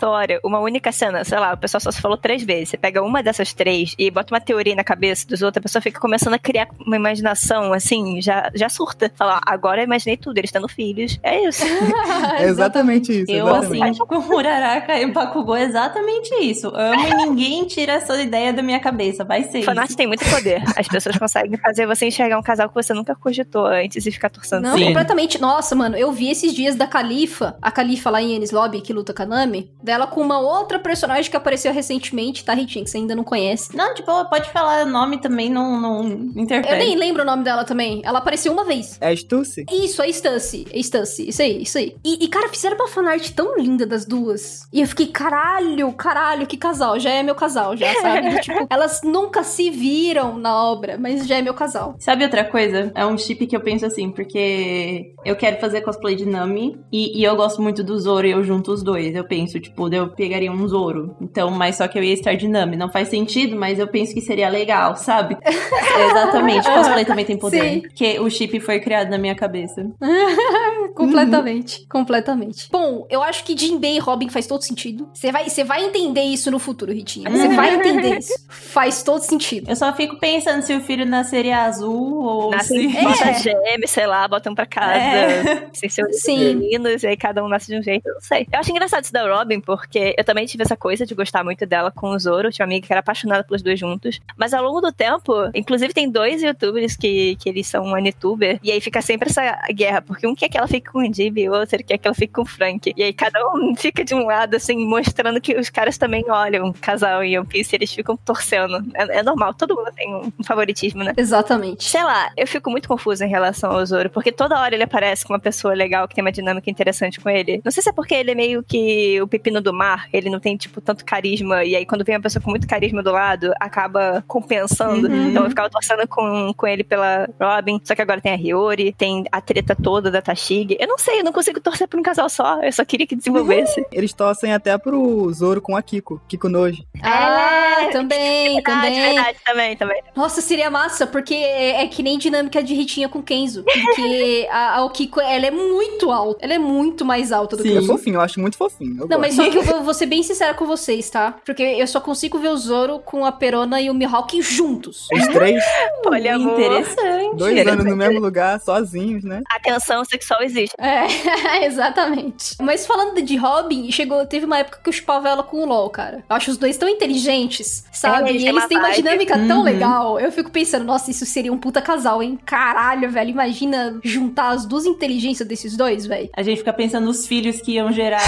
história, uma única cena, sei lá, o pessoal só se falou três vezes. Você pega uma dessas três e bota uma teoria na cabeça dos outros, a pessoa fica começando a criar uma imaginação, assim, já, já surta. Fala, agora eu imaginei tudo, eles tendo filhos. É isso. É exatamente isso. Eu, exatamente. assim, com o Uraraka e o Bakugou, é exatamente isso. Amo e ninguém tira essa ideia da minha cabeça. Vai ser Fanart isso. tem muito poder. As pessoas conseguem fazer você enxergar um casal que você nunca cogitou antes e ficar torcendo. Não, Sim. completamente. Nossa, mano, eu vi esses dias da Califa, a Califa lá em Enies Lobby, que luta com a Nami, dela com uma outra personagem que apareceu recentemente, tá, Ritinha, que você ainda não conhece. Não, tipo, pode falar o nome também, não, não interfere. Eu nem lembro o nome dela também. Ela apareceu uma vez. É a Stussy? Isso, a Stussy. A Stussy. Isso aí, isso aí. E, e, cara, fizeram uma fanart tão linda das duas. E eu fiquei, caralho, caralho, que casal. Já é meu casal, já, sabe? Tipo, elas nunca se viram na obra, mas já é meu casal. Sabe outra coisa? É um chip que eu penso assim, porque eu quero fazer cosplay de Nami e, e eu gosto muito do Zoro e eu junto os dois. Eu penso, tipo, eu pegaria um Zoro. Então, mas só que eu ia estar de Nami. Não faz sentido, mas eu penso que seria legal, sabe? Exatamente. Cosplay também tem poder. Sim. Porque o chip foi criado na minha cabeça. Completamente, completamente. Bom, eu acho que Jinbei e Robin faz todo sentido. Você vai, você vai entender isso no futuro, Ritinha. Você vai entender isso. Faz todo sentido. Eu só fico pensando se o filho nasceria azul ou Nasce, se... bota É. gêmeos, sei lá, botam pra casa. É. Sem ser Sim. meninos, e aí cada um nasce de um jeito, eu não sei. Eu acho engraçado isso da Robin, porque eu também tive essa coisa de gostar muito dela com o Zoro. Tinha uma amiga que era apaixonada pelos dois juntos. Mas ao longo do tempo, inclusive tem dois youtubers que, que eles são anituber, e aí fica sempre essa guerra, porque um quer que ela fique com o Jimmy e o outro quer que ela fique com o Frank. E aí cada um fica de um lado, assim, mostrando que os caras também olham o casal em One Piece e eles ficam torcendo. É, é normal, todo mundo tem um favoritismo, né? Exatamente. Sei lá, eu fico muito confusa em relação ao Zoro, porque toda hora ele aparece com uma pessoa legal que tem uma dinâmica interessante com ele. Não sei se é porque ele é meio que o pepino do mar, ele não tem, tipo, tanto carisma, e aí quando vem uma pessoa com muito carisma do lado, acaba compensando. Uhum. Então eu ficava torcendo com, com ele pela Robin, só que agora tem a Hiyori, tem a treta toda da Tashigi. Eu não sei, eu não consigo torcer por um casal só, eu só queria que desenvolvesse. Eles torcem até pro Zoro com a Kiko, Kiko Noji. Ah, também, Verdade, também. verdade, também, também. Nossa, seria massa, porque é, é que nem dinâmica de Ritinha com Kenzo. Porque a, a Okiko, ela é muito alta. Ela é muito mais alta do Sim, que é o Zoro. fofinho, eu acho muito fofinho. Eu Não, gosto. mas só que eu vou, vou ser bem sincera com vocês, tá? Porque eu só consigo ver o Zoro com a Perona e o Mihawk juntos. Os três, Olha, amor. Interessante. dois anos no mesmo lugar, sozinhos, né? A tensão sexual existe. É, exatamente. Mas falando de Robin, chegou, teve uma época que eu chupava ela com o LoL, cara. Eu acho os dois tão inteligentes, sabe? É, eles e têm eles uma têm uma vibe. dinâmica tão Uhum. legal. Eu fico pensando, nossa, isso seria um puta casal, hein? Caralho, velho. Imagina juntar as duas inteligências desses dois, velho. A gente fica pensando nos filhos que iam gerar.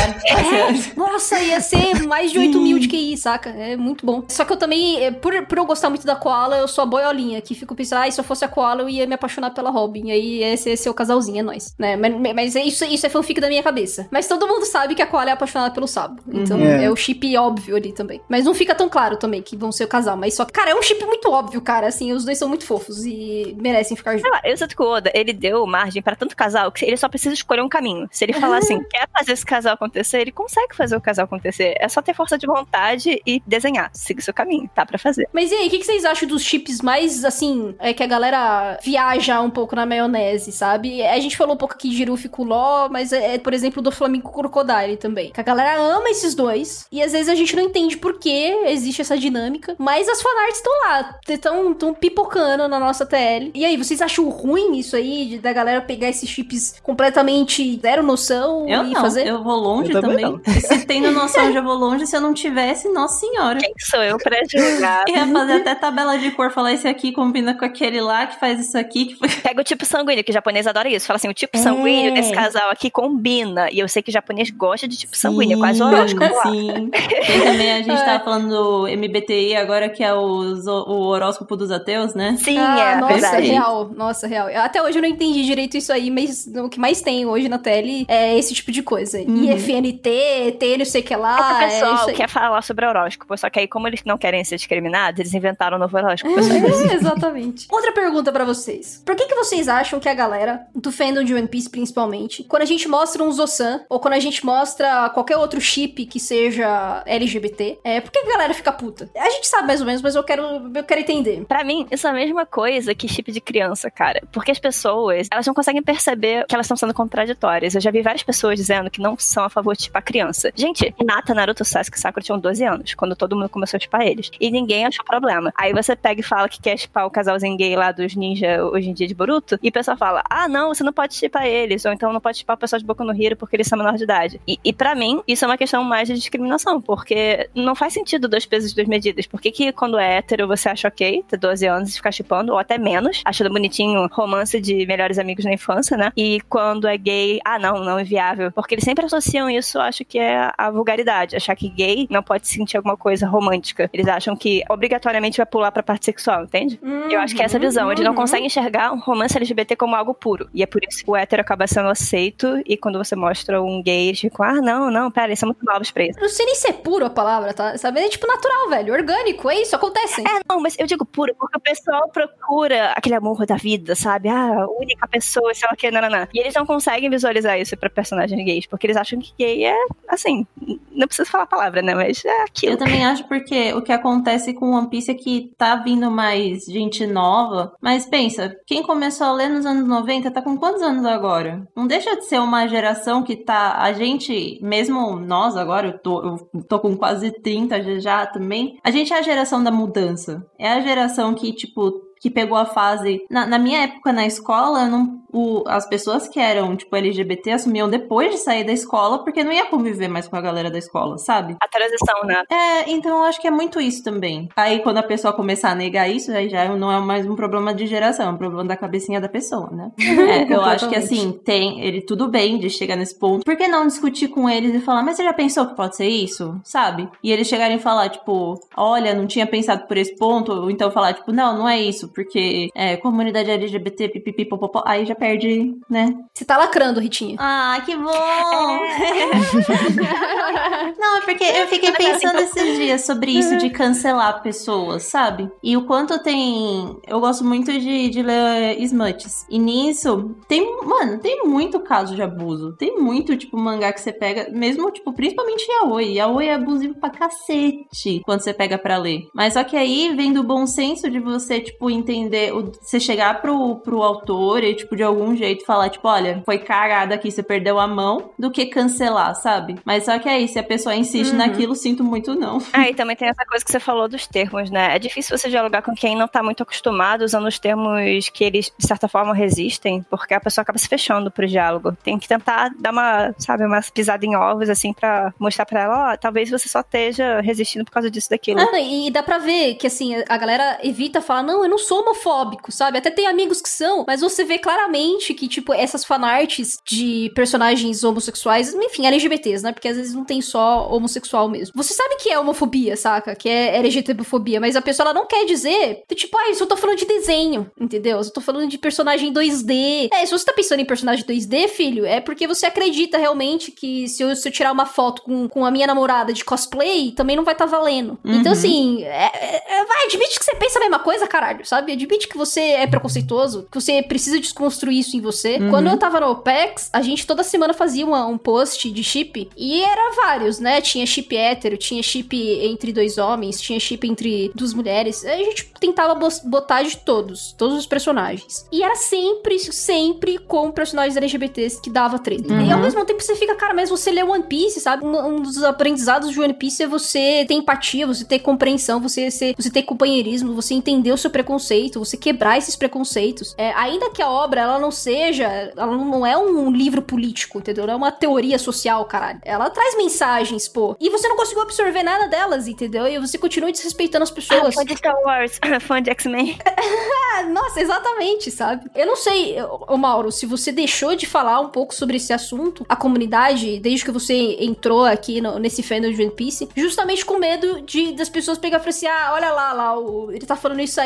É, nossa, ia ser mais de oito mil de Q I, saca? É muito bom. Só que eu também, é, por, por eu gostar muito da Koala, eu sou a boiolinha, que fico pensando, ah, se eu fosse a Koala, eu ia me apaixonar pela Robin. E aí esse ia ser o casalzinho, é nóis. Né? Mas, mas é isso, isso é fanfic da minha cabeça. Mas todo mundo sabe que a Koala é apaixonada pelo Sabo. Então Uhum. é o chip óbvio ali também. Mas não fica tão claro também que vão ser o casal. Mas só que, cara, é um chip muito óbvio, cara. Assim, os dois são muito fofos e merecem ficar juntos. Sei lá, eu sinto que o Oda, ele deu margem pra tanto casal que ele só precisa escolher um caminho. Se ele falar assim, quer fazer esse casal acontecer, ele consegue fazer o casal acontecer. É só ter força de vontade e desenhar. Siga o seu caminho, tá pra fazer. Mas e aí, o que, que vocês acham dos chips mais, assim, é que a galera viaja um pouco na maionese, sabe? A gente falou um pouco aqui de Ruffy com o Law, mas é, é, por exemplo, do Flamingo com o Crocodile também. Que a galera ama esses dois, e às vezes a gente não entende por que existe essa dinâmica, mas as fanarts estão lá, estão tão pipocando na nossa T L. E aí, vocês acham ruim isso aí, de, da galera pegar esses chips completamente zero noção Eu e não, fazer? eu vou longe Eu também também. Se tendo noção, eu já vou longe. Se eu não tivesse, nossa senhora. Quem sou eu pra julgar? Eu ia fazer até tabela de cor, falar esse aqui combina com aquele lá, que faz isso aqui. Que foi... Pega o tipo sanguíneo, que o japonês adora isso. Fala assim, o tipo sanguíneo desse casal aqui combina. E eu sei que o japonês gosta de tipo sanguíneo, é quase horóscopo lá. Sim. Tem também, a gente tava falando do M B T I agora, que é o, o horóscopo dos ateus, né? Sim, Ah, é nossa, verdade. real, nossa, real. Até hoje eu não entendi direito isso aí, mas o que mais tem hoje na tele é esse tipo de coisa. Uhum. I F N T, T não sei o que É lá, que o é pessoal isso aí. quer falar sobre horóscopo, só que aí, como eles não querem ser discriminados, eles inventaram um novo horóscopo. Só isso. É, exatamente. Outra pergunta pra vocês. Por que que vocês acham que a galera do fandom de One Piece, principalmente. Quando a gente mostra um Zosan, ou quando a gente mostra qualquer outro chip que seja L G B T, é, por que a galera fica puta? A gente sabe mais ou menos, mas eu quero, eu quero entender. Pra mim, isso é a mesma coisa que chip de criança, cara. Porque as pessoas, elas não conseguem perceber que elas estão sendo contraditórias. Eu já vi várias pessoas dizendo que não são a favor de chipar criança. Gente, Hinata, Naruto, Sasuke e Sakura tinham doze anos, quando todo mundo começou a chipar eles. E ninguém achou problema. Aí você pega e fala que quer chipar o casalzinho gay lá dos ninja hoje em dia de Boruto, e o pessoal fala, ah, não, você não pode chipar eles, ou então não pode chipar o pessoal de Boku no Hero porque eles são menor de idade. E, e pra mim, isso é uma questão mais de discriminação, porque não faz sentido dois pesos e duas medidas. Por que que quando é hétero você acha ok ter doze anos e ficar chipando, ou até menos, achando bonitinho romance de melhores amigos na infância, né? E quando é gay, ah, não, não é viável. Porque eles sempre associam isso, acho que é a vulgaridade. Achar que gay não pode sentir alguma coisa romântica. Eles acham que obrigatoriamente vai pular pra parte sexual, entende? Uhum, Eu acho que é essa visão. Eles não conseguem enxergar um romance L G B T como algo puro. E é por isso que o hétero acaba sendo aceito, e quando você mostra um gay, eles ficam, ah, não, não, pera, eles são muito novos pra isso. Não sei nem se é puro a palavra, tá? Sabe? É tipo natural, velho. Orgânico, é isso, acontece. É, não, mas eu digo puro porque o pessoal procura aquele amor da vida, sabe? Ah, a única pessoa, sei lá o que, nananã. E eles não conseguem visualizar isso pra personagens gays, porque eles acham que gay é, assim, não preciso falar a palavra, né? Mas é aquilo. Eu também acho porque o que acontece com One Piece é que tá vindo mais gente nova, mas pensa, quem começou a ler nos anos noventa tá com quantos anos agora? Não deixa de ser uma geração que tá, a gente, mesmo nós agora, eu tô, eu tô com quase trinta já, já também, a gente é a geração da mudança. É a geração que, tipo, que pegou a fase... Na, na minha época na escola, não, o, as pessoas que eram, tipo, L G B T assumiam depois de sair da escola, porque não ia conviver mais com a galera da escola, sabe? A transição, né? É, então eu acho que é muito isso também. Aí, quando a pessoa começar a negar isso, aí já não é mais um problema de geração, é um problema da cabecinha da pessoa, né? É, eu acho que, assim, tem... Ele tudo bem de chegar nesse ponto. Por que não discutir com eles e falar, mas você já pensou que pode ser isso? Sabe? E eles chegarem e falar, tipo, olha, não tinha pensado por esse ponto, ou então falar, tipo, não, não é isso, porque é, comunidade L G B T, pipipi, popopó, aí já perde, né? Você tá lacrando, Ritinha. Ah, que bom! É. Não, é porque eu fiquei pensando esses dias sobre isso de cancelar pessoas, sabe? E o quanto tem... Eu gosto muito de, de ler smuts. E nisso, tem... Mano, tem muito caso de abuso. Tem muito, tipo, mangá que você pega, mesmo, tipo, principalmente yaoi. Yaoi é abusivo pra cacete quando você pega pra ler. Mas só que aí vem do bom senso de você, tipo, entender... Você chegar pro, pro autor e, tipo, de algum jeito falar, tipo, olha, foi cagada aqui, você perdeu a mão, do que cancelar, sabe? Mas só que aí, se a pessoa insiste uhum. naquilo, sinto muito não. Ah, e também tem essa coisa que você falou dos termos, né? É difícil você dialogar com quem não tá muito acostumado usando os termos que eles, de certa forma, resistem, porque a pessoa acaba se fechando pro diálogo. Tem que tentar dar uma, sabe, uma pisada em ovos, assim, pra mostrar pra ela, ó, oh, talvez você só esteja resistindo por causa disso, daquilo. Ah, e dá pra ver que, assim, a galera evita falar, não, eu não sou homofóbico, sabe? Até tem amigos que são, mas você vê claramente que, tipo, essas fanarts de personagens homossexuais, enfim, L G B Ts, né? Porque às vezes não tem só homossexual mesmo. Você sabe que é homofobia, saca? Que é L G B T fobia, mas a pessoa, ela não quer dizer, tipo, ah, isso eu tô falando de desenho, entendeu? Eu tô falando de personagem dois D. É, se você tá pensando em personagem dois D, filho, é porque você acredita realmente que se eu, se eu tirar uma foto com, com a minha namorada de cosplay, também não vai tá valendo. Uhum. Então, assim, é, é, vai, admite que você pensa a mesma coisa, caralho, sabe? Admite que você é preconceituoso, que você precisa desconstruir isso em você. Uhum. Quando eu tava no OPEX, a gente toda semana fazia uma, um post de chip, e era vários, né? Tinha chip hétero, tinha chip entre dois homens, tinha chip entre duas mulheres. A gente tentava botar de todos, todos os personagens. E era sempre, sempre com personagens L G B Ts que dava treta. Uhum. E ao mesmo tempo você fica, cara, mas você lê One Piece, sabe? Um, um dos aprendizados de One Piece é você ter empatia, você ter compreensão, você, ser, você ter companheirismo, você entender o seu preconceito, você quebrar esses preconceitos. É, ainda que a obra, ela não seja, ela não é um livro político, entendeu? Não é uma teoria social, caralho. Ela traz mensagens, pô. E você não conseguiu absorver nada delas, entendeu? E você continua desrespeitando as pessoas. Ah, fã de Star Wars, fã de X-Men. Nossa, exatamente, sabe? Eu não sei, ô Mauro, se você deixou de falar um pouco sobre esse assunto, a comunidade, desde que você entrou aqui no, nesse fandom de One Piece, justamente com medo de das pessoas pegar e falar assim, ah, olha lá, lá, o, ele tá falando isso aí, ó,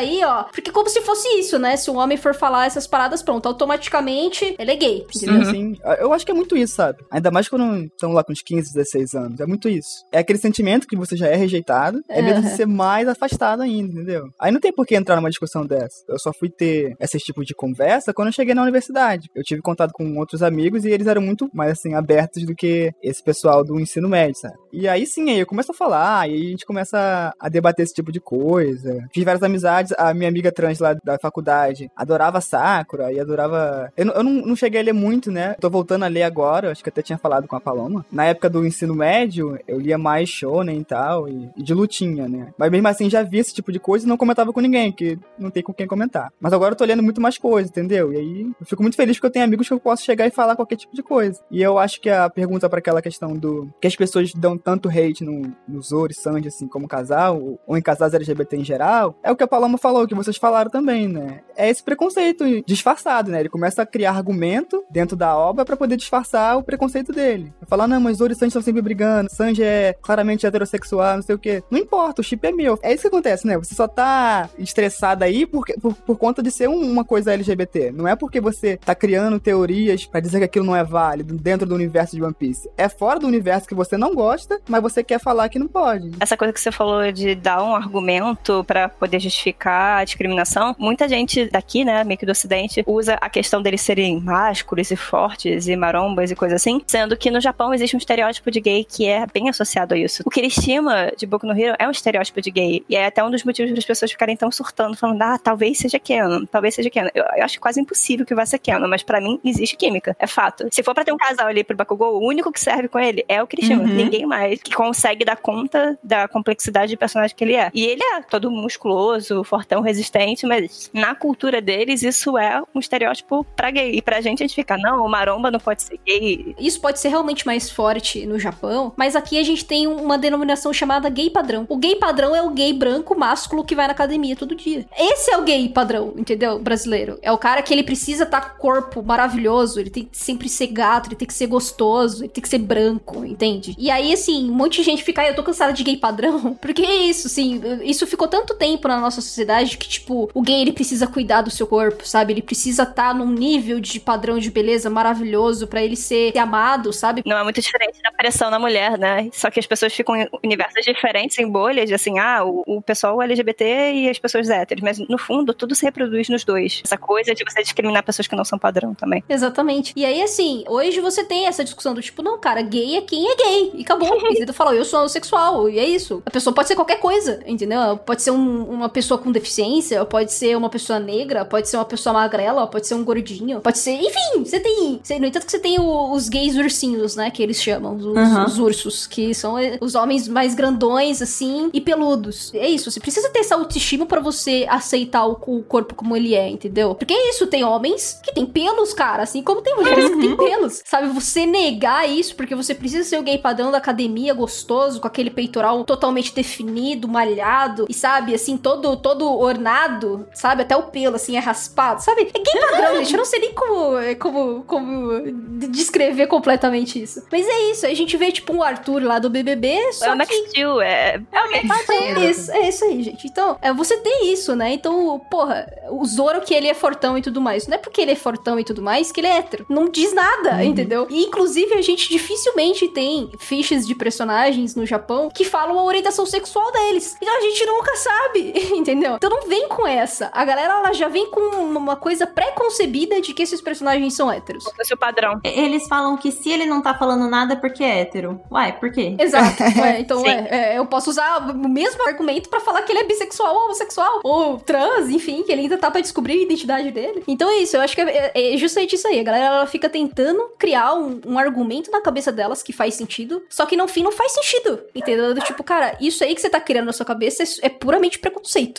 Porque como se fosse isso, né? Se um homem for falar essas paradas, pronto, automaticamente ele é gay, entendeu? Sim, sim. Eu acho que é muito isso, sabe? Ainda mais quando estão lá com uns quinze, dezesseis anos. É muito isso. É aquele sentimento que você já é rejeitado, é medo de ser mais afastado ainda, entendeu? Aí não tem por que entrar numa discussão dessa. Eu só fui ter esse tipo de conversa quando eu cheguei na universidade. Eu tive contato com outros amigos e eles eram muito mais, assim, abertos do que esse pessoal do ensino médio, sabe? E aí sim, aí eu começo a falar, e aí a gente começa a debater esse tipo de coisa. Fiz várias amizades, a minha amiga trans lá da faculdade adorava Sakura e adorava... Eu, eu não, não cheguei a ler muito, né? Tô voltando a ler agora, acho que até tinha falado com a Paloma. Na época do ensino médio, eu lia mais shonen e tal, e, e de lutinha, né? Mas mesmo assim já vi esse tipo de coisa e não comentava com ninguém, que não tem com quem comentar. Mas agora eu tô lendo muito mais coisa, entendeu? E aí eu fico muito feliz porque eu tenho amigos que eu posso chegar e falar qualquer tipo de coisa. E eu acho que a pergunta pra aquela questão do... que as pessoas dão tanto hate no, no Zoro e Sanji, assim, como casal, ou, ou em casais L G B T em geral, é o que a Paloma falou, que vocês falaram também, né? É esse preconceito disfarçado, né? Ele começa a criar argumento dentro da obra pra poder disfarçar o preconceito dele. Vai falar, não, mas Zoro e Sanji estão sempre brigando, Sanji é claramente heterossexual, não sei o quê. Não importa, o chip é meu. É isso que acontece, né? Você só tá estressado aí por, por, por conta de ser um, uma coisa L G B T. Não é porque você tá criando teorias pra dizer que aquilo não é válido dentro do universo de One Piece. É fora do universo que você não gosta, mas você quer falar que não pode. Essa coisa que você falou de dar um argumento pra poder justificar a discriminação, muita gente daqui, né, meio que do ocidente, usa a questão deles serem másculos e fortes e marombas e coisa assim, sendo que no Japão existe um estereótipo de gay que é bem associado a isso. O Kirishima de Boku no Hero é um estereótipo de gay, e é até um dos motivos para as pessoas ficarem tão surtando, falando, ah, talvez seja canon, talvez seja canon. Eu, eu acho quase impossível que vá ser canon, mas pra mim existe química, é fato. Se for pra ter um casal ali pro Bakugou, o único que serve com ele é o Kirishima, uhum. Ninguém mais que consegue dar conta da complexidade de personagem que ele é. E ele é todo musculoso, fortão, resistente, mas na cultura deles isso é um estereótipo pra gay. E pra gente a gente fica, não, o maromba não pode ser gay. Isso pode ser realmente mais forte no Japão, mas aqui a gente tem uma denominação chamada gay padrão. O gay padrão é o gay branco másculo que vai na academia todo dia. Esse é o gay padrão, entendeu? Brasileiro. É o cara que ele precisa estar com corpo maravilhoso, ele tem que sempre ser gato, ele tem que ser gostoso, ele tem que ser branco, entende? E aí, assim, um monte de gente fica, ah, eu tô cansada de gay padrão, porque é isso, assim, isso ficou tanto tempo na nossa sociedade que, tipo, o gay, ele precisa cuidar do seu corpo, sabe? Ele precisa estar num nível de padrão de beleza maravilhoso pra ele ser, ser amado, sabe? Não é muito diferente da pressão na mulher, né? Só que as pessoas ficam em universos diferentes, em bolhas, assim, ah, o, o pessoal L G B T e as pessoas héteros, mas no fundo, tudo se reproduz nos dois. Essa coisa de você discriminar pessoas que não são padrão também. Exatamente. E aí, assim, hoje você tem essa discussão do tipo, não, cara, gay é quem é gay, e acabou. E tu fala, eu sou homossexual, e é isso. A pessoa pode ser qualquer coisa, entendeu? Pode ser um, uma pessoa com deficiência, pode ser uma pessoa negra, pode ser uma pessoa magrela, pode ser um gordinho, pode ser... Enfim, você tem... Você, no entanto que você tem o, os gays ursinhos, né, que eles chamam, os, uhum. os ursos, que são os homens mais grandões, assim, e peludos. É isso, você precisa ter essa autoestima pra você aceitar o, o corpo como ele é, entendeu? Porque é isso, tem homens que tem pelos, cara, assim como tem mulheres que têm pelos. Sabe, você negar isso porque você precisa ser o gay padrão da academia, gostoso, com aquele peitoral totalmente definido, malhado, e sabe, assim, todo, todo ornado, sabe, até o pelo, assim, é raspado, sabe? É gay padrão, gente, eu não sei nem como, como, como descrever completamente isso. Mas é isso, aí a gente vê, tipo, um Arthur lá do B B B, só é o que... Max Steel, é... é o gay padrão. É isso, é isso aí, gente. Então, é, você tem isso, né? Então, porra, o Zoro que ele é fortão e tudo mais, não é porque ele é fortão e tudo mais que ele é hétero. Não diz nada, uhum. entendeu? E, inclusive, a gente dificilmente tem fichas de personagens no Japão que falam a orientação sexual deles. Então, a gente nunca sabe, entendeu? Então, não vem com essa. A galera, ela já vem com uma coisa pré-concebida de que esses personagens são héteros. Esse é o padrão. Eles falam que se ele não tá falando nada é porque é hétero. Uai, por quê? Exato. Ué, então, é, é, eu posso usar o mesmo argumento pra falar que ele é bissexual ou homossexual, ou trans, enfim, que ele ainda tá pra descobrir a identidade dele. Então é isso, eu acho que é, é justamente isso aí. A galera, ela fica tentando criar um, um argumento na cabeça delas que faz sentido, só que no fim não faz sentido, entendeu? Tipo, cara, isso aí que você tá criando na sua cabeça é, é puramente preconceito.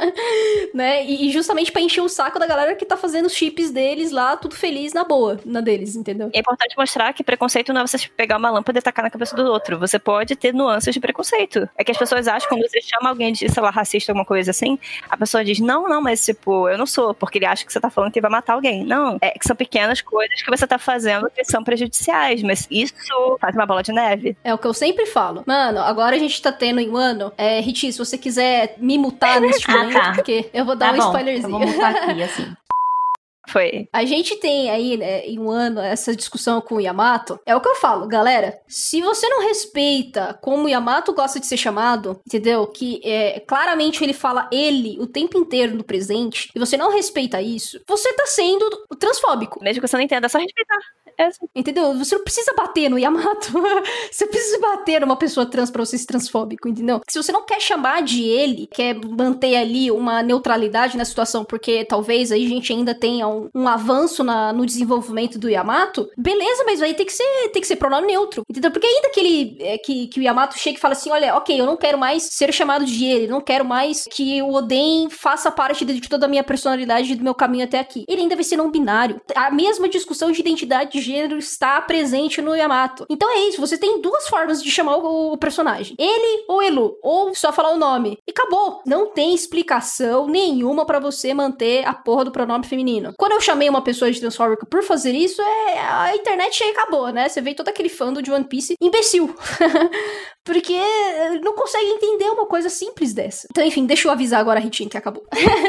Né? E, e justamente pra encher o saco da galera que tá fazendo os chips deles lá, tudo feliz, na boa, na deles, entendeu? É importante mostrar que preconceito não é você pegar uma lâmpada e tacar na cabeça do outro. Você pode ter nuances de preconceito. É que as pessoas acham, quando você chama alguém de, sei lá, racista, alguma coisa assim, a pessoa diz, não, não, mas tipo, eu não sou, porque ele acha que você tá falando que vai matar alguém. Não, é que são pequenas coisas que você tá fazendo que são prejudiciais, mas isso faz uma bola de neve. É o que eu sempre falo. Mano, agora a gente tá tendo em um ano, é, Riti, se você quiser me mutar neste momento, ah, Tá. Porque eu vou dar Tá um bom, spoilerzinho. eu vou montar aqui, assim. Foi. A gente tem aí, né, em um ano, essa discussão com o Yamato. É o que eu falo, galera. Se você não respeita como o Yamato gosta de ser chamado, entendeu? Que é, claramente ele fala ele o tempo inteiro no presente, e você não respeita isso, você tá sendo transfóbico. Mesmo que você não entenda, é só respeitar. É assim. Entendeu? Você não precisa bater no Yamato. Você precisa bater numa pessoa trans pra você ser transfóbico, entendeu? Se você não quer chamar de ele, quer manter ali uma neutralidade na situação, porque talvez aí a gente ainda tenha um, um avanço na, no desenvolvimento do Yamato, beleza, mas aí tem que ser, tem que ser pronome neutro, entendeu? Porque ainda que ele, é, que, que o Yamato chegue e fale assim, olha, ok, eu não quero mais ser chamado de ele, não quero mais que o Oden faça parte de toda a minha personalidade, do meu caminho até aqui. Ele ainda vai ser não binário. A mesma discussão de identidade de gênero está presente no Yamato. Então é isso, você tem duas formas de chamar o, o personagem. Ele ou Elu, ou só falar o nome. E acabou. Não tem explicação nenhuma pra você manter a porra do pronome feminino. Quando eu chamei uma pessoa de transfóbica por fazer isso, é, a internet aí acabou, né? Você vê todo aquele fandom de One Piece imbecil. Porque não consegue entender uma coisa simples dessa. Então, enfim, deixa eu avisar agora a Ritinha que acabou.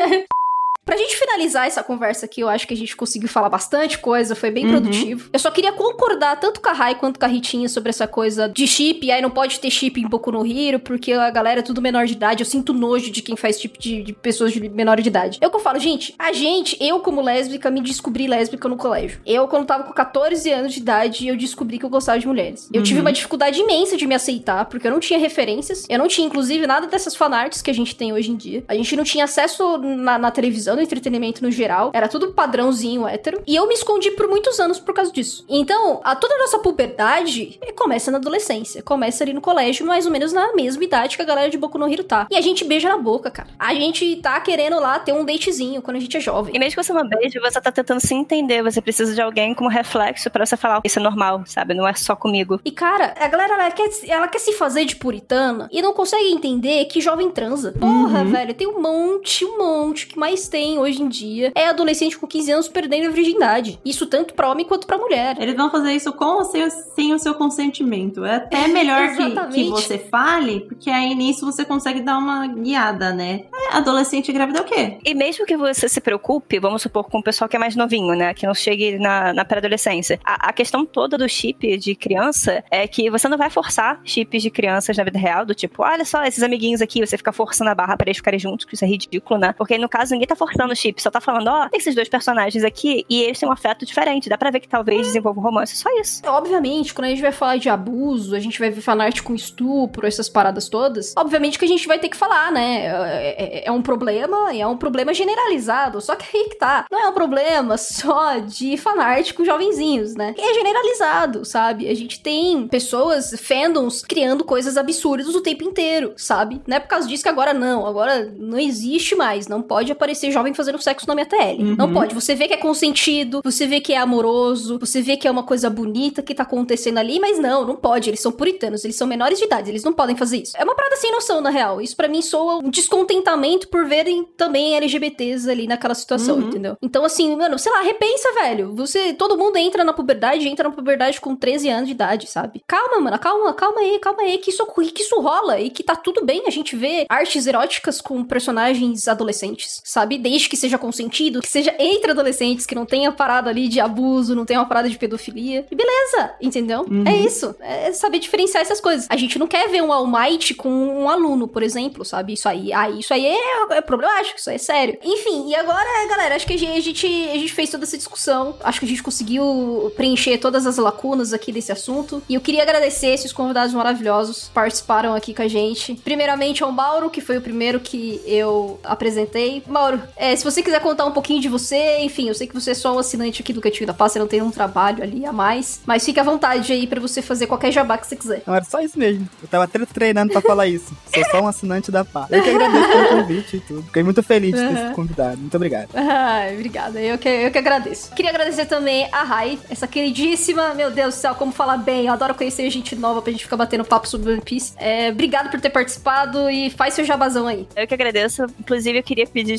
Pra gente finalizar essa conversa aqui, eu acho que a gente conseguiu falar bastante coisa, foi bem uhum. produtivo. Eu só queria concordar tanto com a Rai quanto com a Ritinha sobre essa coisa de chip, e aí não pode ter chip em Boku no Hero, porque a galera é tudo menor de idade. Eu sinto nojo de quem faz chip de, de pessoas de menor de idade. É o que eu falo, gente, a gente, eu como lésbica, me descobri lésbica no colégio. Eu, quando tava com catorze anos de idade, eu descobri que eu gostava de mulheres. Eu uhum. tive uma dificuldade imensa de me aceitar, porque eu não tinha referências, eu não tinha, inclusive, nada dessas fanarts que a gente tem hoje em dia. A gente não tinha acesso na, na televisão, no entretenimento no geral, era tudo padrãozinho hétero, e eu me escondi por muitos anos por causa disso. Então, a toda a nossa puberdade começa na adolescência, começa ali no colégio, mais ou menos na mesma idade que a galera de Boku no Hero tá. E a gente beija na boca, cara. A gente tá querendo lá ter um datezinho quando a gente é jovem. E mesmo que você não beije, você tá tentando se entender, você precisa de alguém como reflexo pra você falar, isso é normal, sabe? Não é só comigo. E cara, a galera, ela quer, ela quer se fazer de puritana e não consegue entender que jovem transa. Porra, uhum. velho, tem um monte, um monte que mais tem hoje em dia é adolescente com quinze anos perdendo a virgindade. Isso tanto pra homem quanto pra mulher. Eles vão fazer isso com ou sem, sem o seu consentimento. É até melhor que, que você fale, porque aí nisso você consegue dar uma guiada, né? É, adolescente grávida é o quê? E mesmo que você se preocupe, vamos supor, com o pessoal que é mais novinho, né? Que não chegue na, na pré-adolescência. A, a questão toda do chip de criança é que você não vai forçar chips de crianças na vida real, do tipo, olha só, esses amiguinhos aqui, você fica forçando a barra pra eles ficarem juntos, que isso é ridículo, né? Porque no caso, ninguém tá forçando o chip, só tá falando, ó, oh, tem esses dois personagens aqui e eles têm um afeto diferente. Dá pra ver que talvez desenvolva um romance, só isso. Obviamente, quando a gente vai falar de abuso, a gente vai ver fanart com estupro, essas paradas todas, obviamente que a gente vai ter que falar, né? É, é, é um problema e é um problema generalizado. Só que aí que tá. Não é um problema só de fanart com jovenzinhos, né? É generalizado, sabe? A gente tem pessoas, fandoms, criando coisas absurdas o tempo inteiro, sabe? Não é por causa disso que agora não. Agora não existe mais. Não pode aparecer jovem fazendo sexo na minha T L. Uhum. Não pode. Você vê que é consentido, você vê que é amoroso, você vê que é uma coisa bonita que tá acontecendo ali, mas não, não pode. Eles são puritanos, eles são menores de idade, eles não podem fazer isso. É uma parada sem noção, na real. Isso pra mim soa um descontentamento por verem também L G B Ts ali naquela situação, uhum. entendeu? Então, assim, mano, sei lá, repensa, velho. Você, todo mundo entra na puberdade, entra na puberdade com treze anos de idade, sabe? Calma, mano, calma, calma aí, calma aí, que isso, que isso rola e que tá tudo bem a gente ver artes eróticas com personagens adolescentes, sabe? Desde que seja consentido, que seja entre adolescentes, que não tenha parada ali de abuso, não tenha uma parada de pedofilia. E beleza, entendeu? Uhum. É isso. É saber diferenciar essas coisas. A gente não quer ver um All Might com um aluno, por exemplo, sabe? Isso aí, ah, isso aí é, é problemático, isso aí é sério. Enfim, e agora, galera, acho que a gente, a gente fez toda essa discussão. Acho que a gente conseguiu preencher todas as lacunas aqui desse assunto. E eu queria agradecer esses convidados maravilhosos que participaram aqui com a gente. Primeiramente ao Mauro, que foi o primeiro que eu apresentei. Mauro, é, se você quiser contar um pouquinho de você, enfim, eu sei que você é só um assinante aqui do Cantinho da Paz, você não tem um trabalho ali a mais, mas fique à vontade aí pra você fazer qualquer jabá que você quiser. Não, era só isso mesmo. Eu tava até treinando pra falar isso. Sou só um assinante da Paz. Eu que agradeço pelo convite e tudo. Fiquei muito feliz de ter sido convidado. Muito obrigado. Ai, obrigada. Eu que, eu que agradeço. Queria agradecer também a Rai, essa queridíssima, meu Deus do céu, como falar bem. Eu adoro conhecer gente nova pra gente ficar batendo papo sobre One Piece. É, obrigado por ter participado e faz seu jabazão aí. Eu que agradeço. Inclusive, eu queria pedir desculpa de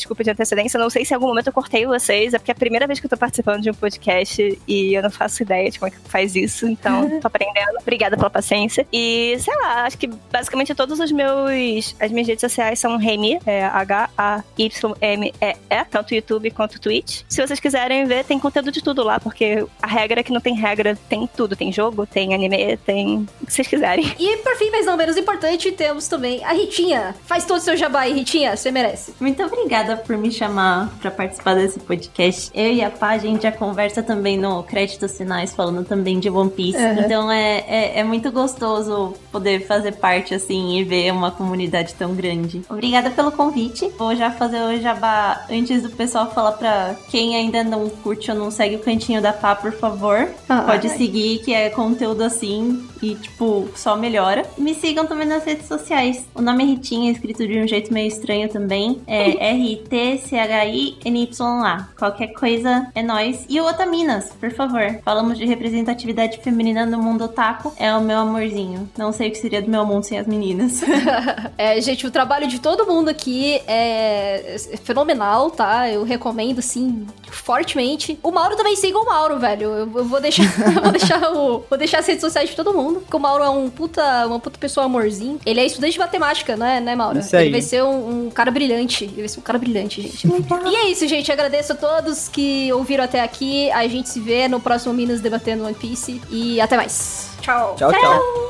antecedência. Não sei se em algum momento eu cortei vocês, é porque é a primeira vez que eu tô participando de um podcast e eu não faço ideia de como é que faz isso, então tô aprendendo. Obrigada pela paciência. E, sei lá, acho que basicamente todos os meus, as minhas redes sociais são Remy, é H A Y M E E, tanto YouTube quanto Twitch. Se vocês quiserem ver, tem conteúdo de tudo lá, porque a regra é que não tem regra, tem tudo, tem jogo, tem anime, tem o que vocês quiserem. E por fim, mas não menos importante, temos também a Ritinha. Faz todo o seu jabá aí, Ritinha, você merece. Muito obrigada por me chamar pra participar desse podcast. Eu e a Pá, a gente já conversa também no Créditos Finais, falando também de One Piece. Uhum. Então é, é, é muito gostoso poder fazer parte, assim, e ver uma comunidade tão grande. Obrigada pelo convite. Vou já fazer o jabá antes do pessoal falar pra quem ainda não curte ou não segue o Cantinho da Pá, por favor. Ah, pode ai. seguir, que é conteúdo assim e, tipo, só melhora. Me sigam também nas redes sociais. O nome é Ritinha, escrito de um jeito meio estranho também. É R T C H I N Y A. Qualquer coisa é nóis. E o Otaminas, por favor. Falamos de representatividade feminina no mundo otaku. É o meu amorzinho. Não sei o que seria do meu mundo sem as meninas. É, gente, o trabalho de todo mundo aqui é fenomenal, tá? Eu recomendo, assim, fortemente. O Mauro também, siga o Mauro, velho. Eu, eu vou deixar, eu vou deixar o, vou deixar as redes sociais de todo mundo. Porque o Mauro é um puta, uma puta pessoa amorzinho. Ele é estudante de matemática, né, né Mauro? Isso aí. Ele vai ser um, um cara brilhante. Ele vai ser um cara brilhante, gente. E é isso, gente. Agradeço a todos que ouviram até aqui. A gente se vê no próximo Minas Debatendo One Piece. E até mais. Tchau. Tchau, tchau.